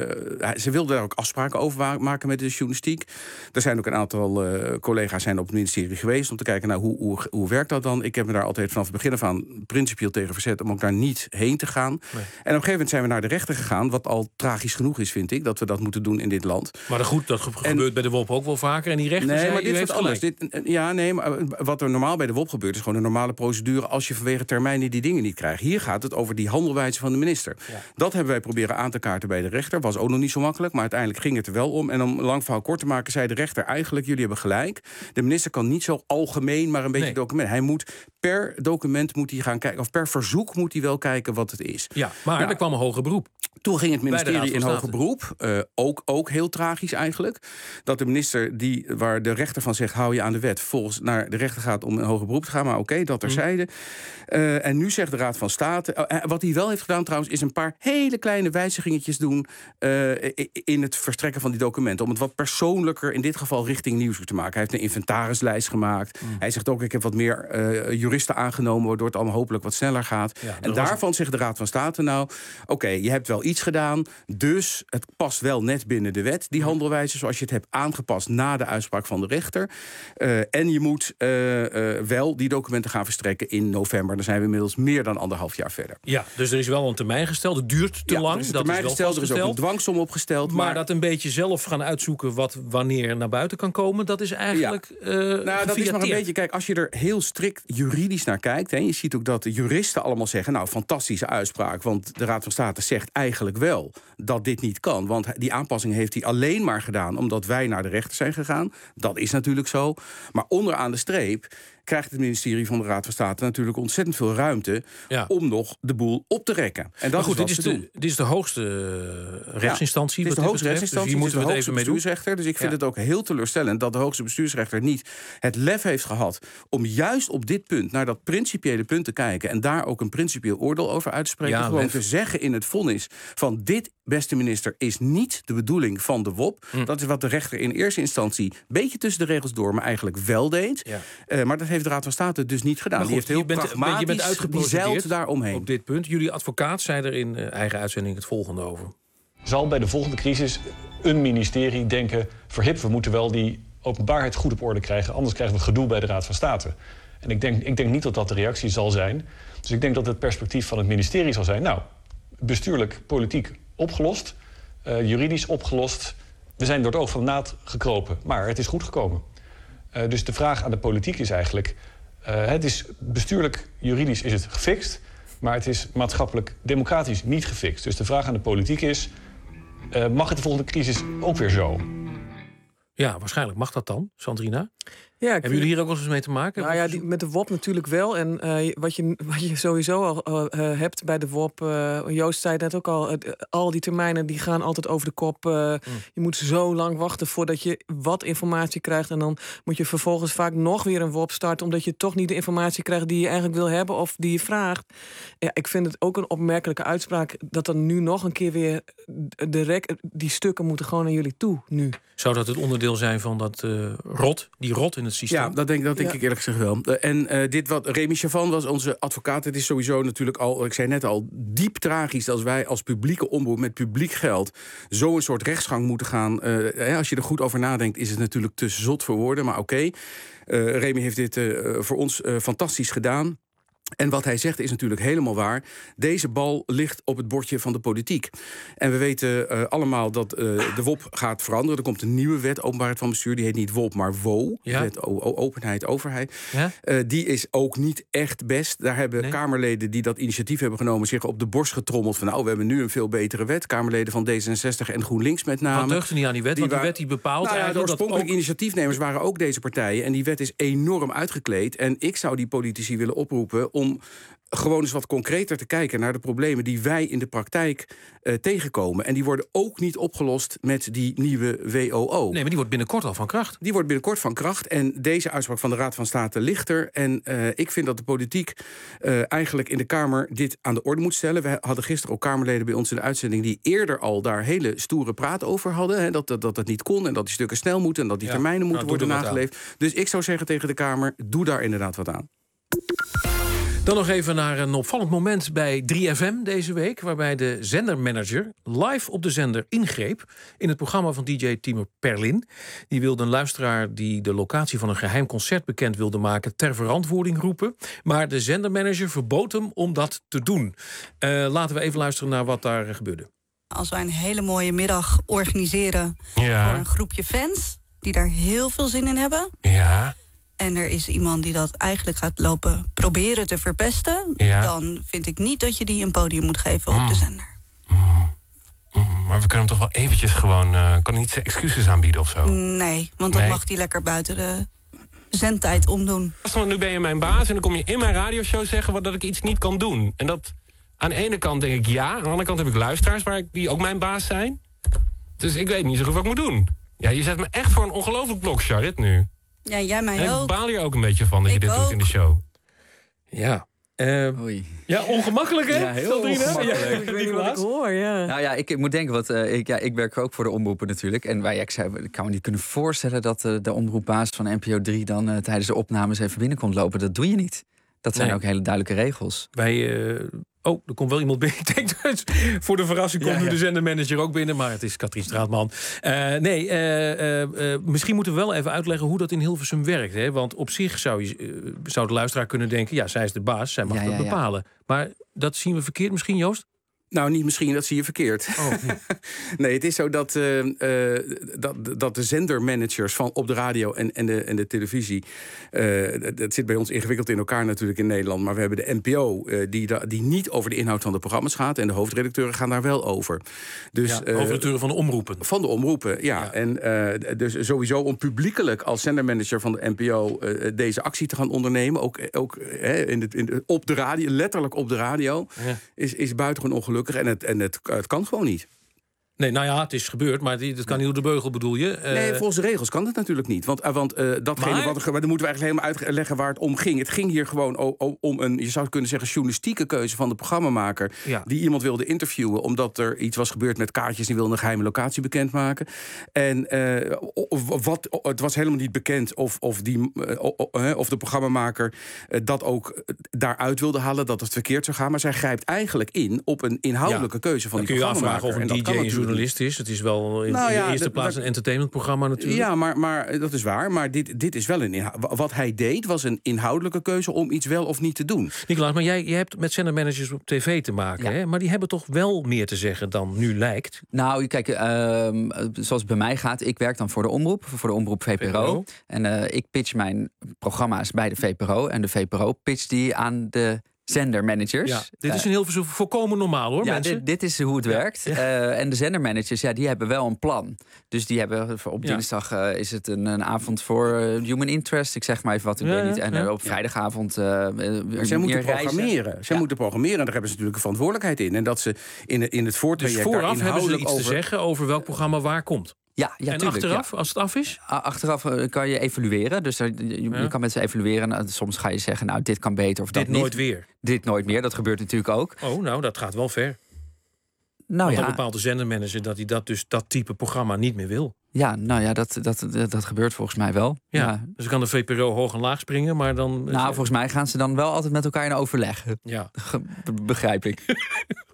Speaker 13: ze wilde daar ook afspraken over maken met de journalistiek. Er zijn ook een aantal uh, collega's zijn op het ministerie geweest om te kijken naar hoe, hoe, hoe werkt dat dan. Ik heb me daar altijd vanaf het begin af aan principieel tegen verzet om ook daar niet heen te gaan. Nee. En op een gegeven moment zijn we naar de rechter gegaan, wat al tragisch genoeg is, vind ik, dat we dat moeten doen in dit land.
Speaker 5: Maar goed, dat gebeurt en, bij de W O P ook wel vaker. En die rechter
Speaker 13: nee,
Speaker 5: zei,
Speaker 13: maar dit
Speaker 5: u
Speaker 13: is wat anders. Dit, ja, nee, maar wat er normaal bij de W O P gebeurt is gewoon een normale procedure als je vanwege termijnen die dingen niet krijgt. Hier gaat het over die handelwijze van de minister. Ja. Dat hebben wij proberen aan te kaarten bij de rechter. Was ook nog niet zo makkelijk, maar uiteindelijk ging het er wel om. En om een lang verhaal kort te maken, zei de rechter eigenlijk, jullie hebben gelijk. De minister kan niet zo algemeen, maar een beetje nee. document. Hij moet per document moet hij gaan kijken, of per verzoek moet hij wel kijken wat het is.
Speaker 5: Ja, maar nou, er kwam een hoger beroep.
Speaker 13: Toen ging het ministerie in hoger beroep. Uh, ook, ook heel tragisch eigenlijk. Dat de minister, die, waar de rechter van zegt, hou je aan de wet, volgens naar de rechter gaat om een hoger beroep te gaan. Maar oké, okay, dat terzijde. Mm. Uh, en nu zegt de Raad van State, uh, wat hij wel heeft gedaan trouwens, is een paar hele kleine wijzigingetjes doen uh, in het verstrekken van die documenten. Om het wat persoonlijker, in dit geval richting Nieuwsuur te maken. Hij heeft een inventarislijst gemaakt. Mm. Hij zegt ook, ik heb wat meer uh, juristen aangenomen, waardoor het allemaal hopelijk wat sneller gaat. Ja, en daarvan zegt de Raad van State nou, oké, okay, je hebt wel iets gedaan, dus het past wel net binnen de wet, die handelwijze, zoals je het hebt aangepast na de uitspraak van de rechter. Uh, en je moet uh, uh, wel die documenten gaan verstrekken in november. Dan zijn we inmiddels meer dan anderhalf jaar verder.
Speaker 5: Ja, dus er is wel een termijn gesteld. Het duurt te
Speaker 13: ja,
Speaker 5: lang.
Speaker 13: Er is een
Speaker 5: dat
Speaker 13: termijn
Speaker 5: is wel
Speaker 13: gesteld, er is ook een dwangsom opgesteld.
Speaker 5: Maar,
Speaker 13: maar
Speaker 5: dat een beetje zelf gaan uitzoeken wat wanneer naar buiten kan komen, dat is eigenlijk ja. uh,
Speaker 13: nou, dat is maar een beetje, kijk, als je er heel strikt juridisch naar kijkt, hè, je ziet ook dat de juristen allemaal zeggen, nou, fantastische uitspraak, want de Raad van State zegt eigenlijk wel dat dit niet kan. Want die aanpassing heeft hij alleen maar gedaan omdat wij naar de rechter zijn gegaan. Dat is natuurlijk zo. Maar onderaan de streep krijgt het ministerie van de Raad van State natuurlijk ontzettend veel ruimte ja. om nog de boel op te rekken. En dat
Speaker 5: maar goed,
Speaker 13: is wat
Speaker 5: dit, is
Speaker 13: ze
Speaker 5: de,
Speaker 13: doen.
Speaker 5: dit is de hoogste rechtsinstantie.
Speaker 13: Ja, het is de hoogste rechtsinstantie,
Speaker 5: dus hier moeten we het even mee doen.
Speaker 13: Bestuursrechter. Dus ik vind ja. het ook heel teleurstellend dat de hoogste bestuursrechter niet het lef heeft gehad om juist op dit punt naar dat principiële punt te kijken en daar ook een principieel oordeel over uit te spreken. Ja, gewoon lef. te zeggen in het vonnis van dit, beste minister, is niet de bedoeling van de W O P. Hm. Dat is wat de rechter in eerste instantie een beetje tussen de regels door, maar eigenlijk wel deed. Ja. Uh, maar dat heeft de Raad van State dus niet gedaan. Goed, die heeft heel
Speaker 5: bent,
Speaker 13: pragmatisch
Speaker 5: je bent uitgeprocedeerd
Speaker 13: daaromheen.
Speaker 5: Op dit punt. Jullie advocaat zei er in uh, eigen uitzending het volgende over.
Speaker 14: Zal bij de volgende crisis een ministerie denken, verhip, we moeten wel die openbaarheid goed op orde krijgen, anders krijgen we gedoe bij de Raad van State. En ik denk, ik denk niet dat dat de reactie zal zijn. Dus ik denk dat het perspectief van het ministerie zal zijn, nou, bestuurlijk, politiek opgelost, uh, juridisch opgelost. We zijn door het oog van de naad gekropen, maar het is goed gekomen. Uh, dus de vraag aan de politiek is eigenlijk, Uh, het is bestuurlijk, juridisch is het gefixt, maar het is maatschappelijk, democratisch niet gefixt. Dus de vraag aan de politiek is, uh, mag het de volgende crisis ook weer zo?
Speaker 5: Ja, waarschijnlijk mag dat dan, Sandrina.
Speaker 2: Ja,
Speaker 5: Hebben jullie hier ook wel eens mee te maken?
Speaker 2: Nou ja, die, met de W O P natuurlijk wel. En uh, wat, je, wat je sowieso al uh, uh, hebt bij de W O P... Uh, Joost zei net ook al, uh, al die termijnen die gaan altijd over de kop. Uh, mm. Je moet zo lang wachten voordat je wat informatie krijgt. En dan moet je vervolgens vaak nog weer een W O P starten, omdat je toch niet de informatie krijgt die je eigenlijk wil hebben of die je vraagt. Ja, ik vind het ook een opmerkelijke uitspraak dat er nu nog een keer weer de rek, die stukken moeten gewoon naar jullie toe nu.
Speaker 5: Zou dat het onderdeel zijn van dat uh, rot, die rot in het systeem?
Speaker 13: Ja, dat denk, dat denk ja. ik eerlijk gezegd wel. Uh, en uh, dit wat Remy Chavan was onze advocaat. Het is sowieso natuurlijk al, ik zei net al, diep tragisch als wij als publieke omroep met publiek geld zo'n soort rechtsgang moeten gaan. Uh, als je er goed over nadenkt, is het natuurlijk te zot voor woorden. Maar oké, okay. uh, Remy heeft dit uh, voor ons uh, fantastisch gedaan. En wat hij zegt is natuurlijk helemaal waar. Deze bal ligt op het bordje van de politiek. En we weten uh, allemaal dat uh, de W O P gaat veranderen. Er komt een nieuwe wet, openbaarheid van bestuur. Die heet niet W O P, maar W O. Ja. Wet o- o- openheid, overheid. Ja? Uh, die is ook niet echt best. Daar hebben nee. Kamerleden die dat initiatief hebben genomen... zich op de borst getrommeld van... nou, we hebben nu een veel betere wet. Kamerleden van D zesenzestig en GroenLinks met name.
Speaker 5: Wat deugde niet aan die wet? Die want die wet die bepaalt
Speaker 13: nou ja,
Speaker 5: eigenlijk...
Speaker 13: de oorspronkelijke
Speaker 5: dat ook...
Speaker 13: initiatiefnemers waren ook deze partijen. En die wet is enorm uitgekleed. En ik zou die politici willen oproepen... om gewoon eens wat concreter te kijken naar de problemen die wij in de praktijk uh, tegenkomen. En die worden ook niet opgelost met die nieuwe W O O.
Speaker 5: Nee, maar die wordt binnenkort al van kracht.
Speaker 13: Die wordt binnenkort van kracht. En deze uitspraak van de Raad van State ligt er. En uh, ik vind dat de politiek uh, eigenlijk in de Kamer dit aan de orde moet stellen. We hadden gisteren ook Kamerleden bij ons in de uitzending die eerder al daar hele stoere praat over hadden. Hè, dat, dat, dat het niet kon en dat die stukken snel moeten en dat die ja, termijnen moeten nou, worden nageleefd. Dus ik zou zeggen tegen de Kamer, doe daar inderdaad wat aan.
Speaker 5: Dan nog even naar een opvallend moment bij drie F M deze week... waarbij de zendermanager live op de zender ingreep... in het programma van D J Timo Perlin. Die wilde een luisteraar die de locatie van een geheim concert bekend wilde maken... ter verantwoording roepen. Maar de zendermanager verbood hem om dat te doen. Uh, laten we even luisteren naar wat daar gebeurde.
Speaker 15: Als wij een hele mooie middag organiseren
Speaker 5: ja.
Speaker 15: voor een groepje fans... die daar heel veel zin in hebben...
Speaker 5: Ja.
Speaker 15: en er is iemand die dat eigenlijk gaat lopen proberen te verpesten...
Speaker 16: Ja.
Speaker 15: dan vind ik niet dat je die een podium moet geven
Speaker 16: mm.
Speaker 15: op de zender.
Speaker 16: Mm. Mm. Maar we kunnen hem toch wel eventjes gewoon... Uh, kan hij niet zijn excuses aanbieden of zo?
Speaker 15: Nee, want dan
Speaker 16: nee.
Speaker 15: mag hij lekker buiten de zendtijd omdoen.
Speaker 16: Nu ben je mijn baas en dan kom je in mijn radioshow zeggen... dat ik iets niet kan doen. En dat aan de ene kant denk ik ja... aan de andere kant heb ik luisteraars waar ik, die ook mijn baas zijn. Dus ik weet niet zo goed wat ik moet doen. Ja, je zet me echt voor een ongelooflijk blok, Charit, nu.
Speaker 15: Ja, jij mij
Speaker 16: en
Speaker 15: ook.
Speaker 16: Ik baal hier ook een beetje van dat
Speaker 15: ik
Speaker 16: je dit
Speaker 15: ook.
Speaker 16: doet in de show.
Speaker 5: Ja. Uh,
Speaker 6: Oei.
Speaker 5: Ja, ongemakkelijk, hè?
Speaker 6: Ja, heel ongemakkelijk.
Speaker 5: Ja,
Speaker 6: ik
Speaker 2: weet niet wat ik hoor, ja.
Speaker 6: Nou ja, ik, ik moet denken, wat, uh, ik, ja, ik werk ook voor de omroepen natuurlijk. En wij, ik, zei, ik kan me niet kunnen voorstellen dat uh, de omroepbaas van N P O drie... dan uh, tijdens de opnames even binnenkomt lopen. Dat doe je niet. Dat zijn nee. ook hele duidelijke regels.
Speaker 5: Wij... Uh... Oh, er komt wel iemand binnen. Ik denk dus, voor de verrassing komt ja, ja. nu de zendermanager ook binnen. Maar het is Katrien Straatman. Uh, nee, uh, uh, uh, misschien moeten we wel even uitleggen hoe dat in Hilversum werkt. Hè? Want op zich zou, je, uh, zou de luisteraar kunnen denken... ja, zij is de baas, zij mag ja, dat ja, bepalen. Ja. Maar dat zien we verkeerd misschien, Joost?
Speaker 13: Nou, niet misschien, dat zie je verkeerd.
Speaker 5: Oh, nee.
Speaker 13: nee, het is zo dat, uh, uh, dat, dat de zendermanagers van op de radio en, en, de, en de televisie... Uh, dat zit bij ons ingewikkeld in elkaar natuurlijk in Nederland... maar we hebben de N P O uh, die, die niet over de inhoud van de programma's gaat... en de hoofdredacteuren gaan daar wel over.
Speaker 5: Dus, ja, hoofdredacteuren uh, van de omroepen.
Speaker 13: Van de omroepen, ja. ja. En uh, dus sowieso om publiekelijk als zendermanager van de N P O... Uh, deze actie te gaan ondernemen, ook, ook uh, in de, in de, op de radio, letterlijk op de radio... Ja. is, is buitengewoon ongelukkig. En, het, en het, het kan gewoon niet.
Speaker 5: Nee, nou ja, het is gebeurd, maar het kan niet door de beugel, bedoel je? Uh...
Speaker 13: Nee, volgens de regels kan dat natuurlijk niet. Want, want uh, datgene maar... wat er, dan moeten we eigenlijk helemaal uitleggen waar het om ging. Het ging hier gewoon om, om een, je zou kunnen zeggen, journalistieke keuze van de programmamaker. Ja. Die iemand wilde interviewen, omdat er iets was gebeurd met kaartjes. Die wilde een geheime locatie bekendmaken. En uh, wat, het was helemaal niet bekend of, of, die, uh, of de programmamaker uh, dat ook daaruit wilde halen, dat het verkeerd zou gaan. Maar zij grijpt eigenlijk in op een inhoudelijke ja. keuze van
Speaker 5: dan
Speaker 13: die programmamaker.
Speaker 5: Kun je afvragen of een D J journalist is. Het is wel in, nou ja, in de eerste de, plaats een entertainmentprogramma natuurlijk.
Speaker 13: Ja, maar, maar dat is waar. Maar dit, dit is wel een inhoud. Wat hij deed was een inhoudelijke keuze om iets wel of niet te doen.
Speaker 5: Nicolaas, maar jij je hebt met zendermanagers op tv te maken. Ja. Hè? Maar die hebben toch wel meer te zeggen dan nu lijkt?
Speaker 6: Nou, kijk, uh, zoals het bij mij gaat. Ik werk dan voor de omroep, voor de omroep V P R O. V P R O. En uh, ik pitch mijn programma's bij de V P R O. En de V P R O pitcht die aan de zendermanagers.
Speaker 5: Ja, dit is een heel volkomen normaal hoor,
Speaker 6: ja,
Speaker 5: mensen.
Speaker 6: Dit, dit is hoe het ja. werkt. Ja. Uh, en de zendermanagers, ja, die hebben wel een plan. Dus die hebben op ja. dinsdag uh, is het een, een avond voor uh, human interest. Ik zeg maar even wat, ik ja, weet niet. En uh, op vrijdagavond uh, uh,
Speaker 13: zij moeten programmeren. Zij ja. moeten programmeren. En daar hebben ze natuurlijk een verantwoordelijkheid in. En dat ze in, in het voortraject
Speaker 5: dus vooraf hebben ze iets
Speaker 13: over...
Speaker 5: te zeggen over welk programma waar komt.
Speaker 6: Ja, ja,
Speaker 5: en
Speaker 6: tuurlijk,
Speaker 5: achteraf,
Speaker 6: ja.
Speaker 5: als het af is?
Speaker 6: Achteraf uh, kan je evalueren. Dus er, je, ja. je kan met ze evalueren. Nou, soms ga je zeggen, nou, dit kan beter of
Speaker 5: dit
Speaker 6: dat niet.
Speaker 5: Dit nooit weer?
Speaker 6: Dit nooit meer, dat gebeurt natuurlijk ook.
Speaker 5: Oh, nou, dat gaat wel ver.
Speaker 6: Nou,
Speaker 5: Want
Speaker 6: ja.
Speaker 5: dan bepaalt de zendermanager dat hij dat, dus, dat type programma niet meer wil.
Speaker 6: Ja, nou ja, dat, dat, dat, dat gebeurt volgens mij wel.
Speaker 5: Ja,
Speaker 6: ja.
Speaker 5: Dus dan kan de V P R O hoog en laag springen, maar dan...
Speaker 6: Nou, volgens mij gaan ze dan wel altijd met elkaar in overleg.
Speaker 5: Ja.
Speaker 6: Begrijp ik.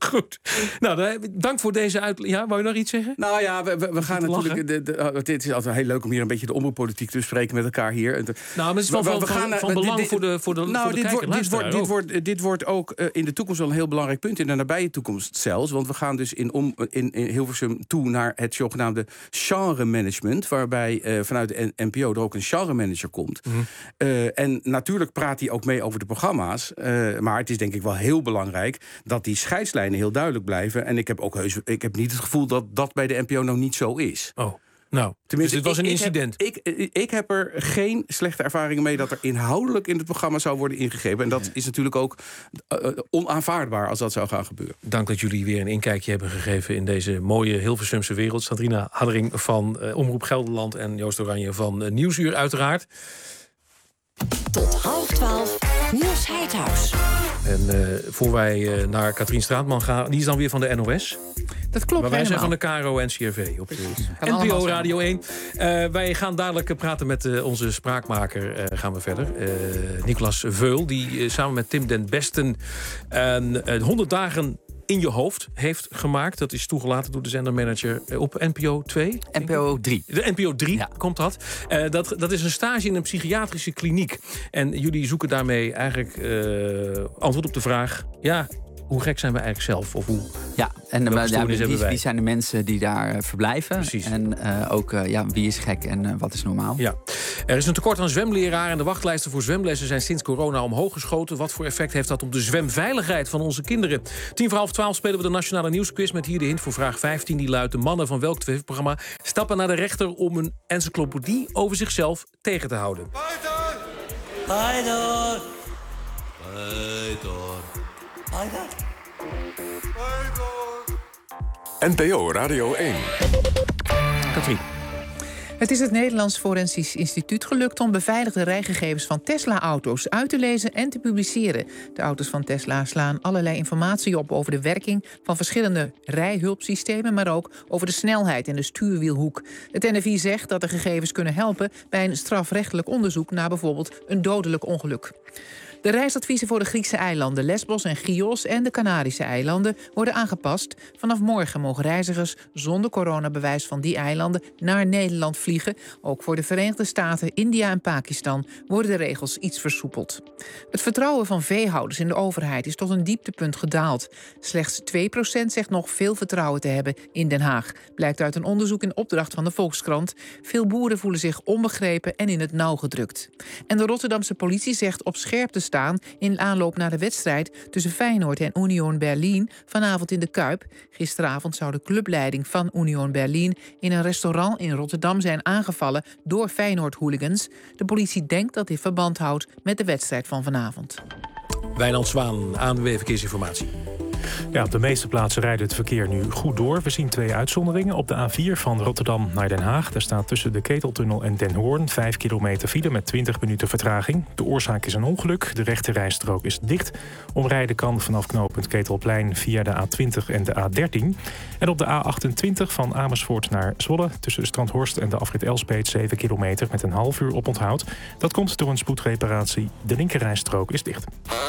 Speaker 5: Goed. Nou, dank voor deze uitleg. Ja, wou je nog iets zeggen?
Speaker 13: Nou ja, we, we, we gaan natuurlijk... De, de, de, dit is altijd heel leuk om hier een beetje de omroeppolitiek te bespreken met elkaar hier.
Speaker 5: Nou, maar het is wel we, we van, gaan, van belang dit, voor de, voor de,
Speaker 13: nou,
Speaker 5: voor de
Speaker 13: dit,
Speaker 5: kijker,
Speaker 13: wordt, dit, wordt, dit, wordt, dit wordt ook uh, in de toekomst wel een heel belangrijk punt. In de nabije toekomst zelfs. Want we gaan dus in, om, in, in Hilversum toe naar het zogenaamde genre management. Waarbij uh, vanuit de N P O er ook een genre manager komt. Mm-hmm. Uh, en natuurlijk praat hij ook mee over de programma's. Uh, maar het is denk ik wel heel belangrijk dat die scheidslijnen heel duidelijk blijven. En ik heb ook heus, ik heb niet het gevoel dat dat bij de N P O nou niet zo is.
Speaker 5: Oh. Nou, tenminste, dus het was een
Speaker 13: ik,
Speaker 5: incident.
Speaker 13: Ik heb, ik, ik heb er geen slechte ervaringen mee dat er inhoudelijk in het programma zou worden ingegrepen. En dat is natuurlijk ook uh, onaanvaardbaar als dat zou gaan gebeuren.
Speaker 5: Dank dat jullie weer een inkijkje hebben gegeven in deze mooie Hilversumse wereld. Sandrina Haddering van uh, Omroep Gelderland en Joost Oranje van uh, Nieuwsuur uiteraard.
Speaker 20: Tot half twaalf, Niels Heidhuis.
Speaker 5: En uh, voor wij uh, naar Katrien Straatman gaan, die is dan weer van de N O S.
Speaker 17: Dat klopt.
Speaker 5: Maar wij
Speaker 17: helemaal.
Speaker 5: zijn van de K R O en C R V op N P O Radio één. Uh, wij gaan dadelijk praten met uh, onze spraakmaker. Uh, gaan we verder. Uh, Nicolas Veul, die uh, samen met Tim den Besten uh, honderd dagen in je hoofd heeft gemaakt. Dat is toegelaten door de zendermanager op N P O twee.
Speaker 6: N P O drie.
Speaker 5: De N P O drie ja. komt dat. Uh, dat. Dat is een stage in een psychiatrische kliniek. En jullie zoeken daarmee eigenlijk uh, antwoord op de vraag... ja, hoe gek zijn we eigenlijk zelf? Of hoe,
Speaker 6: ja, en uh, ja, wie, wie zijn de mensen die daar uh, verblijven?
Speaker 5: Precies.
Speaker 6: En uh, ook uh, ja, wie is gek en uh, wat is normaal?
Speaker 5: Ja. Er is een tekort aan zwemleraren en de wachtlijsten voor zwemlessen zijn sinds corona omhoog geschoten. Wat voor effect heeft dat op de zwemveiligheid van onze kinderen? Tien voor half twaalf spelen we de Nationale Nieuwsquiz met hier de hint voor vraag vijftien. Die luidt: de mannen van welk tv-programma stappen naar de rechter om een encyclopedie over zichzelf tegen te houden?
Speaker 18: Buiten! Buiten! Buiten!
Speaker 1: N P O Radio één.
Speaker 5: Katrien.
Speaker 17: Het is het Nederlands Forensisch Instituut gelukt om beveiligde rijgegevens van Tesla-auto's uit te lezen en te publiceren. De auto's van Tesla slaan allerlei informatie op over de werking van verschillende rijhulpsystemen, maar ook over de snelheid en de stuurwielhoek. Het N F I zegt dat de gegevens kunnen helpen bij een strafrechtelijk onderzoek naar bijvoorbeeld een dodelijk ongeluk. De reisadviezen voor de Griekse eilanden Lesbos en Chios en de Canarische eilanden worden aangepast. Vanaf morgen mogen reizigers zonder coronabewijs van die eilanden naar Nederland vliegen. Ook voor de Verenigde Staten, India en Pakistan worden de regels iets versoepeld. Het vertrouwen van veehouders in de overheid is tot een dieptepunt gedaald. Slechts twee procent zegt nog veel vertrouwen te hebben in Den Haag. Blijkt uit een onderzoek in opdracht van de Volkskrant. Veel boeren voelen zich onbegrepen en in het nauw gedrukt. En de Rotterdamse politie zegt op scherp te staan in aanloop naar de wedstrijd tussen Feyenoord en Union Berlin vanavond in de Kuip. Gisteravond zou de clubleiding van Union Berlin in een restaurant in Rotterdam zijn aangevallen door Feyenoord-hooligans. De politie denkt dat dit verband houdt met de wedstrijd van vanavond.
Speaker 5: Wijnand Zwaan, A N W B Verkeersinformatie.
Speaker 3: Ja, op de meeste plaatsen rijdt het verkeer nu goed door. We zien twee uitzonderingen. Op de A vier van Rotterdam naar Den Haag. Daar staat tussen de Keteltunnel en Den Hoorn vijf kilometer file met twintig minuten vertraging. De oorzaak is een ongeluk. De rechte rijstrook is dicht. Omrijden kan vanaf knooppunt Ketelplein via de A twintig en de A dertien. En op de A achtentwintig van Amersfoort naar Zwolle tussen Strandhorst en de afrit Elspeet zeven kilometer met een half uur oponthoud. Dat komt door een spoedreparatie. De linkerrijstrook is dicht.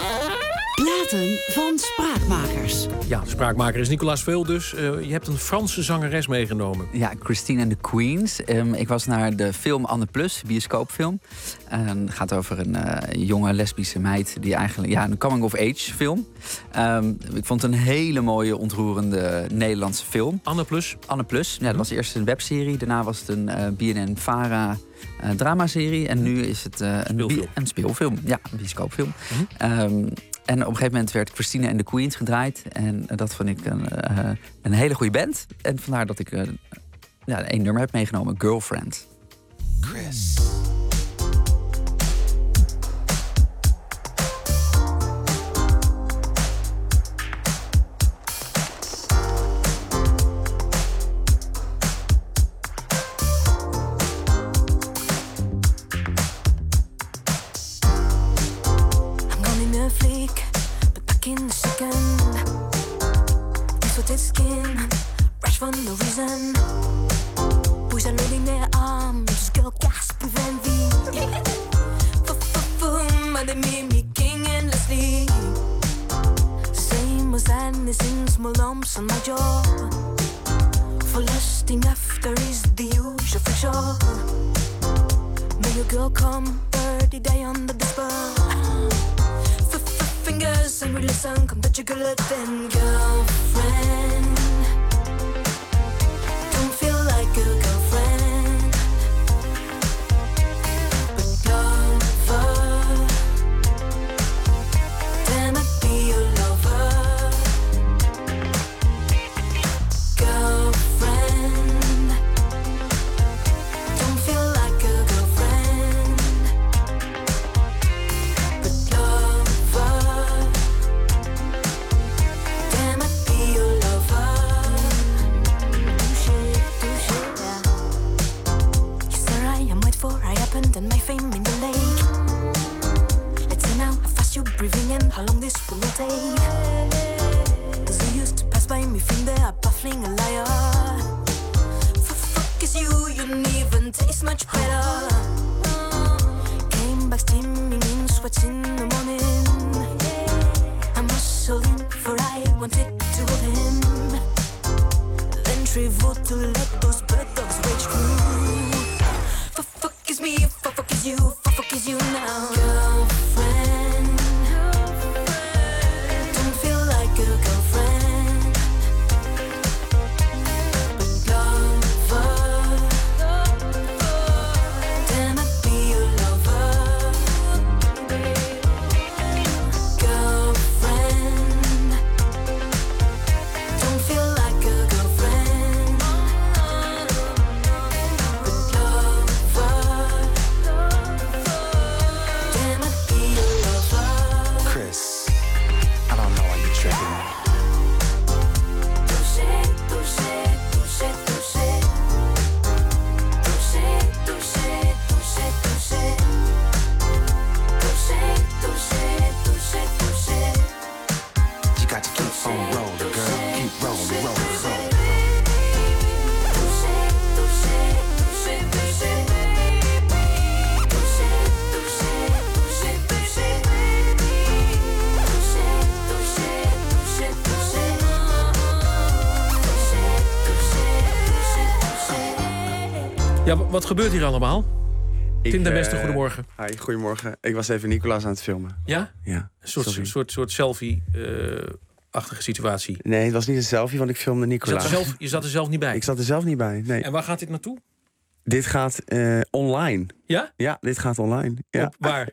Speaker 25: Platen van spraakmakers.
Speaker 5: Ja, de spraakmaker is Nicolas Veul dus. Uh, je hebt een Franse zangeres meegenomen.
Speaker 6: Ja, Christine and the Queens. Um, ik was naar de film Anne Plus, bioscoopfilm. Uh, het gaat over een uh, jonge lesbische meid die eigenlijk... Ja, een coming-of-age film. Um, ik vond het een hele mooie, ontroerende Nederlandse film.
Speaker 5: Anne Plus?
Speaker 6: Anne Plus. Ja, dat was eerst een webserie. Daarna was het een uh, B N N-Vara... Uh, dramaserie. En nu is het uh, een,
Speaker 5: speelfilm.
Speaker 6: een speelfilm. Ja, een bioscoopfilm. Mm-hmm. Um, en op een gegeven moment werd Christine and the Queens gedraaid. En uh, dat vond ik een, uh, een hele goede band. En vandaar dat ik uh, ja, één nummer heb meegenomen. Girlfriend.
Speaker 18: Chris.
Speaker 19: They made me king endlessly. Same as sadness.
Speaker 4: bruises in small lumps on my jaw. For lusting after is the usual fiction. May your girl come early day under the spell. Fingers and listen, come touch your good then, girlfriend. Don't feel like a girlfriend, but lover. Damn, I'd be your lover. Girlfriend, don't feel like a girlfriend, but lover. Damn, I'd be your lover. Touché, touché, yeah. Yes, sir, I am wait for I happened and my fame in the lake. Let's see now how fast you're breathing and how long this will take. Cause you used to pass by me, think they are baffling a liar. Fuck is you, you don't even taste much better. Came back steaming in sweats in the morning. I muscled in for I wanted to hold him. Then traveled to let those bird dogs rage through. Fuck is me, fuck is you, fuck is you now. Girlfriend, don't feel like a girlfriend, but lover. Damn, I'd be your lover. Girlfriend, don't feel like a girlfriend, but lover. Damn, I'd be your lover.
Speaker 19: Chris, I don't know why you're tripping.
Speaker 4: Touché, touché, touché, touché. Touché, touché, touché, touché. Touché, touché, touché, touché.
Speaker 19: You got to keep on rolling, girl. Keep rolling, rolling, rolling.
Speaker 4: Touché, touché, touché, touché. Touché, touché, touché, touché. Touché, touché, touché, touché.
Speaker 5: Ja, wa- wat gebeurt hier allemaal? Tim den Beste,
Speaker 22: eh,
Speaker 5: goedemorgen.
Speaker 22: Hi, goedemorgen. Ik was even Nicolaas aan het filmen.
Speaker 5: Ja?
Speaker 22: Ja.
Speaker 5: Een soort,
Speaker 22: sorry.
Speaker 5: soort, soort selfie-achtige situatie.
Speaker 22: Nee, het was niet een selfie, want ik filmde
Speaker 5: Je zat,
Speaker 22: Nicolaas.
Speaker 5: er zelf, je zat er zelf niet bij.
Speaker 22: Ik zat er zelf niet bij, nee.
Speaker 5: En waar gaat dit naartoe?
Speaker 22: Dit gaat eh, online.
Speaker 5: Ja?
Speaker 22: Ja, dit gaat online. Ja.
Speaker 5: Op waar?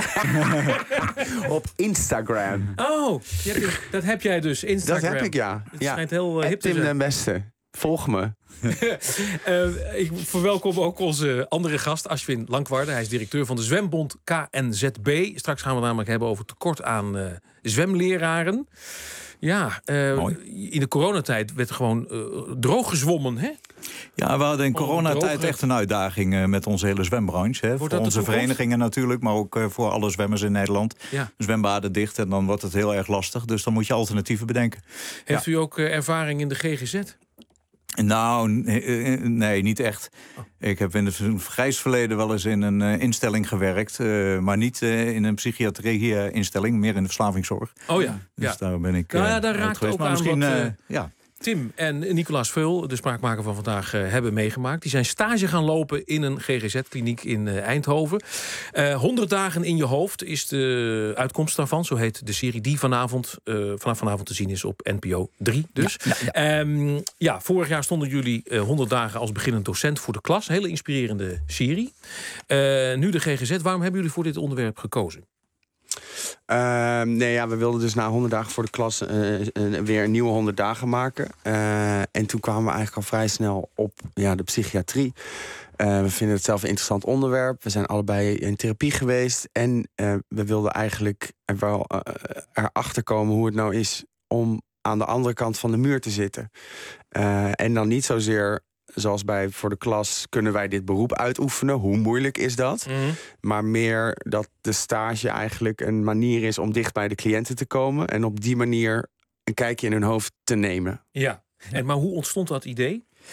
Speaker 22: Op Instagram.
Speaker 5: Oh, je hebt je- dat heb jij dus, Instagram.
Speaker 22: Dat heb ik, ja.
Speaker 5: Het
Speaker 22: ja.
Speaker 5: schijnt heel uh,
Speaker 22: En
Speaker 5: hip te
Speaker 22: Tim
Speaker 5: zijn.
Speaker 22: den Beste. Volg me.
Speaker 5: Uh, ik verwelkom ook onze andere gast, Ashwin Langwarde. Hij is directeur van de zwembond K N Z B. Straks gaan we het namelijk hebben over tekort aan uh, zwemleraren. Ja, uh, in de coronatijd werd gewoon uh, droog gezwommen, hè?
Speaker 23: Ja, we hadden in
Speaker 5: Oh,
Speaker 23: coronatijd
Speaker 5: droog.
Speaker 23: echt een uitdaging uh, met onze hele zwembranche. Hè. Voor
Speaker 5: dat de
Speaker 23: onze
Speaker 5: toekomst?
Speaker 23: verenigingen natuurlijk, maar ook uh, voor alle zwemmers in Nederland.
Speaker 5: Ja.
Speaker 23: Zwembaden dicht en dan wordt het heel erg lastig. Dus dan moet je alternatieven bedenken.
Speaker 5: Heeft
Speaker 23: Ja.
Speaker 5: u ook uh, ervaring in de G G Z?
Speaker 23: Nou, nee, nee, niet echt.
Speaker 5: Oh.
Speaker 23: Ik heb in het grijs verleden wel eens in een uh, instelling gewerkt. Uh, maar niet uh, in een psychiatrie-instelling, meer in de verslavingszorg.
Speaker 5: Oh ja.
Speaker 23: Dus
Speaker 5: ja.
Speaker 23: daar ben ik uh,
Speaker 5: Nou ja, daar
Speaker 23: uit
Speaker 5: raakt
Speaker 23: geweest.
Speaker 5: ook
Speaker 23: Maar
Speaker 5: aan
Speaker 23: misschien,
Speaker 5: wat,
Speaker 23: uh,
Speaker 5: uh,
Speaker 23: ja.
Speaker 5: Tim en Nicolaas Veul, de spraakmaker van vandaag, uh, hebben meegemaakt. Die zijn stage gaan lopen in een G G Z-kliniek in uh, Eindhoven. Uh, honderd dagen in je hoofd is de uitkomst daarvan. Zo heet de serie die vanavond, uh, vanaf vanavond te zien is op N P O drie. Dus. Ja, ja, ja. Um, ja, vorig jaar stonden jullie uh, honderd dagen als beginnend docent voor de klas. Hele inspirerende serie. Uh, nu de G G Z. Waarom hebben jullie voor dit onderwerp gekozen?
Speaker 22: Uh, nee, ja, we wilden dus na honderd dagen voor de klas uh, uh, weer een nieuwe honderd dagen maken. Uh, en toen kwamen we eigenlijk al vrij snel op ja, de psychiatrie. Uh, we vinden het zelf een interessant onderwerp. We zijn allebei in therapie geweest. En uh, we wilden eigenlijk er wel uh, erachter komen hoe het nou is om aan de andere kant van de muur te zitten. Uh, en dan niet zozeer zoals bij voor de klas, kunnen wij dit beroep uitoefenen? Hoe moeilijk is dat? Mm-hmm. Maar meer dat de stage eigenlijk een manier is om dicht bij de cliënten te komen. En op die manier een kijkje in hun hoofd te nemen.
Speaker 5: Ja, en maar hoe ontstond dat idee?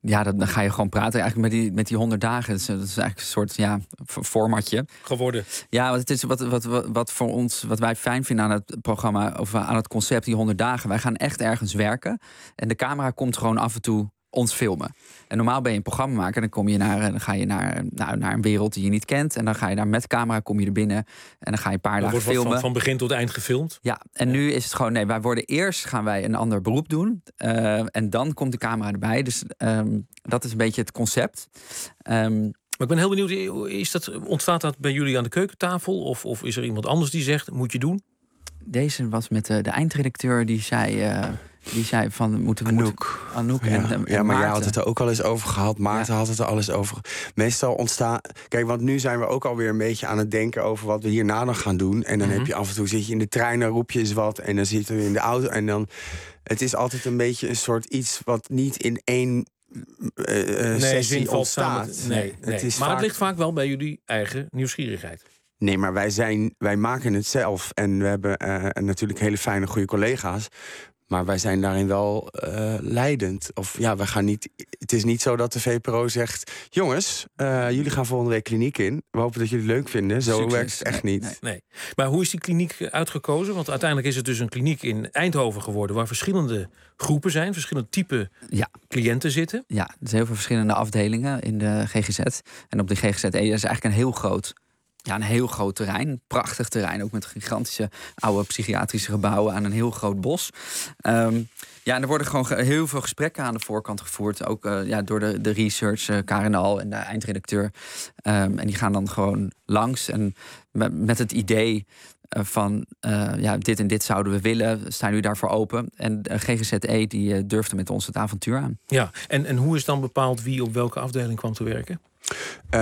Speaker 6: Ja, dat, dan ga je gewoon praten eigenlijk met die, met die honderd dagen. Dat is, dat is eigenlijk een soort ja, formatje.
Speaker 5: Geworden.
Speaker 6: Ja, want het is wat, wat, wat, wat voor ons, wat wij fijn vinden aan het programma, of aan het concept, die honderd dagen. Wij gaan echt ergens werken. En de camera komt gewoon af en toe ons filmen. En normaal ben je een programma maken, dan kom je naar, dan ga je naar, nou, naar een wereld die je niet kent. En dan ga je daar met camera, kom je er binnen. En dan ga je een paar dagen filmen.
Speaker 5: Van, van begin tot eind gefilmd.
Speaker 6: Ja, en nu is het gewoon, nee, wij worden eerst gaan wij een ander beroep doen. Uh, en dan komt de camera erbij. Dus um, dat is een beetje het concept. Um,
Speaker 5: Maar ik ben heel benieuwd, is dat, ontstaat dat bij jullie aan de keukentafel? Of, of is er iemand anders die zegt, moet je doen?
Speaker 6: Deze was met de, de eindredacteur, die zei... Uh, Die zei van, moeten we
Speaker 22: Anouk.
Speaker 6: Moeten, Anouk
Speaker 22: ja.
Speaker 6: en, en
Speaker 22: ja, maar
Speaker 6: Maarten.
Speaker 22: jij had het er ook al eens over gehad. Maarten
Speaker 6: Ja.
Speaker 22: had het er al eens over. Meestal ontstaan... Kijk, want nu zijn we ook alweer een beetje aan het denken over wat we hierna nog gaan doen. En dan
Speaker 5: Mm-hmm.
Speaker 22: heb je af en toe, zit je in de trein, dan roep je eens wat. En dan zitten we in de auto. En dan... Het is altijd een beetje een soort iets wat niet in één uh,
Speaker 5: nee,
Speaker 22: sessie
Speaker 5: zin valt
Speaker 22: ontstaat.
Speaker 5: samen. Nee, nee.
Speaker 22: Het is
Speaker 5: maar
Speaker 22: vaak...
Speaker 5: het ligt vaak wel bij jullie eigen nieuwsgierigheid.
Speaker 22: Nee, maar wij, zijn, wij maken het zelf. En we hebben uh, natuurlijk hele fijne, goede collega's. Maar wij zijn daarin wel uh, leidend. Of ja, we gaan niet. Het is niet zo dat de V P R O zegt: jongens, uh, jullie gaan volgende week kliniek in. We hopen dat jullie het leuk vinden. Zo
Speaker 5: Succes.
Speaker 22: werkt het echt
Speaker 5: nee,
Speaker 22: niet.
Speaker 5: Nee, nee. Maar hoe is die kliniek uitgekozen? Want uiteindelijk is het dus een kliniek in Eindhoven geworden, waar verschillende groepen zijn, verschillende type
Speaker 6: ja.
Speaker 5: cliënten zitten.
Speaker 6: Ja, er zijn heel veel verschillende afdelingen in de G G Z. En op de G G Z E is eigenlijk een heel groot. Ja, een heel groot terrein. Prachtig terrein. Ook met gigantische oude psychiatrische gebouwen aan een heel groot bos. Um, ja, en er worden gewoon heel veel gesprekken aan de voorkant gevoerd. Ook uh, ja, door de, de research, uh, Karen Al en de eindredacteur. Um, en die gaan dan gewoon langs. En met, met het idee uh, van uh, ja, dit en dit zouden we willen. Staan jullie daarvoor open? En de G G Z E die uh, durfde met ons het avontuur aan.
Speaker 5: Ja, en, en hoe is dan bepaald wie op welke afdeling kwam te werken?
Speaker 22: Uh,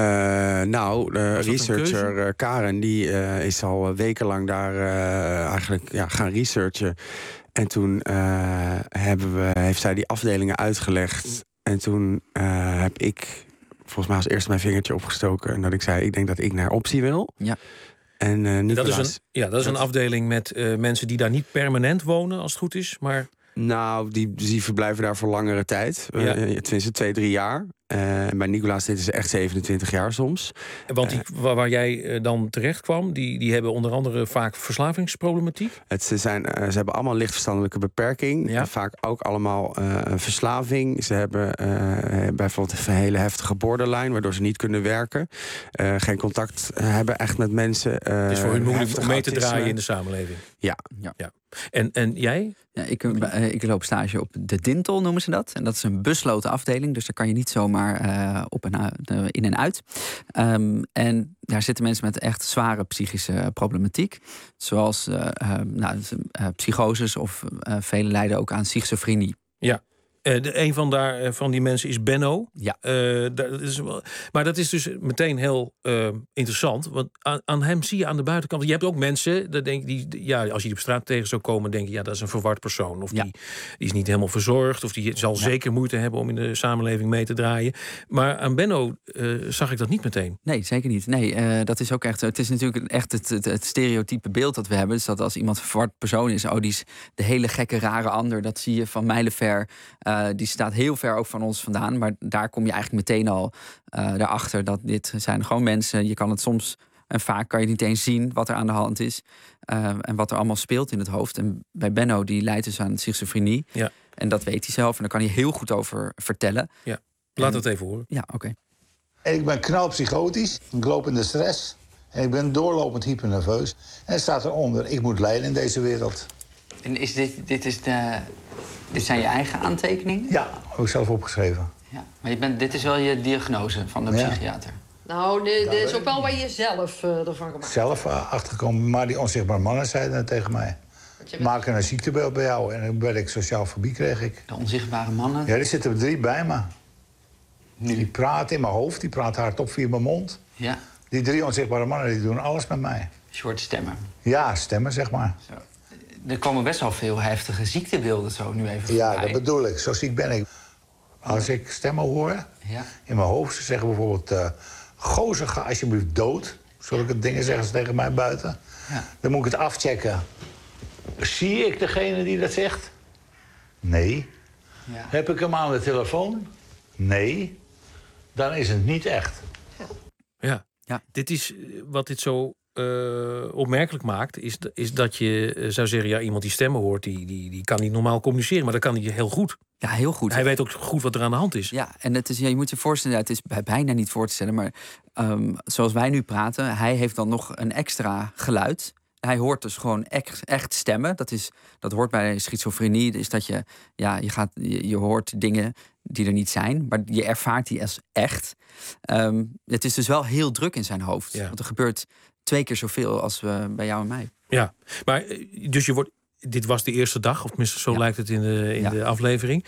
Speaker 22: nou, de researcher uh, Karen die uh, is al wekenlang daar uh, eigenlijk ja, gaan researchen. En toen uh, hebben we, heeft zij die afdelingen uitgelegd. En toen uh, heb ik volgens mij als eerste mijn vingertje opgestoken. En dat ik zei, ik denk dat ik naar optie wil.
Speaker 6: Ja.
Speaker 22: En uh, Nicolaas,
Speaker 5: dat is een, ja, dat is een afdeling met uh, mensen die daar niet permanent wonen, als het goed is. Maar...
Speaker 22: Nou, die, die verblijven daar voor langere tijd.
Speaker 5: Ja.
Speaker 22: Uh, tenminste, twee, drie jaar. Uh, bij Nicolaas zitten ze echt zevenentwintig jaar soms.
Speaker 5: Want die, waar, waar jij uh, dan terecht kwam, die, die hebben onder andere vaak verslavingsproblematiek.
Speaker 22: Het, ze, zijn, uh, ze hebben allemaal lichtverstandelijke beperking.
Speaker 5: Ja.
Speaker 22: Vaak ook allemaal uh, een verslaving. Ze hebben uh, bijvoorbeeld een hele heftige borderline, waardoor ze niet kunnen werken. Uh, geen contact hebben echt met mensen. Uh,
Speaker 5: het is voor hun moeilijk om mee te
Speaker 22: autisme.
Speaker 5: draaien in de samenleving.
Speaker 22: Ja.
Speaker 6: ja.
Speaker 5: ja. En, en jij?
Speaker 6: Ja, ik, uh, ik loop stage op de Dintel, noemen ze dat. En dat is een besloten afdeling, dus daar kan je niet zomaar uh, op en uit, uh, in en uit. Um, en daar zitten mensen met echt zware psychische problematiek. Zoals uh, uh, nou, uh, psychoses of uh, velen lijden ook aan schizofrenie.
Speaker 5: Ja. Uh, de, een van, daar, uh, van die mensen is Benno.
Speaker 6: Ja.
Speaker 5: Uh, dat is, maar dat is dus meteen heel uh, interessant. Want aan, aan hem zie je aan de buitenkant. Je hebt ook mensen, dat denk, die, ja, als je die op straat tegen zou komen, denk je, ja, dat is een verward persoon. Of ja. die, die is niet helemaal verzorgd. Of die zal ja. zeker moeite hebben om in de samenleving mee te draaien. Maar aan Benno uh, zag ik dat niet meteen.
Speaker 6: Nee, zeker niet. Nee, uh, dat is ook echt. Het is natuurlijk echt het, het, het stereotype beeld dat we hebben. Dus dat als iemand een verward persoon is, oh, die is de hele gekke, rare ander. Dat zie je van mijlenver. Uh, die staat heel ver ook van ons vandaan. Maar daar kom je eigenlijk meteen al uh, daarachter dat dit zijn gewoon mensen. Je kan het soms en vaak kan je niet eens zien wat er aan de hand is. Uh, en wat er allemaal speelt in het hoofd. En bij Benno, die lijdt dus aan schizofrenie.
Speaker 5: Ja.
Speaker 6: En dat weet hij zelf. En daar kan hij heel goed over vertellen.
Speaker 5: Ja. Laat
Speaker 6: en,
Speaker 5: het even horen.
Speaker 6: Ja, oké. Okay.
Speaker 8: En ik ben knalpsychotisch. Ik loop in de stress. En ik ben doorlopend hypernerveus. En er staat eronder, ik moet lijden in deze wereld.
Speaker 6: En is dit, dit, is de, dit zijn je eigen aantekeningen?
Speaker 8: Ja, heb ik zelf opgeschreven.
Speaker 6: Ja, maar je bent, dit is wel je diagnose van de ja. psychiater?
Speaker 9: Nou, dit, dit is ook wel waar je zelf uh, ervan gemaakt.
Speaker 8: Zelf uh, achtergekomen, maar die onzichtbare mannen zeiden tegen mij. Bent... Maak een ziektebeeld bij jou. En dan werd ik sociaal fobie, kreeg ik.
Speaker 6: De onzichtbare mannen?
Speaker 8: Ja, die zitten er drie bij me. Nu. Die praten in mijn hoofd, die praten hardop via mijn mond.
Speaker 6: Ja.
Speaker 8: Die drie onzichtbare mannen die doen alles met mij.
Speaker 6: Een soort stemmen?
Speaker 8: Ja, stemmen, zeg maar.
Speaker 6: Zo. Er komen best wel veel heftige ziektebeelden zo nu even
Speaker 8: Ja,
Speaker 6: voorbij.
Speaker 8: dat bedoel ik. Zo ziek ben ik. Als ik stemmen hoor,
Speaker 6: ja.
Speaker 8: in mijn hoofd, ze zeggen bijvoorbeeld... Uh, gozer, ga alsjeblieft dood. Zulke dingen zeggen ze tegen mij buiten.
Speaker 6: Ja.
Speaker 8: Dan moet ik het afchecken. Zie ik degene die dat zegt? Nee.
Speaker 6: Ja.
Speaker 8: Heb ik hem aan de telefoon? nee, dan is het niet echt.
Speaker 5: Ja, ja. Dit is wat dit zo uh, opmerkelijk maakt, is, is dat je uh, zou zeggen, ja, iemand die stemmen hoort, die, die, die kan niet normaal communiceren, maar dat kan hij heel goed.
Speaker 6: Ja, heel goed.
Speaker 5: Hij weet ook goed wat er aan de hand is.
Speaker 6: Ja, en het is, ja, je moet je voorstellen, het is bijna niet voor te stellen, maar um, zoals wij nu praten, hij heeft dan nog een extra geluid. Hij hoort dus gewoon echt, echt stemmen. Dat, is, dat hoort bij schizofrenie. Is dat je, ja, je, gaat, je, je hoort dingen die er niet zijn, maar je ervaart die als echt. Um, het is dus wel heel druk in zijn hoofd. Ja. Want er gebeurt twee keer zoveel als uh, bij jou en mij.
Speaker 5: Ja, maar dus je wordt. Dit was de eerste dag, of tenminste zo ja. lijkt het in de, in ja. de aflevering.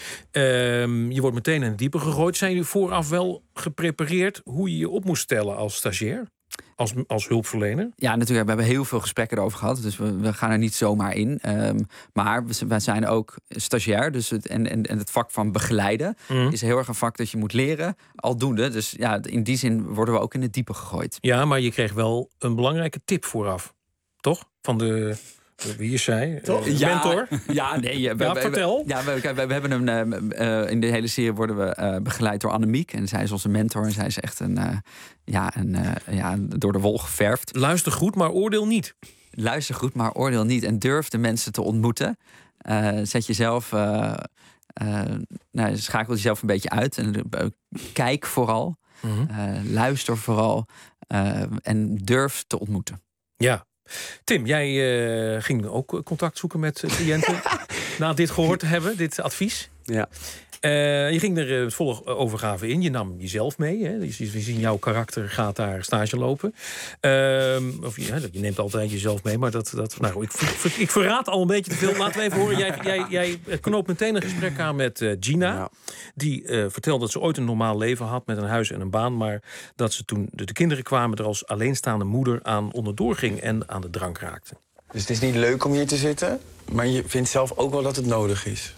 Speaker 5: Um, je wordt meteen in het diepe gegooid. Zijn jullie vooraf wel geprepareerd hoe je je op moest stellen als stagiair? Als, als hulpverlener?
Speaker 6: Ja, natuurlijk. We hebben heel veel gesprekken erover gehad. Dus we, we gaan er niet zomaar in. Um, maar we, we zijn ook stagiair. Dus het, en, en, en het vak van begeleiden mm. is heel erg een vak dat je moet leren. Aldoende. Dus ja, in die zin worden we ook in het diepe gegooid.
Speaker 5: Ja, maar je kreeg wel een belangrijke tip vooraf. Toch? Van de... Wie je zei, uh,
Speaker 6: ja,
Speaker 5: mentor.
Speaker 6: Ja, nee.
Speaker 5: Ja, we, vertel.
Speaker 6: Ja, we, we, we hebben hem uh, uh, in de hele serie worden we uh, begeleid door Annemiek. En zij is onze mentor. En zij is echt een, uh, ja, een, uh, ja, door de wol geverfd.
Speaker 5: Luister goed, maar oordeel niet.
Speaker 6: Luister goed, maar oordeel niet. En durf de mensen te ontmoeten. Uh, zet jezelf... Uh, uh, nou, schakel jezelf een beetje uit. En uh, kijk vooral. Mm-hmm. uh, luister vooral. Uh, en durf te ontmoeten.
Speaker 5: Ja. Tim, jij uh, ging ook contact zoeken met cliënten na dit gehoord te hebben, dit advies.
Speaker 22: Ja.
Speaker 5: Uh, je ging er uh, volle overgave in. Je nam jezelf mee. Hè? Dus we zien jouw karakter gaat daar stage lopen. Uh, of ja, je neemt altijd jezelf mee, maar dat... dat nou, ik, ik, ik verraad al een beetje te veel. Laten we even horen. Jij, jij, jij knoopt meteen een gesprek aan met uh, Gina. Ja. Die uh, vertelde dat ze ooit een normaal leven had met een huis en een baan. Maar dat ze toen de, de kinderen kwamen er als alleenstaande moeder aan onderdoor ging en aan de drank raakte.
Speaker 10: Dus het is niet leuk om hier te zitten, maar je vindt zelf ook wel dat het nodig is?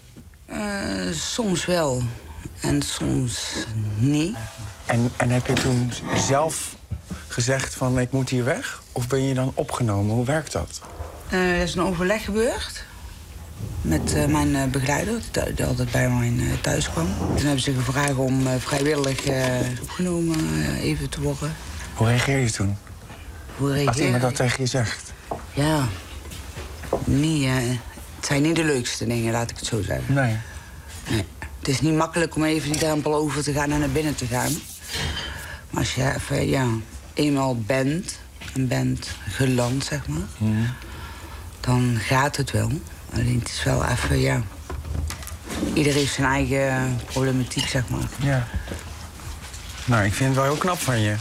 Speaker 11: Uh, soms wel en soms niet.
Speaker 10: En, en heb je toen zelf gezegd van ik moet hier weg? Of ben je dan opgenomen? Hoe werkt dat?
Speaker 11: Uh, er is een overleg gebeurd met uh, mijn uh, begeleider, die altijd bij mij uh, thuis kwam. Toen hebben ze gevraagd om uh, vrijwillig uh, opgenomen uh, even te worden.
Speaker 10: Hoe reageer je toen?
Speaker 11: Hoe reageer
Speaker 10: Als iemand dat tegen je zegt?
Speaker 11: Ja, niet... Uh, Het zijn niet de leukste dingen, laat ik het zo zeggen.
Speaker 10: Nee.
Speaker 11: nee. Het is niet makkelijk om even die drempel over te gaan en naar binnen te gaan. Maar als je even, ja, eenmaal bent, en bent geland, zeg maar... Mm. dan gaat het wel. Alleen het is wel even, ja... Iedereen heeft zijn eigen problematiek, zeg maar.
Speaker 10: Ja. Nou, ik vind het wel heel knap van je.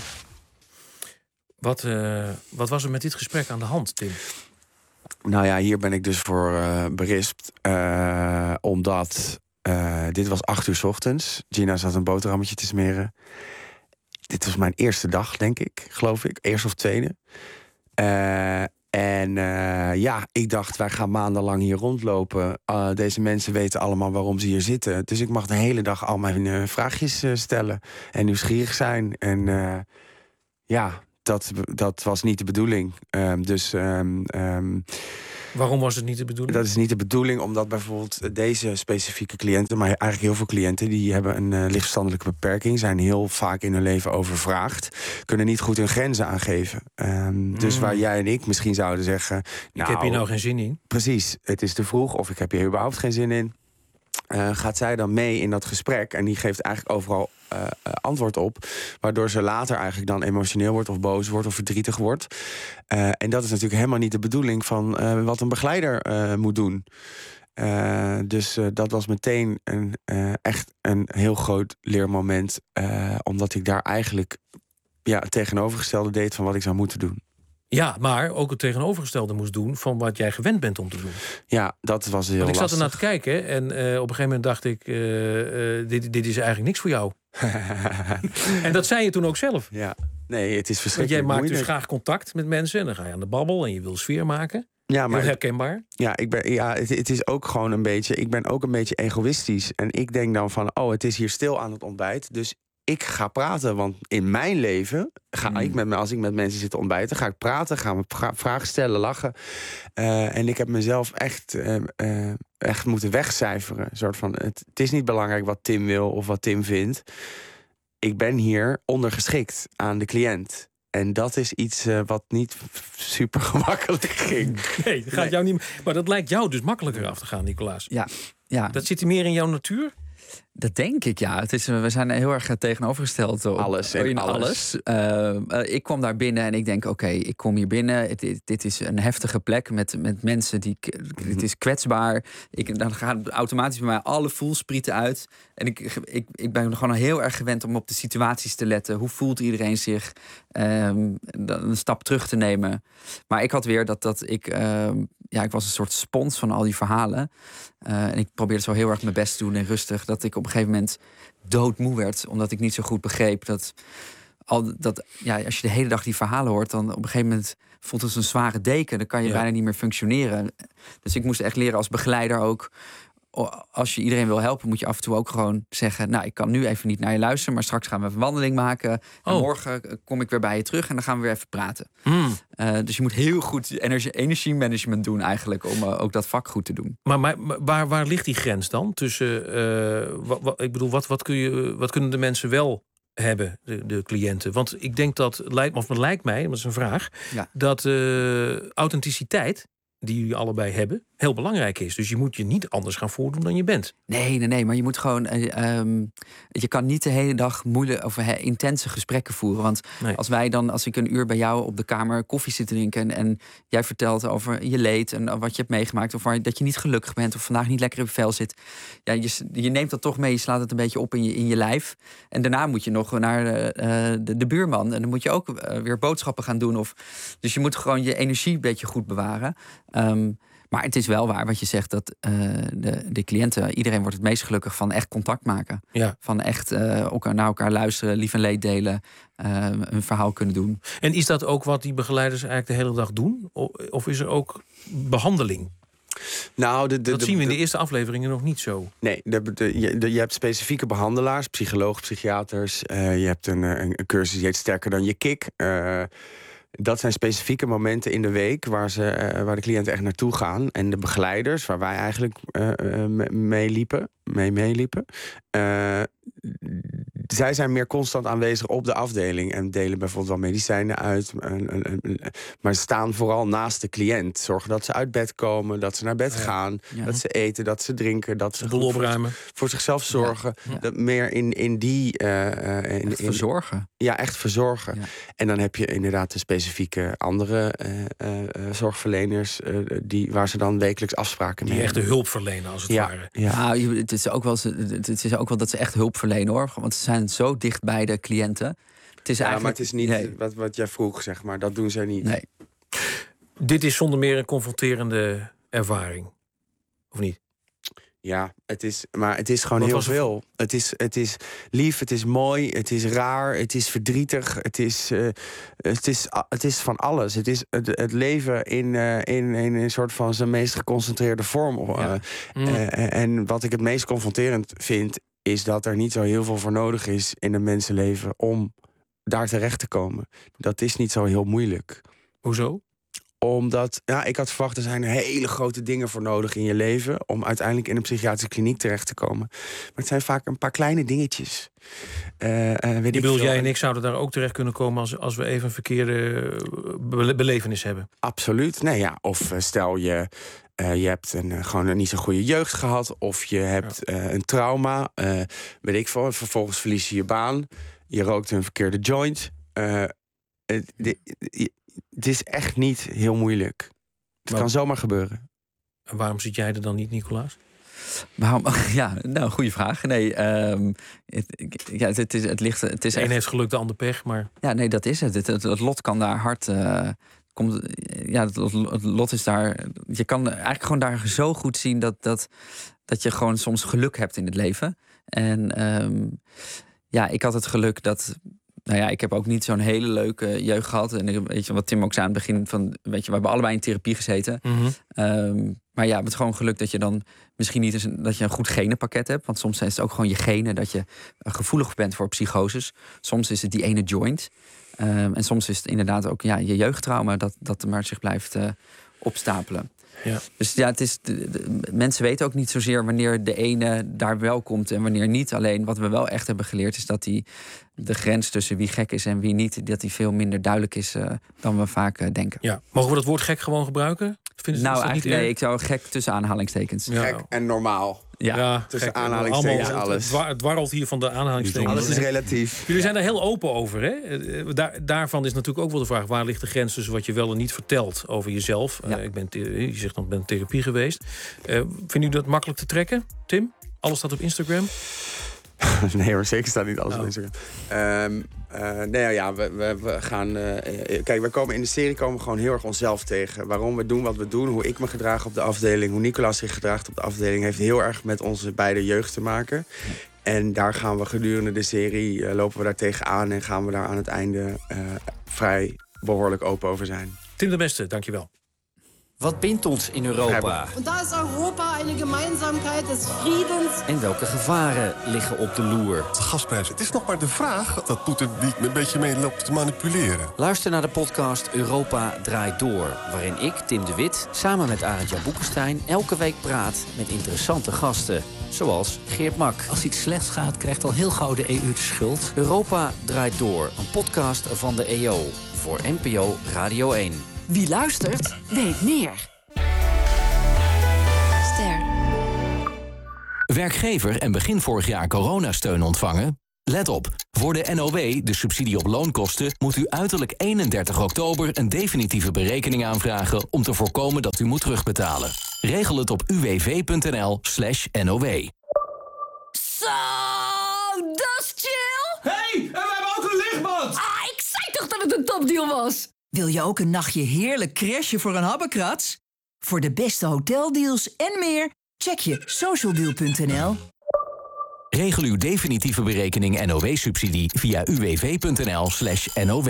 Speaker 5: Wat, uh, wat was er met dit gesprek aan de hand, Tim?
Speaker 22: Nou ja, hier ben ik dus voor uh, berispt. Uh, omdat uh, dit was acht uur 's ochtends. Gina zat een boterhammetje te smeren. Dit was mijn eerste dag, denk ik, geloof ik. Eerste of tweede. Uh, en uh, ja, ik dacht, wij gaan maandenlang hier rondlopen. Uh, deze mensen weten allemaal waarom ze hier zitten. Dus ik mag de hele dag al mijn uh, vraagjes uh, stellen. En nieuwsgierig zijn. En uh, ja... Dat, dat was niet de bedoeling. Um, dus, um, um,
Speaker 5: Waarom was het niet de bedoeling?
Speaker 22: Dat is niet de bedoeling, omdat bijvoorbeeld deze specifieke cliënten... maar eigenlijk heel veel cliënten, die hebben een uh, lichtverstandelijke beperking... zijn heel vaak in hun leven overvraagd... kunnen niet goed hun grenzen aangeven. Um, mm. Dus waar jij en ik misschien zouden zeggen...
Speaker 5: Nou, ik heb hier nou geen zin in.
Speaker 22: Precies, het is te vroeg of ik heb hier überhaupt geen zin in... Uh, gaat zij dan mee in dat gesprek en die geeft eigenlijk overal uh, uh, antwoord op... waardoor ze later eigenlijk dan emotioneel wordt of boos wordt of verdrietig wordt. Uh, en dat is natuurlijk helemaal niet de bedoeling van uh, wat een begeleider uh, moet doen. Uh, dus uh, dat was meteen een, uh, echt een heel groot leermoment... Uh, omdat ik daar eigenlijk ja, het tegenovergestelde deed van wat ik zou moeten doen.
Speaker 5: Ja, maar ook het tegenovergestelde moest doen van wat jij gewend bent om te doen.
Speaker 22: Ja, dat was heel
Speaker 5: Want ik zat
Speaker 22: lastig.
Speaker 5: ernaar te kijken en uh, op een gegeven moment dacht ik... Uh, uh, dit, dit is eigenlijk niks voor jou. En dat zei je toen ook zelf.
Speaker 22: Ja, nee, het is verschrikkelijk.
Speaker 5: Want jij maakt
Speaker 22: moeilijk.
Speaker 5: dus graag contact met mensen... en dan ga je aan de babbel en je wil sfeer maken.
Speaker 22: Ja, maar
Speaker 5: heel herkenbaar.
Speaker 22: Ja, ik ben, ja het, het is ook gewoon een beetje... Ik ben ook een beetje egoïstisch. En ik denk dan van, oh, het is hier stil aan het ontbijt... dus ik ga praten. Want in mijn leven ga mm. ik met me, als ik met mensen zit te ontbijten, ga ik praten, ga me vragen stellen, lachen. Uh, en ik heb mezelf echt, uh, uh, echt moeten wegcijferen. Een soort van, het, het is niet belangrijk wat Tim wil of wat Tim vindt. Ik ben hier ondergeschikt aan de cliënt. En dat is iets uh, wat niet super gemakkelijk ging.
Speaker 5: Nee, dat gaat nee. jou niet. Maar dat lijkt jou dus makkelijker af te gaan, Nicolaas.
Speaker 6: Ja, ja.
Speaker 5: Dat zit meer in jouw natuur?
Speaker 6: Dat denk ik, ja. Het is, we zijn heel erg tegenovergesteld op
Speaker 22: alles. En
Speaker 6: in alles. alles. Uh, uh, ik kwam daar binnen en ik denk, oké, okay, ik kom hier binnen. Dit, dit is een heftige plek met, met mensen die... Mm-hmm. Het is kwetsbaar. Ik, dan gaan automatisch bij mij alle voelsprieten uit. En ik, ik, ik ben gewoon heel erg gewend om op de situaties te letten. Hoe voelt iedereen zich? Um, een stap terug te nemen. Maar ik had weer dat, dat ik... Um, ja, ik was een soort spons van al die verhalen. Uh, en ik probeerde zo heel erg mijn best te doen en rustig. Dat ik op een gegeven moment doodmoe werd. Omdat ik niet zo goed begreep dat... Al dat ja, als je de hele dag die verhalen hoort, dan op een gegeven moment voelt het als een zware deken. Dan kan je ja. bijna niet meer functioneren. Dus ik moest echt leren als begeleider ook... Als je iedereen wil helpen, moet je af en toe ook gewoon zeggen... nou, ik kan nu even niet naar je luisteren... maar straks gaan we een wandeling maken. En oh. morgen kom ik weer bij je terug en dan gaan we weer even praten. Mm. Uh, dus je moet heel goed energie, energiemanagement doen eigenlijk... om uh, ook dat vak goed te doen.
Speaker 5: Maar, maar, maar waar, waar ligt die grens dan? Tussen, uh, wat, wat, ik bedoel, wat, wat, kun je, wat kunnen de mensen wel hebben, de, de cliënten? Want ik denk dat, of het lijkt mij, dat is een vraag... Ja. dat uh, authenticiteit... die jullie allebei hebben, heel belangrijk is. Dus je moet je niet anders gaan voordoen dan je bent.
Speaker 6: Nee, nee, nee, maar je moet gewoon... Uh, um, je kan niet de hele dag moeilijk of uh, intense gesprekken voeren. Want nee. als wij dan, als ik een uur bij jou op de kamer koffie zit te drinken... en, en jij vertelt over je leed en wat je hebt meegemaakt... of waar, dat je niet gelukkig bent of vandaag niet lekker in je vel zit... Ja, je, je neemt dat toch mee, je slaat het een beetje op in je, in je lijf. En daarna moet je nog naar uh, de, de buurman... en dan moet je ook uh, weer boodschappen gaan doen. Of, dus je moet gewoon je energie een beetje goed bewaren... Um, maar het is wel waar wat je zegt, dat uh, de, de cliënten... iedereen wordt het meest gelukkig van echt contact maken. Ja. Van echt uh, elkaar, naar elkaar luisteren, lief en leed delen... Uh, een verhaal kunnen doen.
Speaker 5: En is dat ook wat die begeleiders eigenlijk de hele dag doen? Of is er ook behandeling?
Speaker 22: Nou, de, de,
Speaker 5: dat
Speaker 22: de,
Speaker 5: zien we in de,
Speaker 22: de
Speaker 5: eerste afleveringen nog niet zo.
Speaker 22: Nee, de, de, je, de, je hebt specifieke behandelaars, psychologen, psychiaters. Uh, je hebt een, een, een cursus die heet Sterker dan je kick... Uh, Dat zijn specifieke momenten in de week waar, ze, uh, waar de cliënten echt naartoe gaan. En de begeleiders, waar wij eigenlijk uh, uh, mee liepen, mee meeliepen... Uh, zij zijn meer constant aanwezig op de afdeling... en delen bijvoorbeeld wel medicijnen uit. En, en, en, maar staan vooral naast de cliënt. Zorgen dat ze uit bed komen, dat ze naar bed ja. gaan... Ja. dat ze eten, dat ze drinken, dat ze
Speaker 5: goed opruimen.
Speaker 22: Voor, voor zichzelf zorgen. Ja. Ja. Dat meer in, in die... Uh, in,
Speaker 6: echt verzorgen.
Speaker 22: Ja, echt verzorgen. Ja. En dan heb je inderdaad de specifieke andere uh, uh, zorgverleners... Uh, die, waar ze dan wekelijks afspraken mee
Speaker 5: die echt de hulp verlenen, als het
Speaker 22: ja.
Speaker 5: ware.
Speaker 6: Ja, nou, het is ook wel, het is ook wel dat ze echt hulp verlenen, hoor. Want ze zijn zo dicht bij de cliënten. Het is
Speaker 22: ja,
Speaker 6: eigenlijk...
Speaker 22: maar het is niet
Speaker 6: nee.
Speaker 22: wat, wat jij vroeg, zeg maar. Dat doen zij niet.
Speaker 6: Nee.
Speaker 5: Dit is zonder meer een confronterende ervaring. Of niet?
Speaker 22: Ja, het is, maar het is gewoon
Speaker 5: Wat
Speaker 22: heel
Speaker 5: was het?
Speaker 22: veel. Het is, het is lief, het is mooi, het is raar, het is verdrietig. Het is, uh, het is, uh, het is van alles. Het is het, het leven in, uh, in, in een soort van zijn meest geconcentreerde vorm. Uh,
Speaker 5: Ja. Mm.
Speaker 22: uh, en wat ik het meest confronterend vind... is dat er niet zo heel veel voor nodig is in een mensenleven... om daar terecht te komen. Dat is niet zo heel moeilijk.
Speaker 5: Hoezo?
Speaker 22: Omdat, ja, ik had verwacht, er zijn hele grote dingen voor nodig in je leven... om uiteindelijk in een psychiatrische kliniek terecht te komen. Maar het zijn vaak een paar kleine dingetjes. Uh, uh, weet
Speaker 5: Je bedoel,
Speaker 22: ik
Speaker 5: jij en ik zouden daar ook terecht kunnen komen... als, als we even een verkeerde bele- belevenis hebben?
Speaker 22: Absoluut. Nee, ja, of uh, stel je... Uh, je hebt een, uh, gewoon een niet zo goede jeugd gehad... of je hebt ja. uh, een trauma, uh, weet ik veel... vervolgens verlies je je baan, je rookt een verkeerde joint... Uh, het, de, de, het is echt niet heel moeilijk. Het maar, kan zomaar gebeuren.
Speaker 5: En waarom zit jij er dan niet, Nicolaas?
Speaker 6: Waarom? Ja, nou, goede vraag. Nee, um, het, ja, het, is, het ligt... Het is
Speaker 5: de een
Speaker 6: echt...
Speaker 5: heeft geluk, de ander pech, maar...
Speaker 6: Ja, nee, dat is het. Het, het, het lot kan daar hard... Uh, komt, ja, het, het lot is daar... Je kan eigenlijk gewoon daar zo goed zien... dat, dat, dat je gewoon soms geluk hebt in het leven. En um, ja, ik had het geluk dat... Nou ja, ik heb ook niet zo'n hele leuke jeugd gehad. En ik, weet je, wat Tim ook zei aan het begin van, weet je, we hebben allebei in therapie gezeten.
Speaker 5: Mm-hmm.
Speaker 6: Um, maar ja, het gewoon geluk dat je dan misschien niet eens een, dat je een goed genenpakket hebt. Want soms is het ook gewoon je genen dat je gevoelig bent voor psychoses. Soms is het die ene joint. Um, en soms is het inderdaad ook ja, je jeugdtrauma dat, dat maar zich blijft uh, opstapelen.
Speaker 5: Ja.
Speaker 6: Dus ja, het is de, de, mensen weten ook niet zozeer wanneer de ene daar wel komt en wanneer niet. Alleen wat we wel echt hebben geleerd is dat die, de grens tussen wie gek is en wie niet, dat die veel minder duidelijk is uh, dan we vaak uh, denken.
Speaker 5: Ja. Mogen we dat woord gek gewoon gebruiken?
Speaker 6: Vinden ze, nou, eigenlijk nee, ik zou gek tussen aanhalingstekens.
Speaker 22: Ja. Gek en normaal.
Speaker 6: Ja,
Speaker 5: ja
Speaker 22: tussen
Speaker 5: gek,
Speaker 22: aanhalingstekens
Speaker 5: allemaal,
Speaker 22: alles.
Speaker 5: Het dwarrelt hier van de aanhalingstekens.
Speaker 22: Alles is relatief.
Speaker 5: Jullie zijn daar heel open over, hè? Daar, daarvan is natuurlijk ook wel de vraag, waar ligt de grens tussen wat je wel en niet vertelt over jezelf? Ja. Uh, ik ben, je zegt dan, ben in therapie geweest. Uh, Vinden jullie dat makkelijk te trekken, Tim? Alles staat op Instagram?
Speaker 22: Nee hoor, zeker staat niet alles
Speaker 5: oh.
Speaker 22: op Instagram. Um, uh, nee, ja, we, we, we gaan... Uh, kijk, we komen in de serie komen we gewoon heel erg onszelf tegen. Waarom we doen wat we doen, hoe ik me gedraag op de afdeling, hoe Nicolas zich gedraagt op de afdeling, heeft heel erg met onze beide jeugd te maken. En daar gaan we gedurende de serie, uh, lopen we daar tegenaan en gaan we daar aan het einde uh, vrij behoorlijk open over zijn.
Speaker 5: Tim de Beste, dankjewel.
Speaker 7: Wat bindt ons in Europa?
Speaker 9: En daar is Europa een gemeenschapheid des Friedens.
Speaker 7: En welke gevaren liggen op de loer?
Speaker 12: De gasprijs, het is nog maar de vraag dat Poetin die een beetje mee loopt te manipuleren.
Speaker 7: Luister naar de podcast Europa draait door, waarin ik, Tim de Wit, samen met Arend-Jan Boekenstein elke week praat met interessante gasten. Zoals Geert Mak.
Speaker 14: Als iets slechts gaat, krijgt al heel gauw de E U de schuld.
Speaker 7: Europa draait door, een podcast van de E O voor N P O Radio één.
Speaker 21: Wie luistert, weet meer.
Speaker 24: Ster. Werkgever en begin vorig jaar coronasteun ontvangen? Let op, voor de N O W, de subsidie op loonkosten, moet u uiterlijk eenendertig oktober een definitieve berekening aanvragen om te voorkomen dat u moet terugbetalen. Regel het op uwv.nl slash NOW.
Speaker 21: Zo, dat is chill!
Speaker 18: Hey, en we hebben ook een lichtbad!
Speaker 21: Ah, ik zei toch dat het een topdeal was? Wil je ook een nachtje heerlijk crashen voor een habbekrats? Voor de beste hoteldeals en meer, check je socialdeal punt n l.
Speaker 24: Regel uw definitieve berekening N O W-subsidie via uwv.nl slash NOW.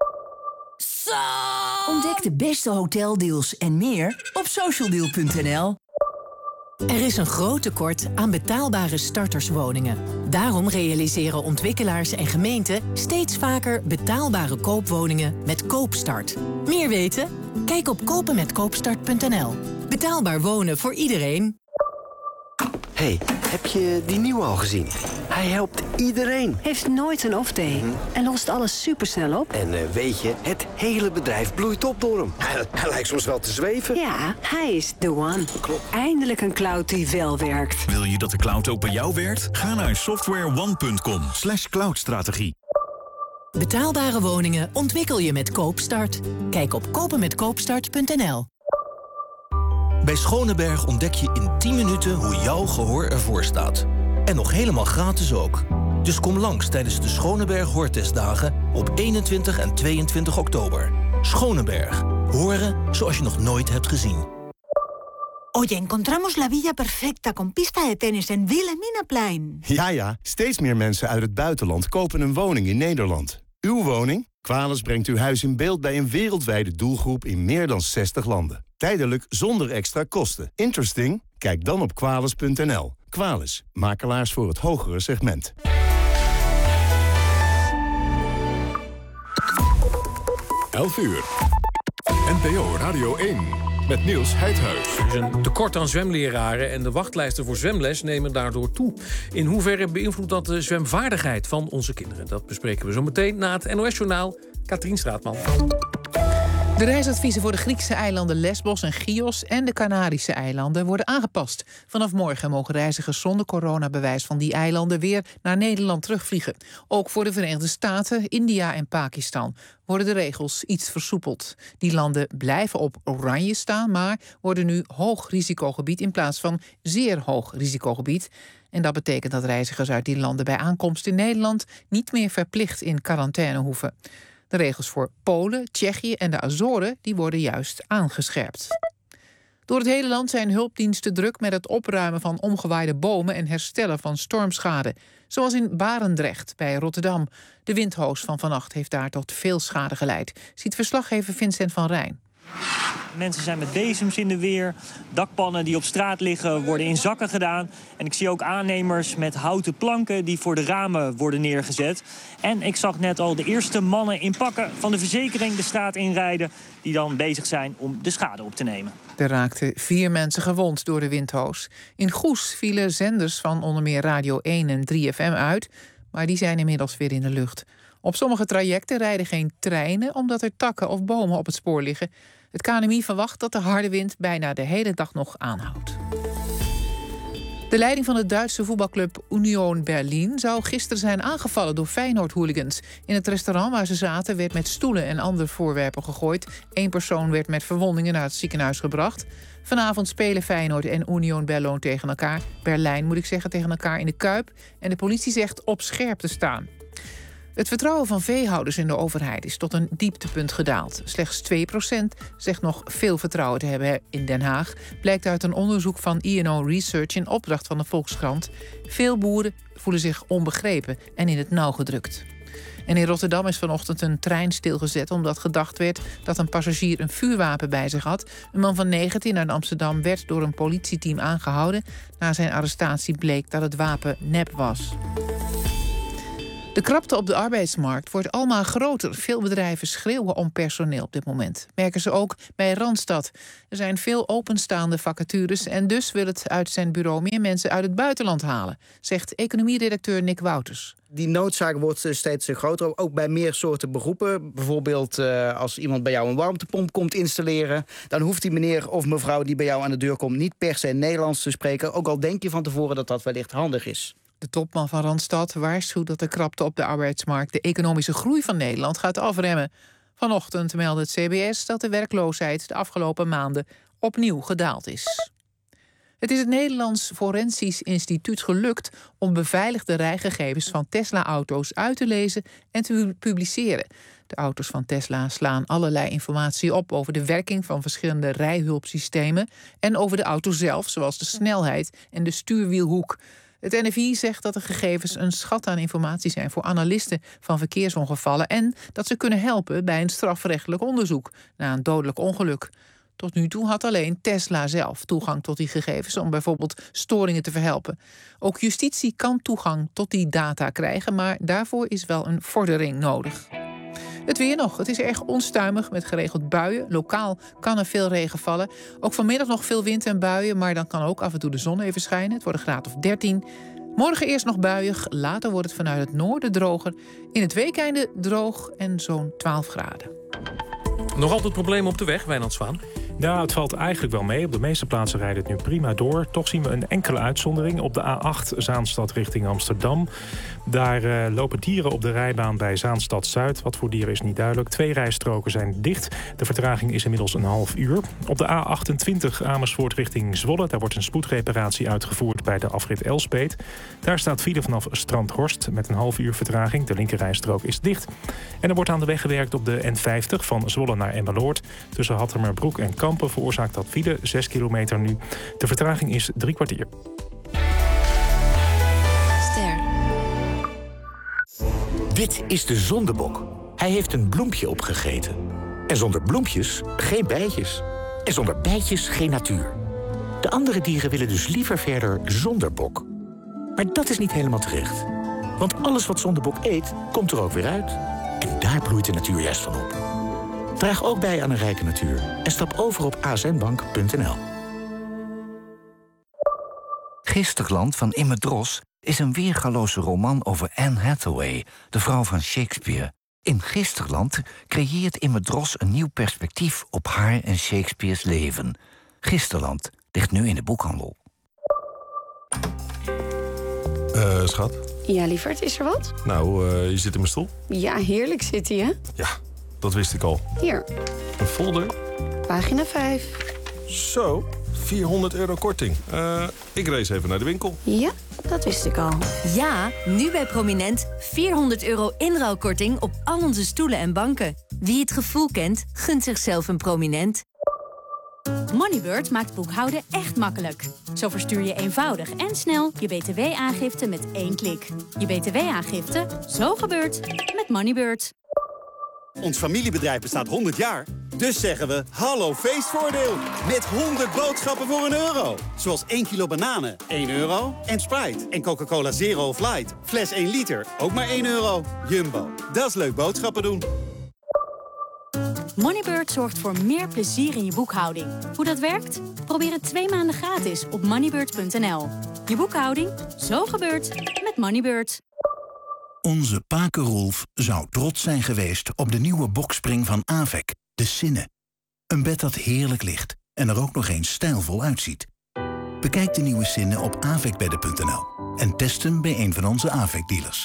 Speaker 21: Zo! Ontdek de beste hoteldeals en meer op socialdeal punt n l.
Speaker 26: Er is een groot tekort aan betaalbare starterswoningen. Daarom realiseren ontwikkelaars en gemeenten steeds vaker betaalbare koopwoningen met Koopstart. Meer weten? Kijk op kopen met koopstart punt n l. Betaalbaar wonen voor iedereen.
Speaker 27: Hey, heb je die nieuwe al gezien? Hij helpt iedereen.
Speaker 28: Heeft nooit een off-day mm-hmm. en lost alles supersnel op.
Speaker 27: En uh, weet je, het hele bedrijf bloeit op door hem. Hij, hij lijkt soms wel te zweven.
Speaker 28: Ja, hij is the one.
Speaker 27: Klopt.
Speaker 28: Eindelijk een cloud die wel werkt.
Speaker 29: Wil je dat de cloud ook bij jou werkt? Ga naar softwareone punt com slash cloudstrategie.
Speaker 26: Betaalbare woningen ontwikkel je met Koopstart. Kijk op kopen met koopstart punt n l.
Speaker 30: Bij Schoneberg ontdek je in tien minuten hoe jouw gehoor ervoor staat. En nog helemaal gratis ook. Dus kom langs tijdens de Schoneberg Hoortestdagen op eenentwintig en tweeëntwintig oktober. Schoneberg. Horen zoals je nog nooit hebt gezien.
Speaker 31: Oye, encontramos la villa perfecta con pista de tenis en Wilhelminaplein.
Speaker 32: Ja, ja. Steeds meer mensen uit het buitenland kopen een woning in Nederland. Uw woning? Quales brengt uw huis in beeld bij een wereldwijde doelgroep in meer dan zestig landen. Tijdelijk zonder extra kosten. Interesting? Kijk dan op quales punt n l. Quales, makelaars voor het hogere segment.
Speaker 1: elf uur. N P O Radio één. Met Niels Heidhuis.
Speaker 5: Er is een tekort aan zwemleraren en de wachtlijsten voor zwemles nemen daardoor toe. In hoeverre beïnvloedt dat de zwemvaardigheid van onze kinderen? Dat bespreken we zo meteen na het N O S-journaal. Katrien Straatman.
Speaker 17: De reisadviezen voor de Griekse eilanden Lesbos en Chios en de Canarische eilanden worden aangepast. Vanaf morgen mogen reizigers zonder coronabewijs van die eilanden weer naar Nederland terugvliegen. Ook voor de Verenigde Staten, India en Pakistan worden de regels iets versoepeld. Die landen blijven op oranje staan, maar worden nu hoog risicogebied in plaats van zeer hoog risicogebied. En dat betekent dat reizigers uit die landen bij aankomst in Nederland niet meer verplicht in quarantaine hoeven. De regels voor Polen, Tsjechië en de Azoren die worden juist aangescherpt. Door het hele land zijn hulpdiensten druk met het opruimen van omgewaaide bomen en herstellen van stormschade. Zoals in Barendrecht bij Rotterdam. De windhoos van vannacht heeft daar tot veel schade geleid, ziet verslaggever Vincent van Rijn.
Speaker 2: Mensen zijn met bezems in de weer. Dakpannen die op straat liggen worden in zakken gedaan. En ik zie ook aannemers met houten planken die voor de ramen worden neergezet. En ik zag net al de eerste mannen in pakken van de verzekering de straat inrijden, die dan bezig zijn om de schade op te nemen.
Speaker 17: Er raakten vier mensen gewond door de windhoos. In Goes vielen zenders van onder meer Radio één en drie F M uit, maar die zijn inmiddels weer in de lucht. Op sommige trajecten rijden geen treinen omdat er takken of bomen op het spoor liggen. Het K N M I verwacht dat de harde wind bijna de hele dag nog aanhoudt. De leiding van de Duitse voetbalclub Union Berlin zou gisteren zijn aangevallen door Feyenoord-hooligans. In het restaurant waar ze zaten werd met stoelen en andere voorwerpen gegooid. Eén persoon werd met verwondingen naar het ziekenhuis gebracht. Vanavond spelen Feyenoord en Union Berlin tegen elkaar. Berlijn moet ik zeggen, tegen elkaar in de Kuip. En de politie zegt op scherp te staan. Het vertrouwen van veehouders in de overheid is tot een dieptepunt gedaald. Slechts twee procent zegt nog veel vertrouwen te hebben in Den Haag, blijkt uit een onderzoek van I N O Research in opdracht van de Volkskrant. Veel boeren voelen zich onbegrepen en in het nauw gedrukt. En in Rotterdam is vanochtend een trein stilgezet omdat gedacht werd dat een passagier een vuurwapen bij zich had. Een man van negentien uit Amsterdam werd door een politieteam aangehouden. Na zijn arrestatie bleek dat het wapen nep was. De krapte op de arbeidsmarkt wordt almaar groter. Veel bedrijven schreeuwen om personeel op dit moment. Merken ze ook bij Randstad. Er zijn veel openstaande vacatures en dus wil het uit zijn bureau meer mensen uit het buitenland halen, zegt economieredacteur Nick Wouters.
Speaker 3: Die noodzaak wordt steeds groter, ook bij meer soorten beroepen. Bijvoorbeeld uh, als iemand bij jou een warmtepomp komt installeren, dan hoeft die meneer of mevrouw die bij jou aan de deur komt niet per se Nederlands te spreken, ook al denk je van tevoren dat dat wellicht handig is.
Speaker 17: De topman van Randstad waarschuwt dat de krapte op de arbeidsmarkt de economische groei van Nederland gaat afremmen. Vanochtend meldde het C B S dat de werkloosheid de afgelopen maanden opnieuw gedaald is. Het is het Nederlands Forensisch Instituut gelukt om beveiligde rijgegevens van Tesla-auto's uit te lezen en te publiceren. De auto's van Tesla slaan allerlei informatie op over de werking van verschillende rijhulpsystemen en over de auto zelf, zoals de snelheid en de stuurwielhoek. Het N F I zegt dat de gegevens een schat aan informatie zijn voor analisten van verkeersongevallen en dat ze kunnen helpen bij een strafrechtelijk onderzoek na een dodelijk ongeluk. Tot nu toe had alleen Tesla zelf toegang tot die gegevens om bijvoorbeeld storingen te verhelpen. Ook justitie kan toegang tot die data krijgen, maar daarvoor is wel een vordering nodig. Het weer nog. Het is erg onstuimig met geregeld buien. Lokaal kan er veel regen vallen. Ook vanmiddag nog veel wind en buien, maar dan kan ook af en toe de zon even schijnen. Het wordt een graad of dertien. Morgen eerst nog buiig, later wordt het vanuit het noorden droger. In het weekeinde droog en zo'n twaalf graden.
Speaker 5: Nog altijd problemen op de weg, Wijnand Zwaan?
Speaker 4: Ja, het valt eigenlijk wel mee. Op de meeste plaatsen rijdt het nu prima door. Toch zien we een enkele uitzondering. Op de A acht Zaanstad richting Amsterdam. Daar uh, lopen dieren op de rijbaan bij Zaanstad-Zuid. Wat voor dieren is niet duidelijk. Twee rijstroken zijn dicht. De vertraging is inmiddels een half uur. Op de A achtentwintig Amersfoort richting Zwolle. Daar wordt een spoedreparatie uitgevoerd bij de afrit Elspeet. Daar staat file vanaf Strandhorst met een half uur vertraging. De linkerrijstrook is dicht. En er wordt aan de weg gewerkt op de N vijftig van Zwolle naar Emmeloord. Tussen Hattemerbroek en Kampen veroorzaakt dat file, zes kilometer nu. De vertraging is drie kwartier.
Speaker 8: Ster. Dit is de zondebok. Hij heeft een bloempje opgegeten. En zonder bloempjes geen bijtjes. En zonder bijtjes geen natuur. De andere dieren willen dus liever verder zonder bok. Maar dat is niet helemaal terecht. Want alles wat zondebok eet, komt er ook weer uit. En daar bloeit de natuur juist van op. Draag ook bij aan een rijke natuur en stap over op a s n bank punt n l.
Speaker 11: Gisterland van Imme Dros is een weergaloze roman over Anne Hathaway, de vrouw van Shakespeare. In Gisterland creëert Imme Dros een nieuw perspectief op haar en Shakespeares leven. Gisterland ligt nu in de boekhandel.
Speaker 12: Uh, schat?
Speaker 13: Ja, lieverd, is er wat?
Speaker 12: Nou, uh, je zit in mijn stoel.
Speaker 13: Ja, heerlijk zit hij, hè?
Speaker 12: Ja, dat wist ik al.
Speaker 13: Hier.
Speaker 12: Een folder?
Speaker 13: Pagina vijf.
Speaker 12: Zo, vierhonderd euro korting. Uh, ik race even naar de winkel.
Speaker 13: Ja, dat wist ik al.
Speaker 15: Ja, nu bij Prominent vierhonderd euro inruilkorting op al onze stoelen en banken. Wie het gevoel kent, gunt zichzelf een Prominent. Moneybird maakt boekhouden echt makkelijk. Zo verstuur je eenvoudig en snel je B T W-aangifte met één klik. Je B T W-aangifte, zo gebeurt, met Moneybird.
Speaker 6: Ons familiebedrijf bestaat honderd jaar. Dus zeggen we hallo feestvoordeel. Met honderd boodschappen voor een euro. Zoals één kilo bananen, één euro. En Sprite en Coca-Cola Zero of Light. Fles één liter, ook maar één euro. Jumbo, dat is leuk boodschappen doen.
Speaker 15: Moneybird zorgt voor meer plezier in je boekhouding. Hoe dat werkt? Probeer het twee maanden gratis op moneybird punt n l. Je boekhouding, zo gebeurt, met Moneybird.
Speaker 7: Onze Paken Rolf zou trots zijn geweest op de nieuwe bokspring van Avec, de Cinne. Een bed dat heerlijk ligt en er ook nog eens stijlvol uitziet. Bekijk de nieuwe Cinne op avecbedden punt n l en test hem bij een van onze Avec-dealers.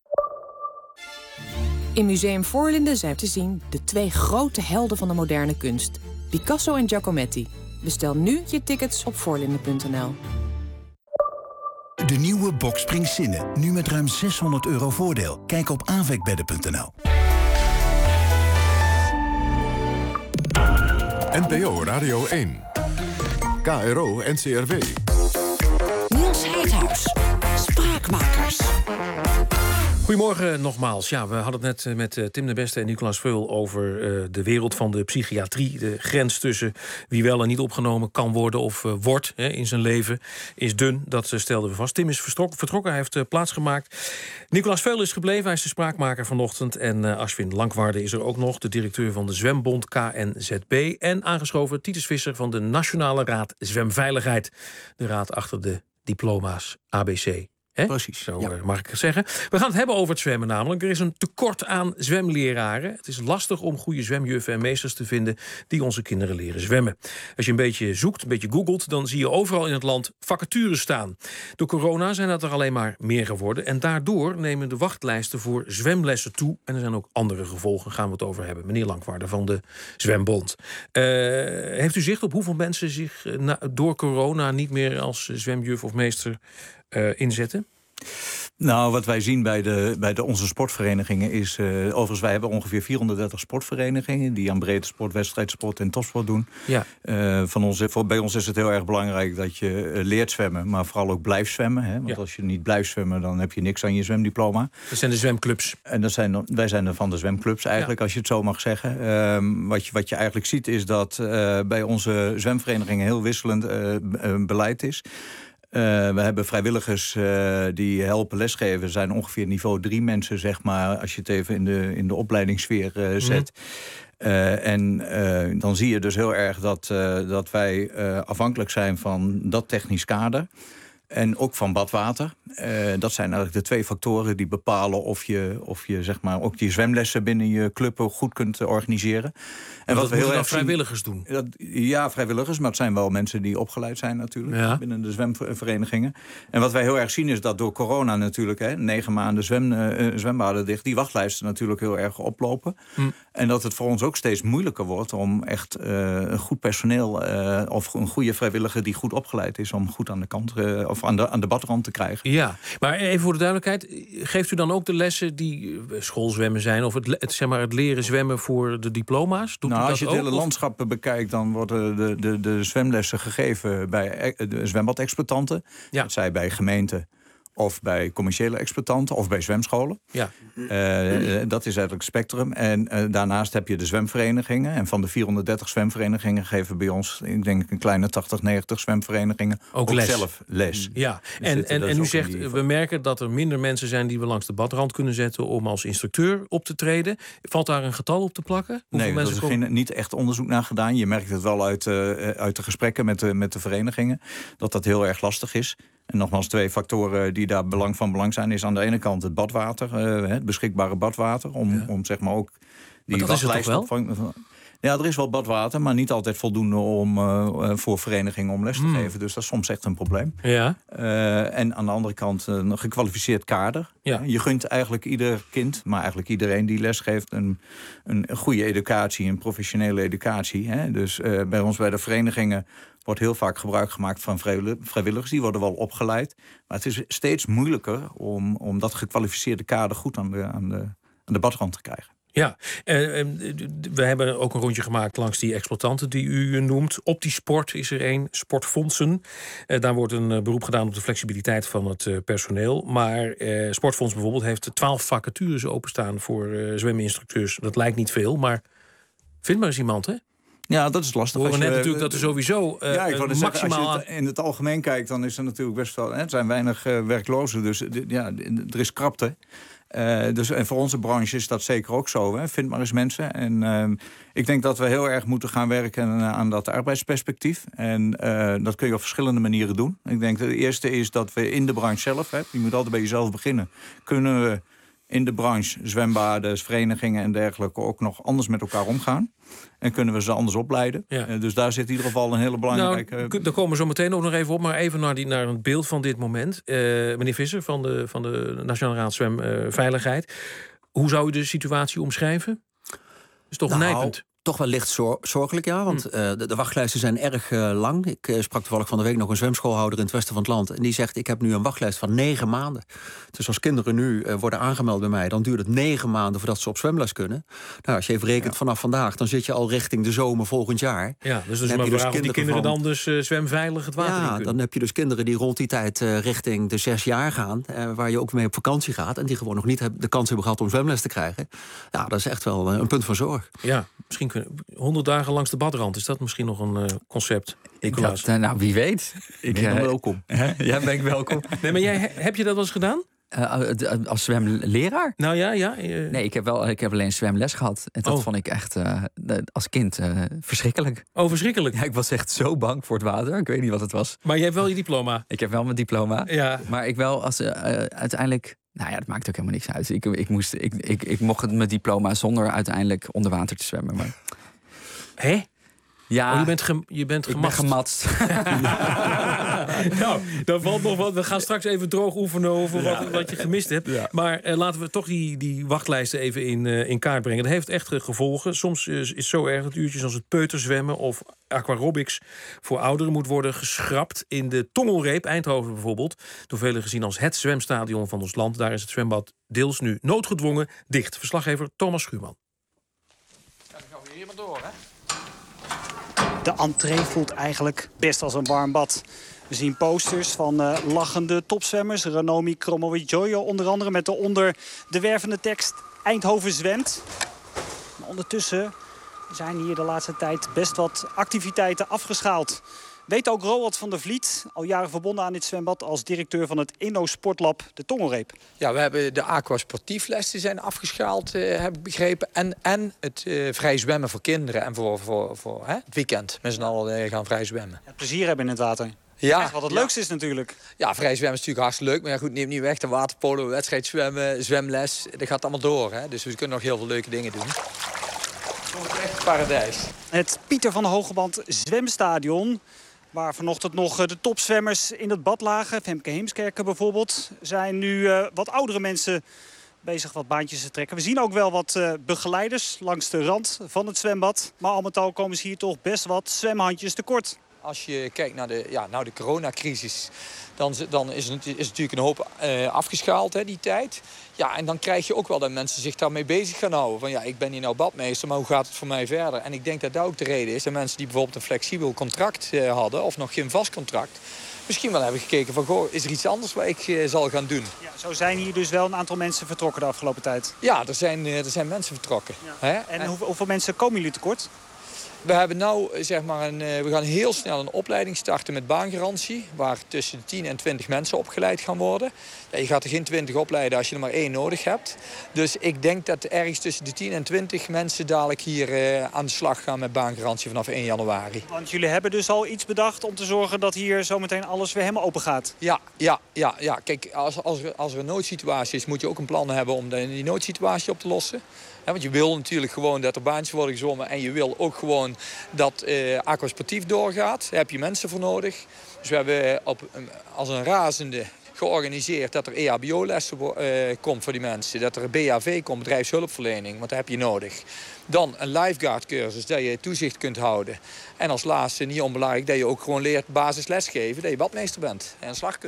Speaker 9: In Museum Voorlinden zijn te zien de twee grote helden van de moderne kunst. Picasso en Giacometti. Bestel nu je tickets op voorlinden punt n l.
Speaker 7: De nieuwe Bokspring Cinne, nu met ruim zeshonderd euro voordeel. Kijk op avecbedden punt n l.
Speaker 1: N P O Radio één. K R O N C R W.
Speaker 21: Niels Heidhuis. Spraakmakers.
Speaker 5: Goedemorgen nogmaals. Ja, we hadden het net met Tim de Beste en Nicolaas Veul over uh, de wereld van de psychiatrie. De grens tussen wie wel en niet opgenomen kan worden of uh, wordt hè, in zijn leven is dun. Dat uh, stelden we vast. Tim is vertrokken, hij heeft uh, plaatsgemaakt. Nicolaas Veul is gebleven, hij is de spraakmaker vanochtend. En uh, Ashwin Lankwaarde is er ook nog, de directeur van de Zwembond K N Z B. En aangeschoven Titus Visser van de Nationale Raad Zwemveiligheid. De raad achter de diploma's A B C. He? Precies, zo ja. mag ik het zeggen. We gaan het hebben over het zwemmen namelijk. Er is een tekort aan zwemleraren. Het is lastig om goede zwemjuffen en meesters te vinden die onze kinderen leren zwemmen. Als je een beetje zoekt, een beetje googelt, dan zie je overal in het land vacatures staan. Door corona zijn dat er alleen maar meer geworden. En daardoor nemen de wachtlijsten voor zwemlessen toe. En er zijn ook andere gevolgen, daar gaan we het over hebben. Meneer Lankwaarde van de Zwembond. Uh, heeft u zicht op hoeveel mensen zich na, door corona niet meer als zwemjuf of meester Uh, inzetten?
Speaker 10: Nou, wat wij zien bij, de, bij de, onze sportverenigingen is... Uh, overigens, wij hebben ongeveer vierhonderddertig sportverenigingen... die aan breedte sport, wedstrijdsport en topsport doen. Ja. Uh, van ons, voor, bij ons is het heel erg belangrijk dat je uh, leert zwemmen... maar vooral ook blijft zwemmen. Hè? Want ja. als je niet blijft zwemmen, dan heb je niks aan je zwemdiploma.
Speaker 5: Dat zijn de zwemclubs.
Speaker 10: En dat zijn, wij zijn er van de zwemclubs eigenlijk, ja. als je het zo mag zeggen. Uh, wat, je, wat je eigenlijk ziet is dat uh, bij onze zwemverenigingen... heel wisselend uh, uh, beleid is... Uh, we hebben vrijwilligers uh, die helpen lesgeven. Er zijn ongeveer niveau drie mensen, zeg maar... als je het even in de, in de opleidingssfeer uh, zet. Mm. Uh, en uh, dan zie je dus heel erg dat, uh, dat wij uh, afhankelijk zijn van dat technisch kader... En ook van badwater. Uh, dat zijn eigenlijk de twee factoren die bepalen of je, of je zeg maar, ook die zwemlessen binnen je club goed kunt organiseren.
Speaker 5: En wat we heel erg vrijwilligers doen?
Speaker 10: Dat, ja, vrijwilligers, maar het zijn wel mensen die opgeleid zijn natuurlijk ja. binnen de zwemverenigingen. En wat wij heel erg zien is dat door corona natuurlijk, hè, negen maanden zwem, uh, zwembaden dicht, die wachtlijsten natuurlijk heel erg oplopen. Hm. En dat het voor ons ook steeds moeilijker wordt om echt uh, een goed personeel uh, of een goede vrijwilliger die goed opgeleid is om goed aan de kant uh, of aan de, aan de badrand te krijgen.
Speaker 5: Ja, maar even voor de duidelijkheid, geeft u dan ook de lessen die schoolzwemmen zijn of het, het, zeg maar, het leren zwemmen voor de diploma's? Doet
Speaker 10: nou,
Speaker 5: u dat
Speaker 10: als je het
Speaker 5: ook,
Speaker 10: hele
Speaker 5: of?
Speaker 10: landschap bekijkt, dan worden de, de, de zwemlessen gegeven bij de zwembadexploitanten. Ja. Dat zij bij gemeenten of bij commerciële exploitanten of bij zwemscholen. Ja. Uh, dat is eigenlijk het spectrum. En uh, daarnaast heb je de zwemverenigingen. En van de vierhonderddertig zwemverenigingen geven bij ons, ik denk een kleine tachtig, negentig zwemverenigingen ook, ook les. zelf les.
Speaker 5: Ja, en, dus en, en u zegt, die... we merken dat er minder mensen zijn die we langs de badrand kunnen zetten om als instructeur op te treden. Valt daar een getal op te plakken?
Speaker 10: Hoeveel nee, er is geen, niet echt onderzoek naar gedaan. Je merkt het wel uit, uh, uit de gesprekken met de, met de verenigingen, dat dat heel erg lastig is. En nogmaals, twee factoren die daar belang van belang zijn... is aan de ene kant het badwater, uh, het beschikbare badwater... om, ja. om zeg maar ook die
Speaker 5: maar dat is het toch wel?
Speaker 10: Van, ja, er is wel badwater, maar niet altijd voldoende om, uh, voor verenigingen om les te mm. geven. Dus dat is soms echt een probleem. Ja. Uh, en aan de andere kant een gekwalificeerd kader. Ja. Je gunt eigenlijk ieder kind, maar eigenlijk iedereen die les geeft... een, een goede educatie, een professionele educatie. Hè? Dus uh, bij ons bij de verenigingen... wordt heel vaak gebruik gemaakt van vrijwilligers. Die worden wel opgeleid. Maar het is steeds moeilijker om, om dat gekwalificeerde kader goed aan de, aan de, aan de badrand te krijgen.
Speaker 5: Ja, uh, uh, we hebben ook een rondje gemaakt langs die exploitanten die u noemt. Optisport is er één, sportfondsen. Uh, daar wordt een uh, beroep gedaan op de flexibiliteit van het uh, personeel. Maar uh, Sportfonds bijvoorbeeld heeft twaalf vacatures openstaan voor uh, zweminstructeurs. Dat lijkt niet veel, maar vind maar eens iemand, hè?
Speaker 10: Ja, dat is lastig.
Speaker 5: We horen net
Speaker 10: je,
Speaker 5: natuurlijk dat er sowieso uh,
Speaker 10: ja, ik
Speaker 5: uh,
Speaker 10: maximaal... Zeggen, als je het in het algemeen kijkt, dan is er natuurlijk best wel... Hè, er zijn weinig uh, werklozen, dus uh, ja, er is krapte. Uh, dus, en voor onze branche is dat zeker ook zo. Hè. Vind maar eens mensen. En uh, ik denk dat we heel erg moeten gaan werken aan dat arbeidsperspectief. En uh, dat kun je op verschillende manieren doen. Ik denk dat de eerste is dat we in de branche zelf... Hè, je moet altijd bij jezelf beginnen. Kunnen we in de branche, zwembaden, verenigingen en dergelijke... ook nog anders met elkaar omgaan. En kunnen we ze anders opleiden. Ja. Uh, dus daar zit in ieder geval een hele belangrijke...
Speaker 5: Nou, daar komen we zo meteen ook nog even op. Maar even naar, die, naar het beeld van dit moment. Uh, meneer Visser van de, van de Nationale Raad Zwemveiligheid. Uh, Hoe zou u de situatie omschrijven? Dat is toch
Speaker 14: nou,
Speaker 5: nijpend?
Speaker 14: Toch wel licht zor- zorgelijk, ja. Want uh, de, de wachtlijsten zijn erg uh, lang. Ik uh, sprak toevallig van de week nog een zwemschoolhouder in het westen van het land. En die zegt, ik heb nu een wachtlijst van negen maanden. Dus als kinderen nu uh, worden aangemeld bij mij... dan duurt het negen maanden voordat ze op zwemles kunnen. Nou, als je even rekent ja. vanaf vandaag... dan zit je al richting de zomer volgend jaar.
Speaker 5: Ja, dus dus maar vraag dus of die kinderen van, dan dus uh, zwemveilig het water
Speaker 14: ja,
Speaker 5: in kunnen.
Speaker 14: Dan heb je dus kinderen die rond die tijd uh, richting de zes jaar gaan... Uh, waar je ook mee op vakantie gaat... en die gewoon nog niet de kans hebben gehad om zwemles te krijgen. Ja, dat is echt wel uh, een punt van zorg.
Speaker 5: Ja, misschien kunnen honderd dagen langs de badrand. Is dat misschien nog een uh, concept?
Speaker 16: Dat, uh, nou, wie weet.
Speaker 14: Ik ben uh, welkom.
Speaker 16: Ja, ben ik welkom.
Speaker 5: Nee, maar jij, heb je dat wel eens gedaan?
Speaker 16: Uh, als zwemleraar?
Speaker 5: Nou ja, ja. Uh...
Speaker 16: Nee, ik heb, wel, ik heb alleen zwemles gehad. En dat oh. vond ik echt uh, als kind uh, verschrikkelijk.
Speaker 5: Oh, verschrikkelijk?
Speaker 16: Ja, ik was echt zo bang voor het water. Ik weet niet wat het was.
Speaker 5: Maar je hebt wel je diploma?
Speaker 16: Ik heb wel mijn diploma.
Speaker 5: Ja.
Speaker 16: Maar ik wel als uh, uiteindelijk... Nou ja, dat maakt ook helemaal niks uit. Ik, ik, moest, ik, ik, ik mocht mijn diploma zonder uiteindelijk onder water te zwemmen. Maar...
Speaker 5: Hé?
Speaker 16: Ja,
Speaker 5: oh, je bent, ge, je bent gematst.
Speaker 16: Ik ben gematst.
Speaker 5: Nou, dan valt nog wat. We gaan straks even droog oefenen over wat, ja. wat je gemist hebt. Ja. Maar uh, laten we toch die, die wachtlijsten even in, uh, in kaart brengen. Dat heeft echt uh, gevolgen. Soms uh, is het zo erg dat uurtjes als het peuterzwemmen of aquarobics voor ouderen moet worden geschrapt. In de Tongelreep, Eindhoven bijvoorbeeld, door velen gezien als het zwemstadion van ons land. Daar is het zwembad deels nu noodgedwongen dicht. Verslaggever Thomas Schuurman.
Speaker 18: Ja, dan gaan we hier maar door, hè?
Speaker 19: De entree voelt eigenlijk best als een warm bad. We zien posters van uh, lachende topzwemmers. Ranomi Kromowidjojo onder andere met daaronder de wervende tekst Eindhoven zwemt. Maar ondertussen zijn hier de laatste tijd best wat activiteiten afgeschaald. Weet ook Roald van der Vliet, al jaren verbonden aan dit zwembad als directeur van het Inno Sportlab de Tongelreep.
Speaker 18: Ja, we hebben de aquasportieflessen zijn afgeschaald, uh, heb ik begrepen. En, en het uh, vrij zwemmen voor kinderen en voor, voor, voor hè, het weekend. Met z'n allen uh, gaan vrij zwemmen.
Speaker 19: Ja, plezier hebben in het water.
Speaker 18: Ja,
Speaker 19: echt wat het
Speaker 18: ja.
Speaker 19: leukste is natuurlijk.
Speaker 18: Ja, vrij zwemmen is natuurlijk hartstikke leuk. Maar ja, goed, neem niet weg. De waterpolo, wedstrijd zwemmen, zwemles. Dat gaat allemaal door. Hè? Dus we kunnen nog heel veel leuke dingen doen. Het is echt paradijs.
Speaker 19: Het Pieter van der Hogeband zwemstadion. Waar vanochtend nog de topzwemmers in het bad lagen. Femke Heemskerken bijvoorbeeld. Zijn nu uh, wat oudere mensen bezig wat baantjes te trekken. We zien ook wel wat uh, begeleiders langs de rand van het zwembad. Maar al met al komen ze hier toch best wat zwemhandjes tekort.
Speaker 18: Als je kijkt naar de, ja, nou de coronacrisis, dan, dan is, het, is het natuurlijk een hoop uh, afgeschaald, hè, die tijd. Ja, en dan krijg je ook wel dat mensen zich daarmee bezig gaan houden. Van ja, ik ben hier nou badmeester, maar hoe gaat het voor mij verder? En ik denk dat dat ook de reden is. Dat mensen die bijvoorbeeld een flexibel contract uh, hadden, of nog geen vast contract, misschien wel hebben gekeken van, goh, is er iets anders wat ik uh, zal gaan doen?
Speaker 19: Ja, zo zijn hier dus wel een aantal mensen vertrokken de afgelopen tijd.
Speaker 18: Ja, er zijn, uh, er zijn mensen vertrokken.
Speaker 19: Ja. Hè? En, en hoeveel, hoeveel mensen komen jullie tekort?
Speaker 18: We hebben nou, zeg maar, een, we gaan heel snel een opleiding starten met baangarantie. Waar tussen de tien en twintig mensen opgeleid gaan worden. Ja, je gaat er geen twintig opleiden als je er maar één nodig hebt. Dus ik denk dat ergens tussen de tien en twintig mensen dadelijk hier uh, aan de slag gaan met baangarantie vanaf één januari.
Speaker 19: Want jullie hebben dus al iets bedacht om te zorgen dat hier zometeen alles weer helemaal open gaat?
Speaker 18: Ja, ja, ja, ja. Kijk, als, als, er, als er een noodsituatie is, moet je ook een plan hebben om die noodsituatie op te lossen. Ja, want je wil natuurlijk gewoon dat er baantjes worden gezwommen. En je wil ook gewoon dat uh, aquasportief doorgaat. Daar heb je mensen voor nodig. Dus we hebben op, als een razende georganiseerd dat er E H B O-lessen uh, komt voor die mensen. Dat er een B H V komt, bedrijfshulpverlening. Want dat heb je nodig. Dan een lifeguard-cursus, dat je toezicht kunt houden. En als laatste, niet onbelangrijk, dat je ook gewoon leert basisles geven. Dat je badmeester bent en aan de slag kunt.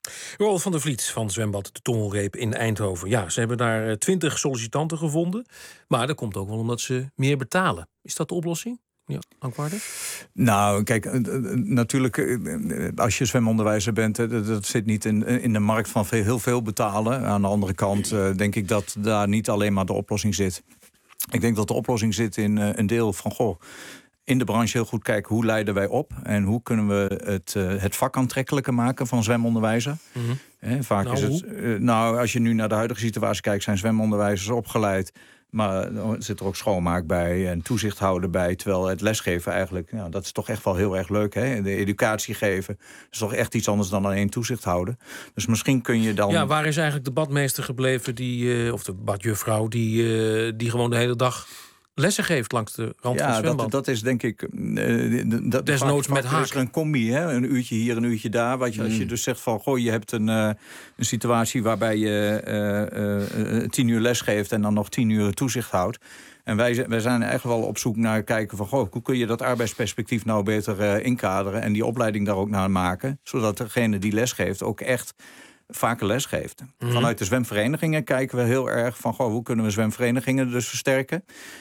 Speaker 5: Rolf van der Vliet van zwembad De Tongelreep in Eindhoven. Ja, ze hebben daar twintig sollicitanten gevonden. Maar dat komt ook wel omdat ze meer betalen. Is dat de oplossing? Ja, Dankwaardig?
Speaker 10: Nou, kijk, natuurlijk, als je zwemonderwijzer bent, dat zit niet in, in de markt van veel, heel veel betalen. Aan de andere kant denk ik dat daar niet alleen maar de oplossing zit. Ik denk dat de oplossing zit in een deel van, goh, in de branche heel goed kijken hoe leiden wij op en hoe kunnen we het, uh, het vak aantrekkelijker maken van zwemonderwijzer. Mm-hmm. He, vaak nou, is het, uh, nou, als je nu naar de huidige situatie kijkt, zijn zwemonderwijzers opgeleid, maar er zit er ook schoonmaak bij en toezicht houden bij, terwijl het lesgeven eigenlijk, nou, dat is toch echt wel heel erg leuk. Hè? De educatie geven is toch echt iets anders dan alleen toezicht houden. Dus misschien kun je dan...
Speaker 5: Ja, waar is eigenlijk de badmeester gebleven, die, uh, of de badjuffrouw, die, uh, die gewoon de hele dag lessen geeft langs de rand
Speaker 10: ja,
Speaker 5: van het zwembad?
Speaker 10: Dat, dat is denk ik... Uh, dat,
Speaker 5: Desnoods met haak.
Speaker 10: Er is er een combi, hè? Een uurtje hier, een uurtje daar. Wat je, mm. Als je dus zegt van, goh, je hebt een, uh, een situatie waarbij je uh, uh, uh, tien uur les geeft en dan nog tien uur toezicht houdt. En wij, wij zijn echt wel op zoek naar kijken van, goh, hoe kun je dat arbeidsperspectief nou beter uh, inkaderen en die opleiding daar ook naar maken, zodat degene die les geeft ook echt vaker les geeft. Mm-hmm. Vanuit de zwemverenigingen kijken we heel erg van, goh, hoe kunnen we zwemverenigingen dus versterken?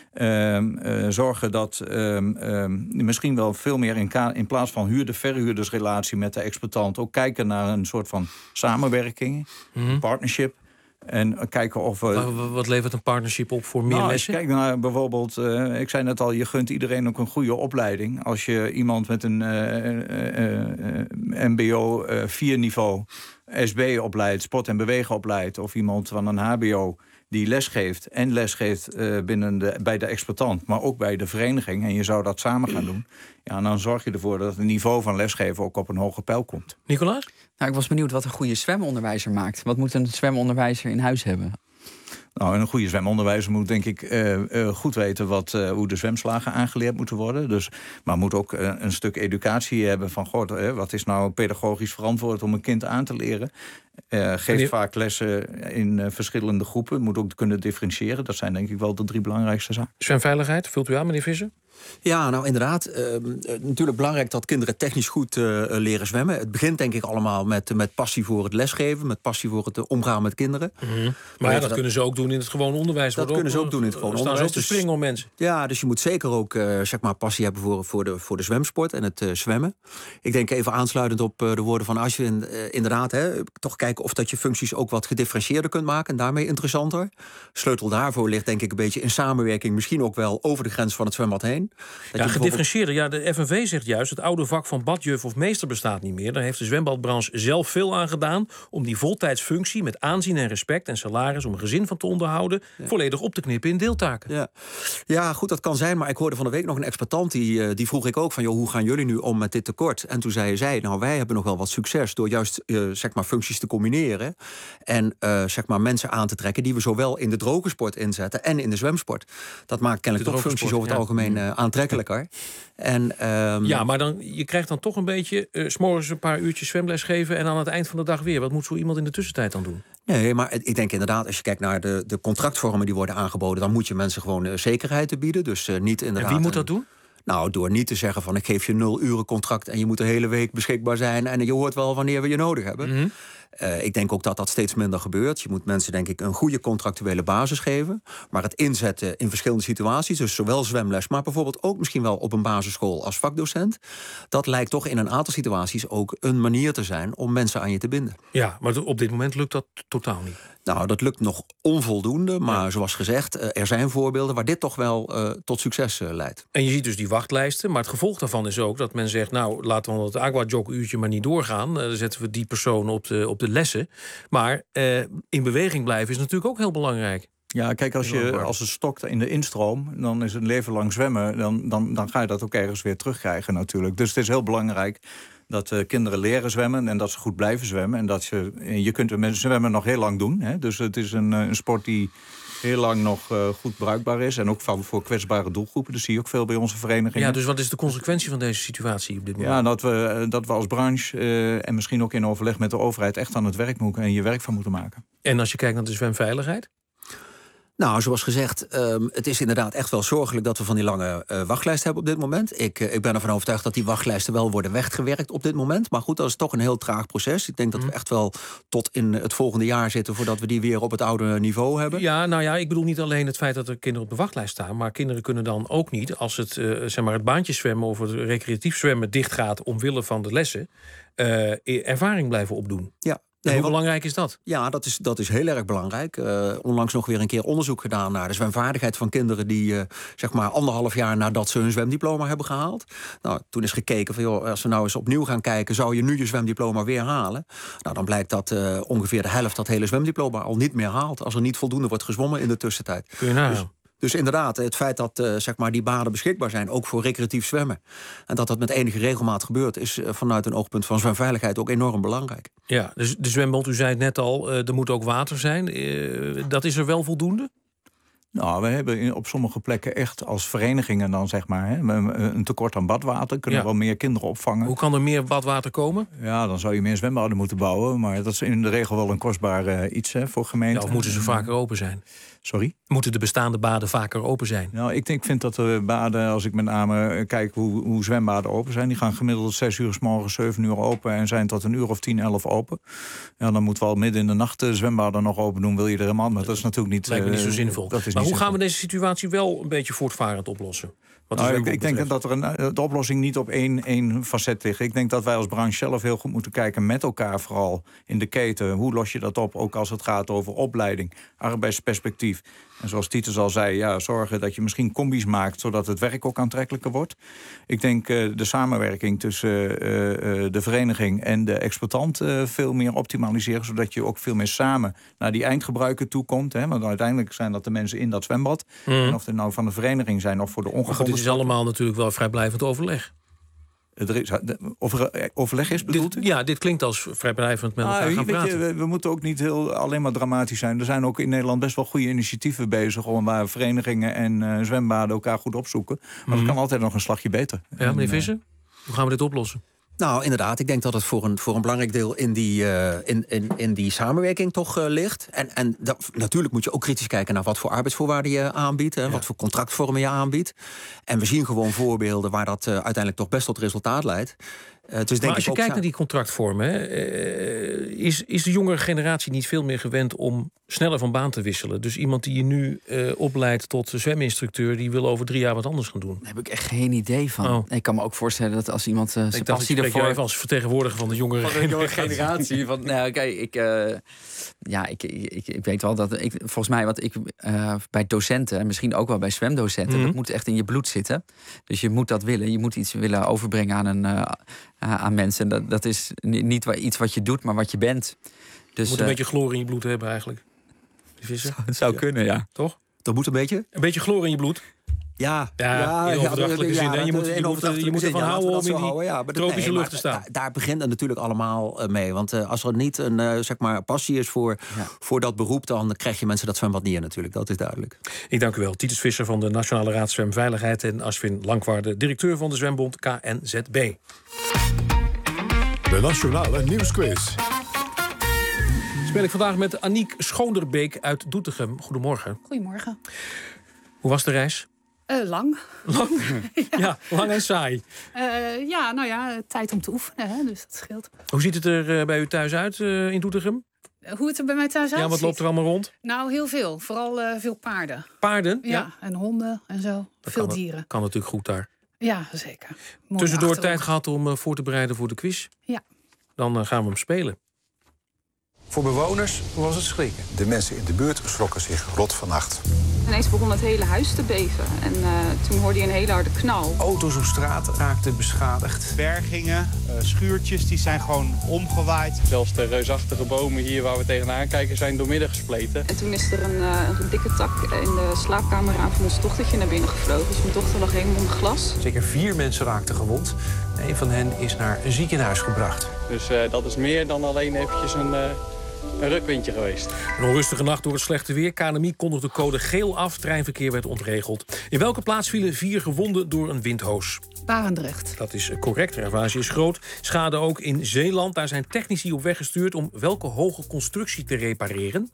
Speaker 10: Um, uh, zorgen dat um, um, misschien wel veel meer in, ka- in plaats van huurder-verhuurdersrelatie met de exploitant ook kijken naar een soort van samenwerking, mm-hmm. partnership. En kijken of we...
Speaker 5: Wat, wat levert een partnership op voor meer
Speaker 10: nou,
Speaker 5: lessen?
Speaker 10: Kijk naar bijvoorbeeld, uh, ik zei net al, je gunt iedereen ook een goede opleiding. Als je iemand met een uh, uh, uh, M B O vier niveau S B opleidt, sport en bewegen opleidt, of iemand van een H B O die lesgeeft en lesgeeft uh, binnen de, bij de exploitant, maar ook bij de vereniging, en je zou dat samen gaan doen, ja, dan zorg je ervoor dat het niveau van lesgeven ook op een hoger peil komt.
Speaker 5: Nicolaas?
Speaker 16: Nou, ik was benieuwd wat een goede zwemonderwijzer maakt. Wat moet een zwemonderwijzer in huis hebben?
Speaker 10: Nou, een goede zwemonderwijzer moet denk ik uh, uh, goed weten wat, uh, hoe de zwemslagen aangeleerd moeten worden. Dus, maar moet ook uh, een stuk educatie hebben van, goh, uh, wat is nou pedagogisch verantwoord om een kind aan te leren. Uh, geeft je... vaak lessen in uh, verschillende groepen. Moet ook kunnen differentiëren. Dat zijn denk ik wel de drie belangrijkste zaken.
Speaker 5: Zwemveiligheid, vult u aan, meneer Visser?
Speaker 14: Ja, nou inderdaad. Uh, natuurlijk belangrijk dat kinderen technisch goed uh, leren zwemmen. Het begint denk ik allemaal met, met passie voor het lesgeven, met passie voor het uh, omgaan met kinderen.
Speaker 5: Mm-hmm. Maar ja, dat, dat kunnen ze ook doen in het gewone onderwijs.
Speaker 14: Dat kunnen ook, ze ook doen in het gewone onderwijs.
Speaker 5: Staan ze ook te springen om mensen.
Speaker 14: Ja, dus je moet zeker ook uh, zeg maar passie hebben voor, voor, de, voor de zwemsport en het uh, zwemmen. Ik denk even aansluitend op uh, de woorden van Ashwin, uh, inderdaad, hè, toch kijken of dat je functies ook wat gedifferentieerder kunt maken en daarmee interessanter. Sleutel daarvoor ligt denk ik een beetje in samenwerking, misschien ook wel over de grens van het zwembad heen. Dat
Speaker 5: ja, gedifferentieerder. Ja, de F N V zegt juist, het oude vak van badjuf of meester bestaat niet meer. Daar heeft de zwembadbranche zelf veel aan gedaan om die voltijdsfunctie met aanzien en respect en salaris om een gezin van te onderhouden, ja, volledig op te knippen in deeltaken.
Speaker 14: Ja. ja, goed, dat kan zijn, maar ik hoorde van de week nog een exploitant, die, die vroeg ik ook van, joh, hoe gaan jullie nu om met dit tekort? En toen zei zij, nou, wij hebben nog wel wat succes door juist uh, zeg maar functies te combineren en uh, zeg maar mensen aan te trekken die we zowel in de droge sport inzetten en in de zwemsport. Dat maakt kennelijk toch functies over het ja. algemeen uh, aantrekkelijker. En, um...
Speaker 5: Ja, maar dan, je krijgt dan toch een beetje uh, 's morgens een paar uurtjes zwemles geven en aan het eind van de dag weer. Wat moet zo iemand in de tussentijd dan doen?
Speaker 14: Nee, maar ik denk inderdaad, als je kijkt naar de, de contractvormen die worden aangeboden, dan moet je mensen gewoon uh, zekerheid te bieden. Dus uh, niet inderdaad.
Speaker 5: En wie moet dat doen?
Speaker 14: Nou, door niet te zeggen van ik geef je nul uren contract en je moet de hele week beschikbaar zijn en je hoort wel wanneer we je nodig hebben. Mm-hmm. Uh, ik denk ook dat dat steeds minder gebeurt. Je moet mensen denk ik een goede contractuele basis geven. Maar het inzetten in verschillende situaties, dus zowel zwemles, maar bijvoorbeeld ook misschien wel op een basisschool als vakdocent, dat lijkt toch in een aantal situaties ook een manier te zijn om mensen aan je te binden.
Speaker 5: Ja, maar op dit moment lukt dat totaal niet.
Speaker 14: Nou, dat lukt nog onvoldoende, maar ja, zoals gezegd, er zijn voorbeelden waar dit toch wel uh, tot succes uh, leidt.
Speaker 5: En je ziet dus die wachtlijsten, maar het gevolg daarvan is ook dat men zegt, nou, laten we het aquajog-uurtje maar niet doorgaan. Uh, dan zetten we die persoon op de, op de lessen. Maar uh, in beweging blijven is natuurlijk ook heel belangrijk.
Speaker 10: Ja, kijk, als, je, als het stokt in de instroom, dan is het leven lang zwemmen, dan, dan, dan ga je dat ook ergens weer terugkrijgen natuurlijk. Dus het is heel belangrijk dat uh, kinderen leren zwemmen en dat ze goed blijven zwemmen. En dat je, je kunt met zwemmen nog heel lang doen. Hè? Dus het is een, een sport die heel lang nog uh, goed bruikbaar is. En ook van, voor kwetsbare doelgroepen. Dat zie je ook veel bij onze verenigingen.
Speaker 5: Ja, dus wat is de consequentie van deze situatie op dit moment?
Speaker 10: Ja, dat we, dat we als branche uh, en misschien ook in overleg met de overheid echt aan het werk moeten en je werk van moeten maken.
Speaker 5: En als je kijkt naar de zwemveiligheid?
Speaker 14: Nou, zoals gezegd, um, het is inderdaad echt wel zorgelijk dat we van die lange uh, wachtlijsten hebben op dit moment. Ik, uh, ik ben ervan overtuigd dat die wachtlijsten wel worden weggewerkt op dit moment. Maar goed, dat is toch een heel traag proces. Ik denk dat we echt wel tot in het volgende jaar zitten voordat we die weer op het oude niveau hebben.
Speaker 5: Ja, nou ja, ik bedoel niet alleen het feit dat er kinderen op de wachtlijst staan, maar kinderen kunnen dan ook niet, als het, uh, zeg maar het baantjeszwemmen of het recreatief zwemmen dichtgaat omwille van de lessen, uh, ervaring blijven opdoen.
Speaker 14: Ja.
Speaker 5: Nee, hoe
Speaker 14: wat,
Speaker 5: belangrijk is dat?
Speaker 14: Ja, dat is, dat is heel erg belangrijk. Uh, onlangs nog weer een keer onderzoek gedaan naar de zwemvaardigheid van kinderen die uh, zeg maar anderhalf jaar nadat ze hun zwemdiploma hebben gehaald. Nou, toen is gekeken van joh, als we nou eens opnieuw gaan kijken, zou je nu je zwemdiploma weer halen? Nou, dan blijkt dat uh, ongeveer de helft dat hele zwemdiploma al niet meer haalt als er niet voldoende wordt gezwommen in de tussentijd.
Speaker 5: Kun je nagaan.
Speaker 14: Dus, Dus inderdaad, het feit dat uh, zeg maar die banen beschikbaar zijn, ook voor recreatief zwemmen, en dat dat met enige regelmaat gebeurt, is uh, vanuit een oogpunt van zwemveiligheid ook enorm belangrijk.
Speaker 5: Ja, dus de zwembad, u zei het net al, uh, er moet ook water zijn. Uh, dat is er wel voldoende?
Speaker 10: Nou, we hebben in, op sommige plekken echt als verenigingen dan zeg maar hè, een tekort aan badwater. Kunnen
Speaker 5: Ja.
Speaker 10: wel meer kinderen opvangen.
Speaker 5: Hoe kan er meer badwater komen?
Speaker 10: Ja, dan zou je meer zwembaden moeten bouwen. Maar dat is in de regel wel een kostbaar uh, iets hè, voor gemeenten.
Speaker 5: Ja, of moeten ze vaker open zijn?
Speaker 10: Sorry?
Speaker 5: Moeten de bestaande baden vaker open zijn?
Speaker 10: Nou, ik, denk, ik vind dat de baden, als ik met name kijk hoe, hoe zwembaden open zijn, die gaan gemiddeld zes uur 's morgens, zeven uur open en zijn tot een uur of tien, elf open. Ja, dan moeten we al midden in de nacht de zwembaden nog open doen, wil je er helemaal. Maar dat is natuurlijk niet.
Speaker 5: Lijkt me niet zo
Speaker 10: uh,
Speaker 5: zinvol.
Speaker 10: Dat is
Speaker 5: maar
Speaker 10: niet
Speaker 5: hoe gaan we
Speaker 10: zinvol.
Speaker 5: deze situatie wel een beetje voortvarend oplossen? Wat
Speaker 10: Nou, ik, ik denk dat er een, de oplossing niet op één, één facet ligt. Ik denk dat wij als branche zelf heel goed moeten kijken met elkaar, vooral in de keten. Hoe los je dat op, ook als het gaat over opleiding, arbeidsperspectief. En zoals Titus al zei, ja, zorgen dat je misschien combi's maakt, zodat het werk ook aantrekkelijker wordt. Ik denk uh, de samenwerking tussen uh, uh, de vereniging en de exploitant uh, veel meer optimaliseren, zodat je ook veel meer samen naar die eindgebruiker toe komt. Hè? Want uiteindelijk zijn dat de mensen in dat zwembad.
Speaker 5: Mm.
Speaker 10: En of het nou van de vereniging zijn of voor de
Speaker 5: Maar goed,
Speaker 10: ongebonden.
Speaker 5: dit is allemaal natuurlijk wel vrijblijvend overleg.
Speaker 10: Er is, of er overleg is, bedoelt
Speaker 5: dit, Ja, dit klinkt als vrijblijvend met elkaar
Speaker 10: ah,
Speaker 5: gaan
Speaker 10: weet
Speaker 5: praten.
Speaker 10: je, we, we moeten ook niet heel, alleen maar dramatisch zijn. Er zijn ook in Nederland best wel goede initiatieven bezig, om waar verenigingen en uh, zwembaden elkaar goed opzoeken. Maar
Speaker 14: Mm-hmm.
Speaker 10: het kan altijd nog een slagje beter.
Speaker 5: Ja, meneer
Speaker 10: En,
Speaker 5: Visser, hoe gaan we dit oplossen?
Speaker 14: Nou, inderdaad. Ik denk dat het voor een, voor een belangrijk deel in die, uh, in, in, in die samenwerking toch uh, ligt. En, en dat, natuurlijk moet je ook kritisch kijken naar wat voor arbeidsvoorwaarden je aanbiedt. Hè, ja. Wat voor contractvormen je aanbiedt. En we zien gewoon voorbeelden waar dat uh, uiteindelijk toch best tot resultaat leidt. Uh, dus denk
Speaker 5: maar als
Speaker 14: ik
Speaker 5: je
Speaker 14: ook
Speaker 5: kijkt
Speaker 14: za-
Speaker 5: naar die contractvormen, hè, uh, is, is de jongere generatie niet veel meer gewend om sneller van baan te wisselen? Dus iemand die je nu uh, opleidt tot zweminstructeur, die wil over drie jaar wat anders gaan doen.
Speaker 16: Daar heb ik echt geen idee van.
Speaker 5: Oh.
Speaker 16: Ik kan me ook voorstellen dat als iemand uh, zijn
Speaker 5: Ik dacht, ik
Speaker 16: passie
Speaker 5: spreek
Speaker 16: ervoor...
Speaker 5: jou even als vertegenwoordiger van de jongere
Speaker 16: Van de jonge
Speaker 5: generatie.
Speaker 16: generatie. Van, nou, kijk, ik, uh, ja, ik, ik, ik weet wel dat ik, volgens mij wat ik uh, bij docenten, en misschien ook wel bij zwemdocenten,
Speaker 5: Mm-hmm.
Speaker 16: dat moet echt in je bloed zitten. Dus je moet dat willen. Je moet iets willen overbrengen aan, een, uh, aan mensen. Dat, dat is niet iets wat je doet, maar wat je bent. Dus,
Speaker 5: Je moet een
Speaker 16: uh,
Speaker 5: beetje chloor in je bloed hebben eigenlijk. Die vissen.
Speaker 16: Het zou kunnen, ja.
Speaker 5: Toch?
Speaker 14: Dat moet een beetje?
Speaker 5: Een beetje chloor in je bloed.
Speaker 14: Ja,
Speaker 5: Ja,
Speaker 14: ja,
Speaker 5: in overdrachtelijke
Speaker 14: ja,
Speaker 5: zin. hè.
Speaker 14: ja,
Speaker 5: Je moet, je
Speaker 14: in
Speaker 5: moet,
Speaker 14: overdrachtelijke
Speaker 5: je moet
Speaker 14: zin,
Speaker 5: ervan
Speaker 14: ja,
Speaker 5: houden om
Speaker 14: laten we
Speaker 5: in
Speaker 14: dat
Speaker 5: die
Speaker 14: zo houden, ja. Maar dat-
Speaker 5: tropische
Speaker 14: nee,
Speaker 5: lucht te
Speaker 14: maar
Speaker 5: staan.
Speaker 14: Daar, daar begint het natuurlijk allemaal uh, mee. Want uh, als er niet een uh, zeg maar passie is voor,
Speaker 16: ja.
Speaker 14: voor dat beroep, dan krijg je mensen dat zwembad niet in natuurlijk. Dat is duidelijk.
Speaker 5: Ik dank u wel. Titus Visser van de Nationale Raad Zwemveiligheid en Aswin Langwaarde, directeur van de zwembond K N Z B.
Speaker 1: De Nationale Nieuwsquiz.
Speaker 5: Speel ik vandaag met Aniek Schoonderbeek uit Doetinchem. Goedemorgen.
Speaker 20: Goedemorgen.
Speaker 5: Hoe was de reis?
Speaker 20: Uh, lang.
Speaker 5: Lang? ja. ja, lang en saai.
Speaker 20: Uh, ja, nou ja, tijd om te oefenen, hè, dus dat scheelt.
Speaker 5: Hoe ziet het er uh, bij u thuis uit uh, in Doetinchem?
Speaker 20: Uh, hoe het er bij mij thuis uitziet?
Speaker 5: Ja, wat loopt er allemaal rond?
Speaker 20: Nou, heel veel. Vooral uh, veel paarden.
Speaker 5: Paarden?
Speaker 20: Ja,
Speaker 5: ja.
Speaker 20: en honden en zo.
Speaker 5: Dat
Speaker 20: veel
Speaker 5: kan,
Speaker 20: dieren.
Speaker 5: Kan natuurlijk goed daar.
Speaker 20: Ja, zeker. Mooie
Speaker 5: Tussendoor
Speaker 20: achterhoek.
Speaker 5: tijd gehad om uh, voor te bereiden voor de quiz?
Speaker 20: Ja.
Speaker 5: Dan uh, gaan we hem spelen.
Speaker 22: Voor bewoners was het schrikken. De mensen in de buurt schrokken zich rot vannacht.
Speaker 23: Ineens begon het hele huis te beven en uh, toen hoorde je een hele harde knal.
Speaker 22: Auto's op straat raakten beschadigd.
Speaker 24: Bergingen, uh, schuurtjes, die zijn gewoon omgewaaid. Zelfs de reusachtige bomen hier waar we tegenaan kijken zijn doormidden gespleten.
Speaker 23: En toen is er een, uh, een dikke tak in de slaapkamer van ons dochtertje naar binnen gevlogen. Dus mijn dochter lag helemaal onder glas.
Speaker 22: Zeker vier mensen raakten gewond. Een van hen is naar een ziekenhuis gebracht.
Speaker 24: Dus uh, dat is meer dan alleen eventjes een... Uh... Een rukwindje geweest.
Speaker 5: Een onrustige nacht door het slechte weer. K N M I kondigde code geel af. Treinverkeer werd ontregeld. In welke plaats vielen vier gewonden door een windhoos?
Speaker 20: Barendrecht.
Speaker 5: Dat is correct. De ravage is groot. Schade ook in Zeeland. Daar zijn technici op weg gestuurd om welke hoge constructie te repareren?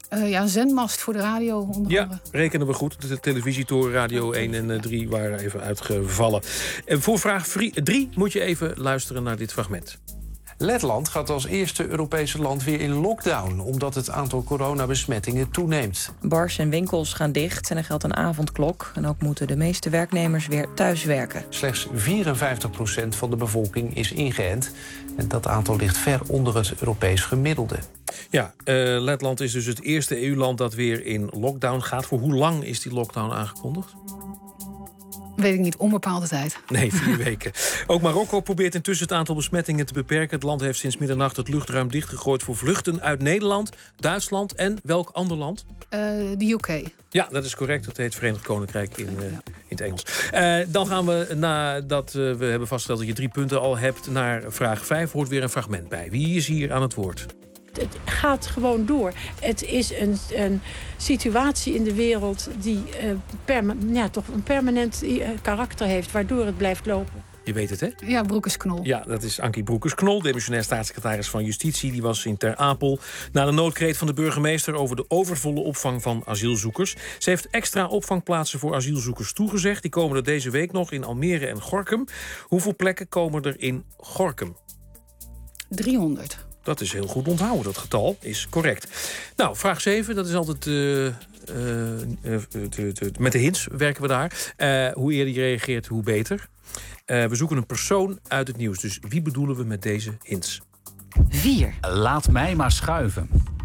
Speaker 20: Uh, ja, een zendmast voor de radio onder
Speaker 5: Ja,
Speaker 20: andere.
Speaker 5: rekenen we goed. De televisietoren Radio één en drie waren even uitgevallen. En voor vraag drie moet je even luisteren naar dit fragment.
Speaker 2: Letland gaat als eerste Europese land weer in lockdown, omdat het aantal coronabesmettingen toeneemt.
Speaker 3: Bars en winkels gaan dicht en er geldt een avondklok. En ook moeten de meeste werknemers weer thuiswerken.
Speaker 2: Slechts vierenvijftig procent van de bevolking is ingeënt. En dat aantal ligt ver onder het Europees gemiddelde.
Speaker 5: Ja, uh, Letland is dus het eerste E U-land dat weer in lockdown gaat. Voor hoe lang is die lockdown aangekondigd?
Speaker 20: Weet ik niet, onbepaalde tijd.
Speaker 5: Nee, vier weken. Ook Marokko probeert intussen het aantal besmettingen te beperken. Het land heeft sinds middernacht het luchtruim dichtgegooid voor vluchten uit Nederland, Duitsland en welk ander land?
Speaker 20: Uh, de U K.
Speaker 5: Ja, dat is correct. Dat heet Verenigd Koninkrijk in, uh, in het Engels. Uh, dan gaan we, nadat uh, we hebben vastgesteld dat je drie punten al hebt, naar vraag vijf. Hoort weer een fragment bij. Wie is hier aan het woord?
Speaker 4: Het gaat gewoon door. Het is een, een situatie in de wereld die uh, perma- ja, toch een permanent uh, karakter heeft, waardoor het blijft lopen.
Speaker 5: Je weet het, hè?
Speaker 20: Ja, Broekers-Knol.
Speaker 5: Ja, dat is Ankie Broekers-Knol, demissionair staatssecretaris van Justitie. Die was in Ter Apel na de noodkreet van de burgemeester over de overvolle opvang van asielzoekers. Ze heeft extra opvangplaatsen voor asielzoekers toegezegd. Die komen er deze week nog in Almere en Gorinchem. Hoeveel plekken komen er in Gorinchem?
Speaker 20: driehonderd.
Speaker 5: Dat is heel goed onthouden, dat getal is correct. Nou, vraag zeven, dat is altijd... Uh, uh, uh, uh, uh, met de hints werken we daar. Uh, hoe eerder je reageert, hoe beter. Uh, we zoeken een persoon uit het nieuws. Dus wie bedoelen we met deze hints?
Speaker 3: vier.
Speaker 17: Laat mij maar schuiven.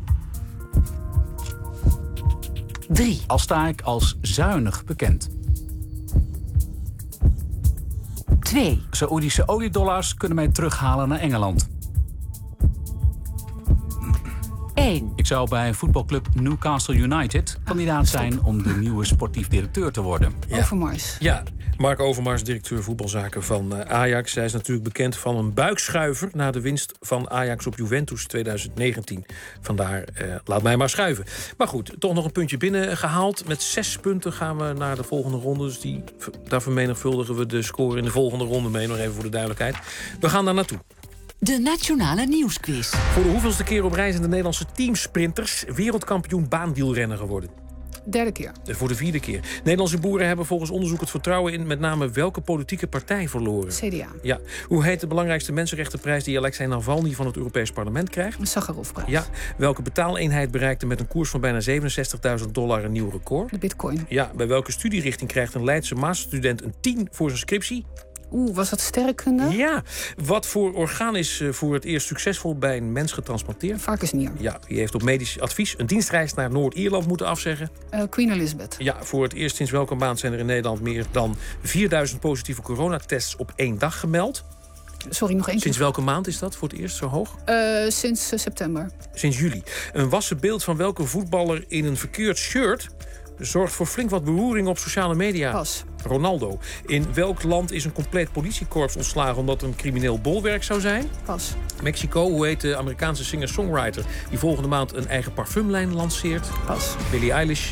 Speaker 3: drie.
Speaker 17: Al sta ik als zuinig bekend.
Speaker 3: twee.
Speaker 17: Saoedische oliedollars kunnen mij terughalen naar Engeland.
Speaker 3: één.
Speaker 17: Ik zou bij voetbalclub Newcastle United kandidaat zijn om de nieuwe sportief directeur te worden.
Speaker 20: Ja. Overmars.
Speaker 5: Ja, Mark Overmars, directeur voetbalzaken van uh, Ajax. Hij is natuurlijk bekend van een buikschuiver na de winst van Ajax op Juventus twintig negentien. Vandaar, uh, laat mij maar schuiven. Maar goed, toch nog een puntje binnengehaald. Met zes punten gaan we naar de volgende ronde. Dus die, daar vermenigvuldigen we de score in de volgende ronde mee. Nog even voor de duidelijkheid. We gaan daar naartoe.
Speaker 3: De Nationale Nieuwsquiz.
Speaker 5: Voor de hoeveelste keer op rij zijn de Nederlandse teamsprinters wereldkampioen baanwielrennen geworden?
Speaker 20: Derde keer.
Speaker 5: Voor de vierde keer. Nederlandse boeren hebben volgens onderzoek het vertrouwen in met name welke politieke partij verloren?
Speaker 20: C D A.
Speaker 5: Ja. Hoe heet de belangrijkste mensenrechtenprijs die Alexei Navalny van het Europees Parlement krijgt?
Speaker 20: Een Sakharovprijs.
Speaker 5: Ja. Welke betaaleenheid bereikte met een koers van bijna zevenenzestigduizend dollar een nieuw record?
Speaker 20: De bitcoin.
Speaker 5: Ja. Bij welke studierichting krijgt een Leidse masterstudent een tien voor zijn scriptie?
Speaker 20: Oeh, was dat sterrenkunde?
Speaker 5: Ja. Wat voor orgaan is voor het eerst succesvol bij een mens getransplanteerd?
Speaker 20: Varkensnier.
Speaker 5: Ja. Wie heeft op medisch advies een dienstreis naar Noord-Ierland moeten afzeggen?
Speaker 20: Uh, Queen Elizabeth.
Speaker 5: Ja. Voor het eerst sinds welke maand zijn er in Nederland meer dan vierduizend positieve coronatests op één dag gemeld?
Speaker 20: Sorry, nog één keer.
Speaker 5: Sinds welke maand is dat voor het eerst zo hoog?
Speaker 20: Uh, sinds uh, september.
Speaker 5: Sinds juli. Een wassen beeld van welke voetballer in een verkeerd shirt zorgt voor flink wat beroering op sociale media?
Speaker 20: Pas.
Speaker 5: Ronaldo. In welk land is een compleet politiekorps ontslagen omdat het een crimineel bolwerk zou zijn?
Speaker 20: Pas.
Speaker 5: Mexico. Hoe heet de Amerikaanse singer-songwriter die volgende maand een eigen parfumlijn lanceert?
Speaker 20: Pas.
Speaker 5: Billie Eilish.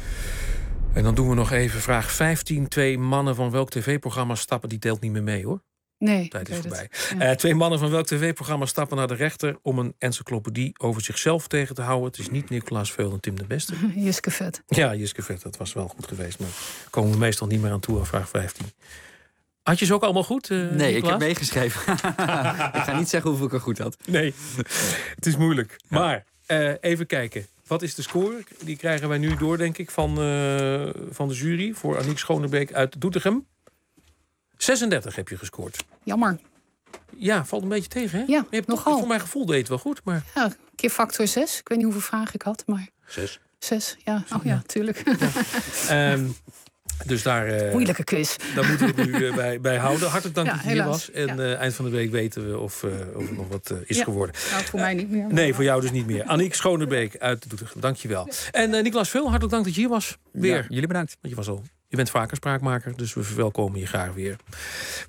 Speaker 5: En dan doen we nog even vraag vijftien. Twee mannen van welk tv-programma stappen? Die telt niet meer mee, hoor.
Speaker 20: Nee,
Speaker 5: tijd is voorbij.
Speaker 20: Ja.
Speaker 5: Uh, twee mannen van welk tv-programma stappen naar de rechter om een encyclopedie over zichzelf tegen te houden? Het is niet Nicolaas Veul en Tim de Beste.
Speaker 20: Jiske Vet.
Speaker 5: Ja, Jiske Vet, dat was wel goed geweest. Maar komen we meestal niet meer aan toe aan vraag vijftien. Had je ze ook allemaal goed, uh,
Speaker 16: Nee,
Speaker 5: Nicolaas?
Speaker 16: ik heb meegeschreven. Ik ga niet zeggen hoeveel ik er goed had.
Speaker 5: Nee, het is moeilijk. Ja. Maar uh, even kijken. Wat is de score? Die krijgen wij nu door, denk ik, van, uh, van de jury. Voor Aniek Schonebeek uit Doetinchem. zesendertig heb je gescoord.
Speaker 20: Jammer.
Speaker 5: Ja, valt een beetje tegen, hè?
Speaker 20: Ja,
Speaker 5: je hebt
Speaker 20: nogal.
Speaker 5: Voor mijn gevoel deed het wel goed, maar...
Speaker 20: Ja, een keer factor zes. Ik weet niet hoeveel vragen ik had, maar...
Speaker 5: Zes.
Speaker 20: Zes, ja. Oh ja, tuurlijk.
Speaker 5: Ja. um, dus daar... Uh,
Speaker 20: Moeilijke quiz.
Speaker 5: Daar moeten we het nu uh, bij, bij houden. Hartelijk dank
Speaker 20: ja,
Speaker 5: dat je hier
Speaker 20: helaas.
Speaker 5: was. En ja. uh, eind van de week weten we of, uh, of er nog wat uh, is
Speaker 20: ja.
Speaker 5: geworden.
Speaker 20: Nou, voor mij niet meer. Maar...
Speaker 5: Nee, voor jou dus niet meer. Aniek Schonebeek uit Doetinchem. Dank je wel. En uh, Nicolaas Veul, hartelijk dank dat je hier was. Weer.
Speaker 16: Ja, jullie bedankt.
Speaker 5: Want je was al... Je bent vaker spraakmaker, dus we verwelkomen je graag weer.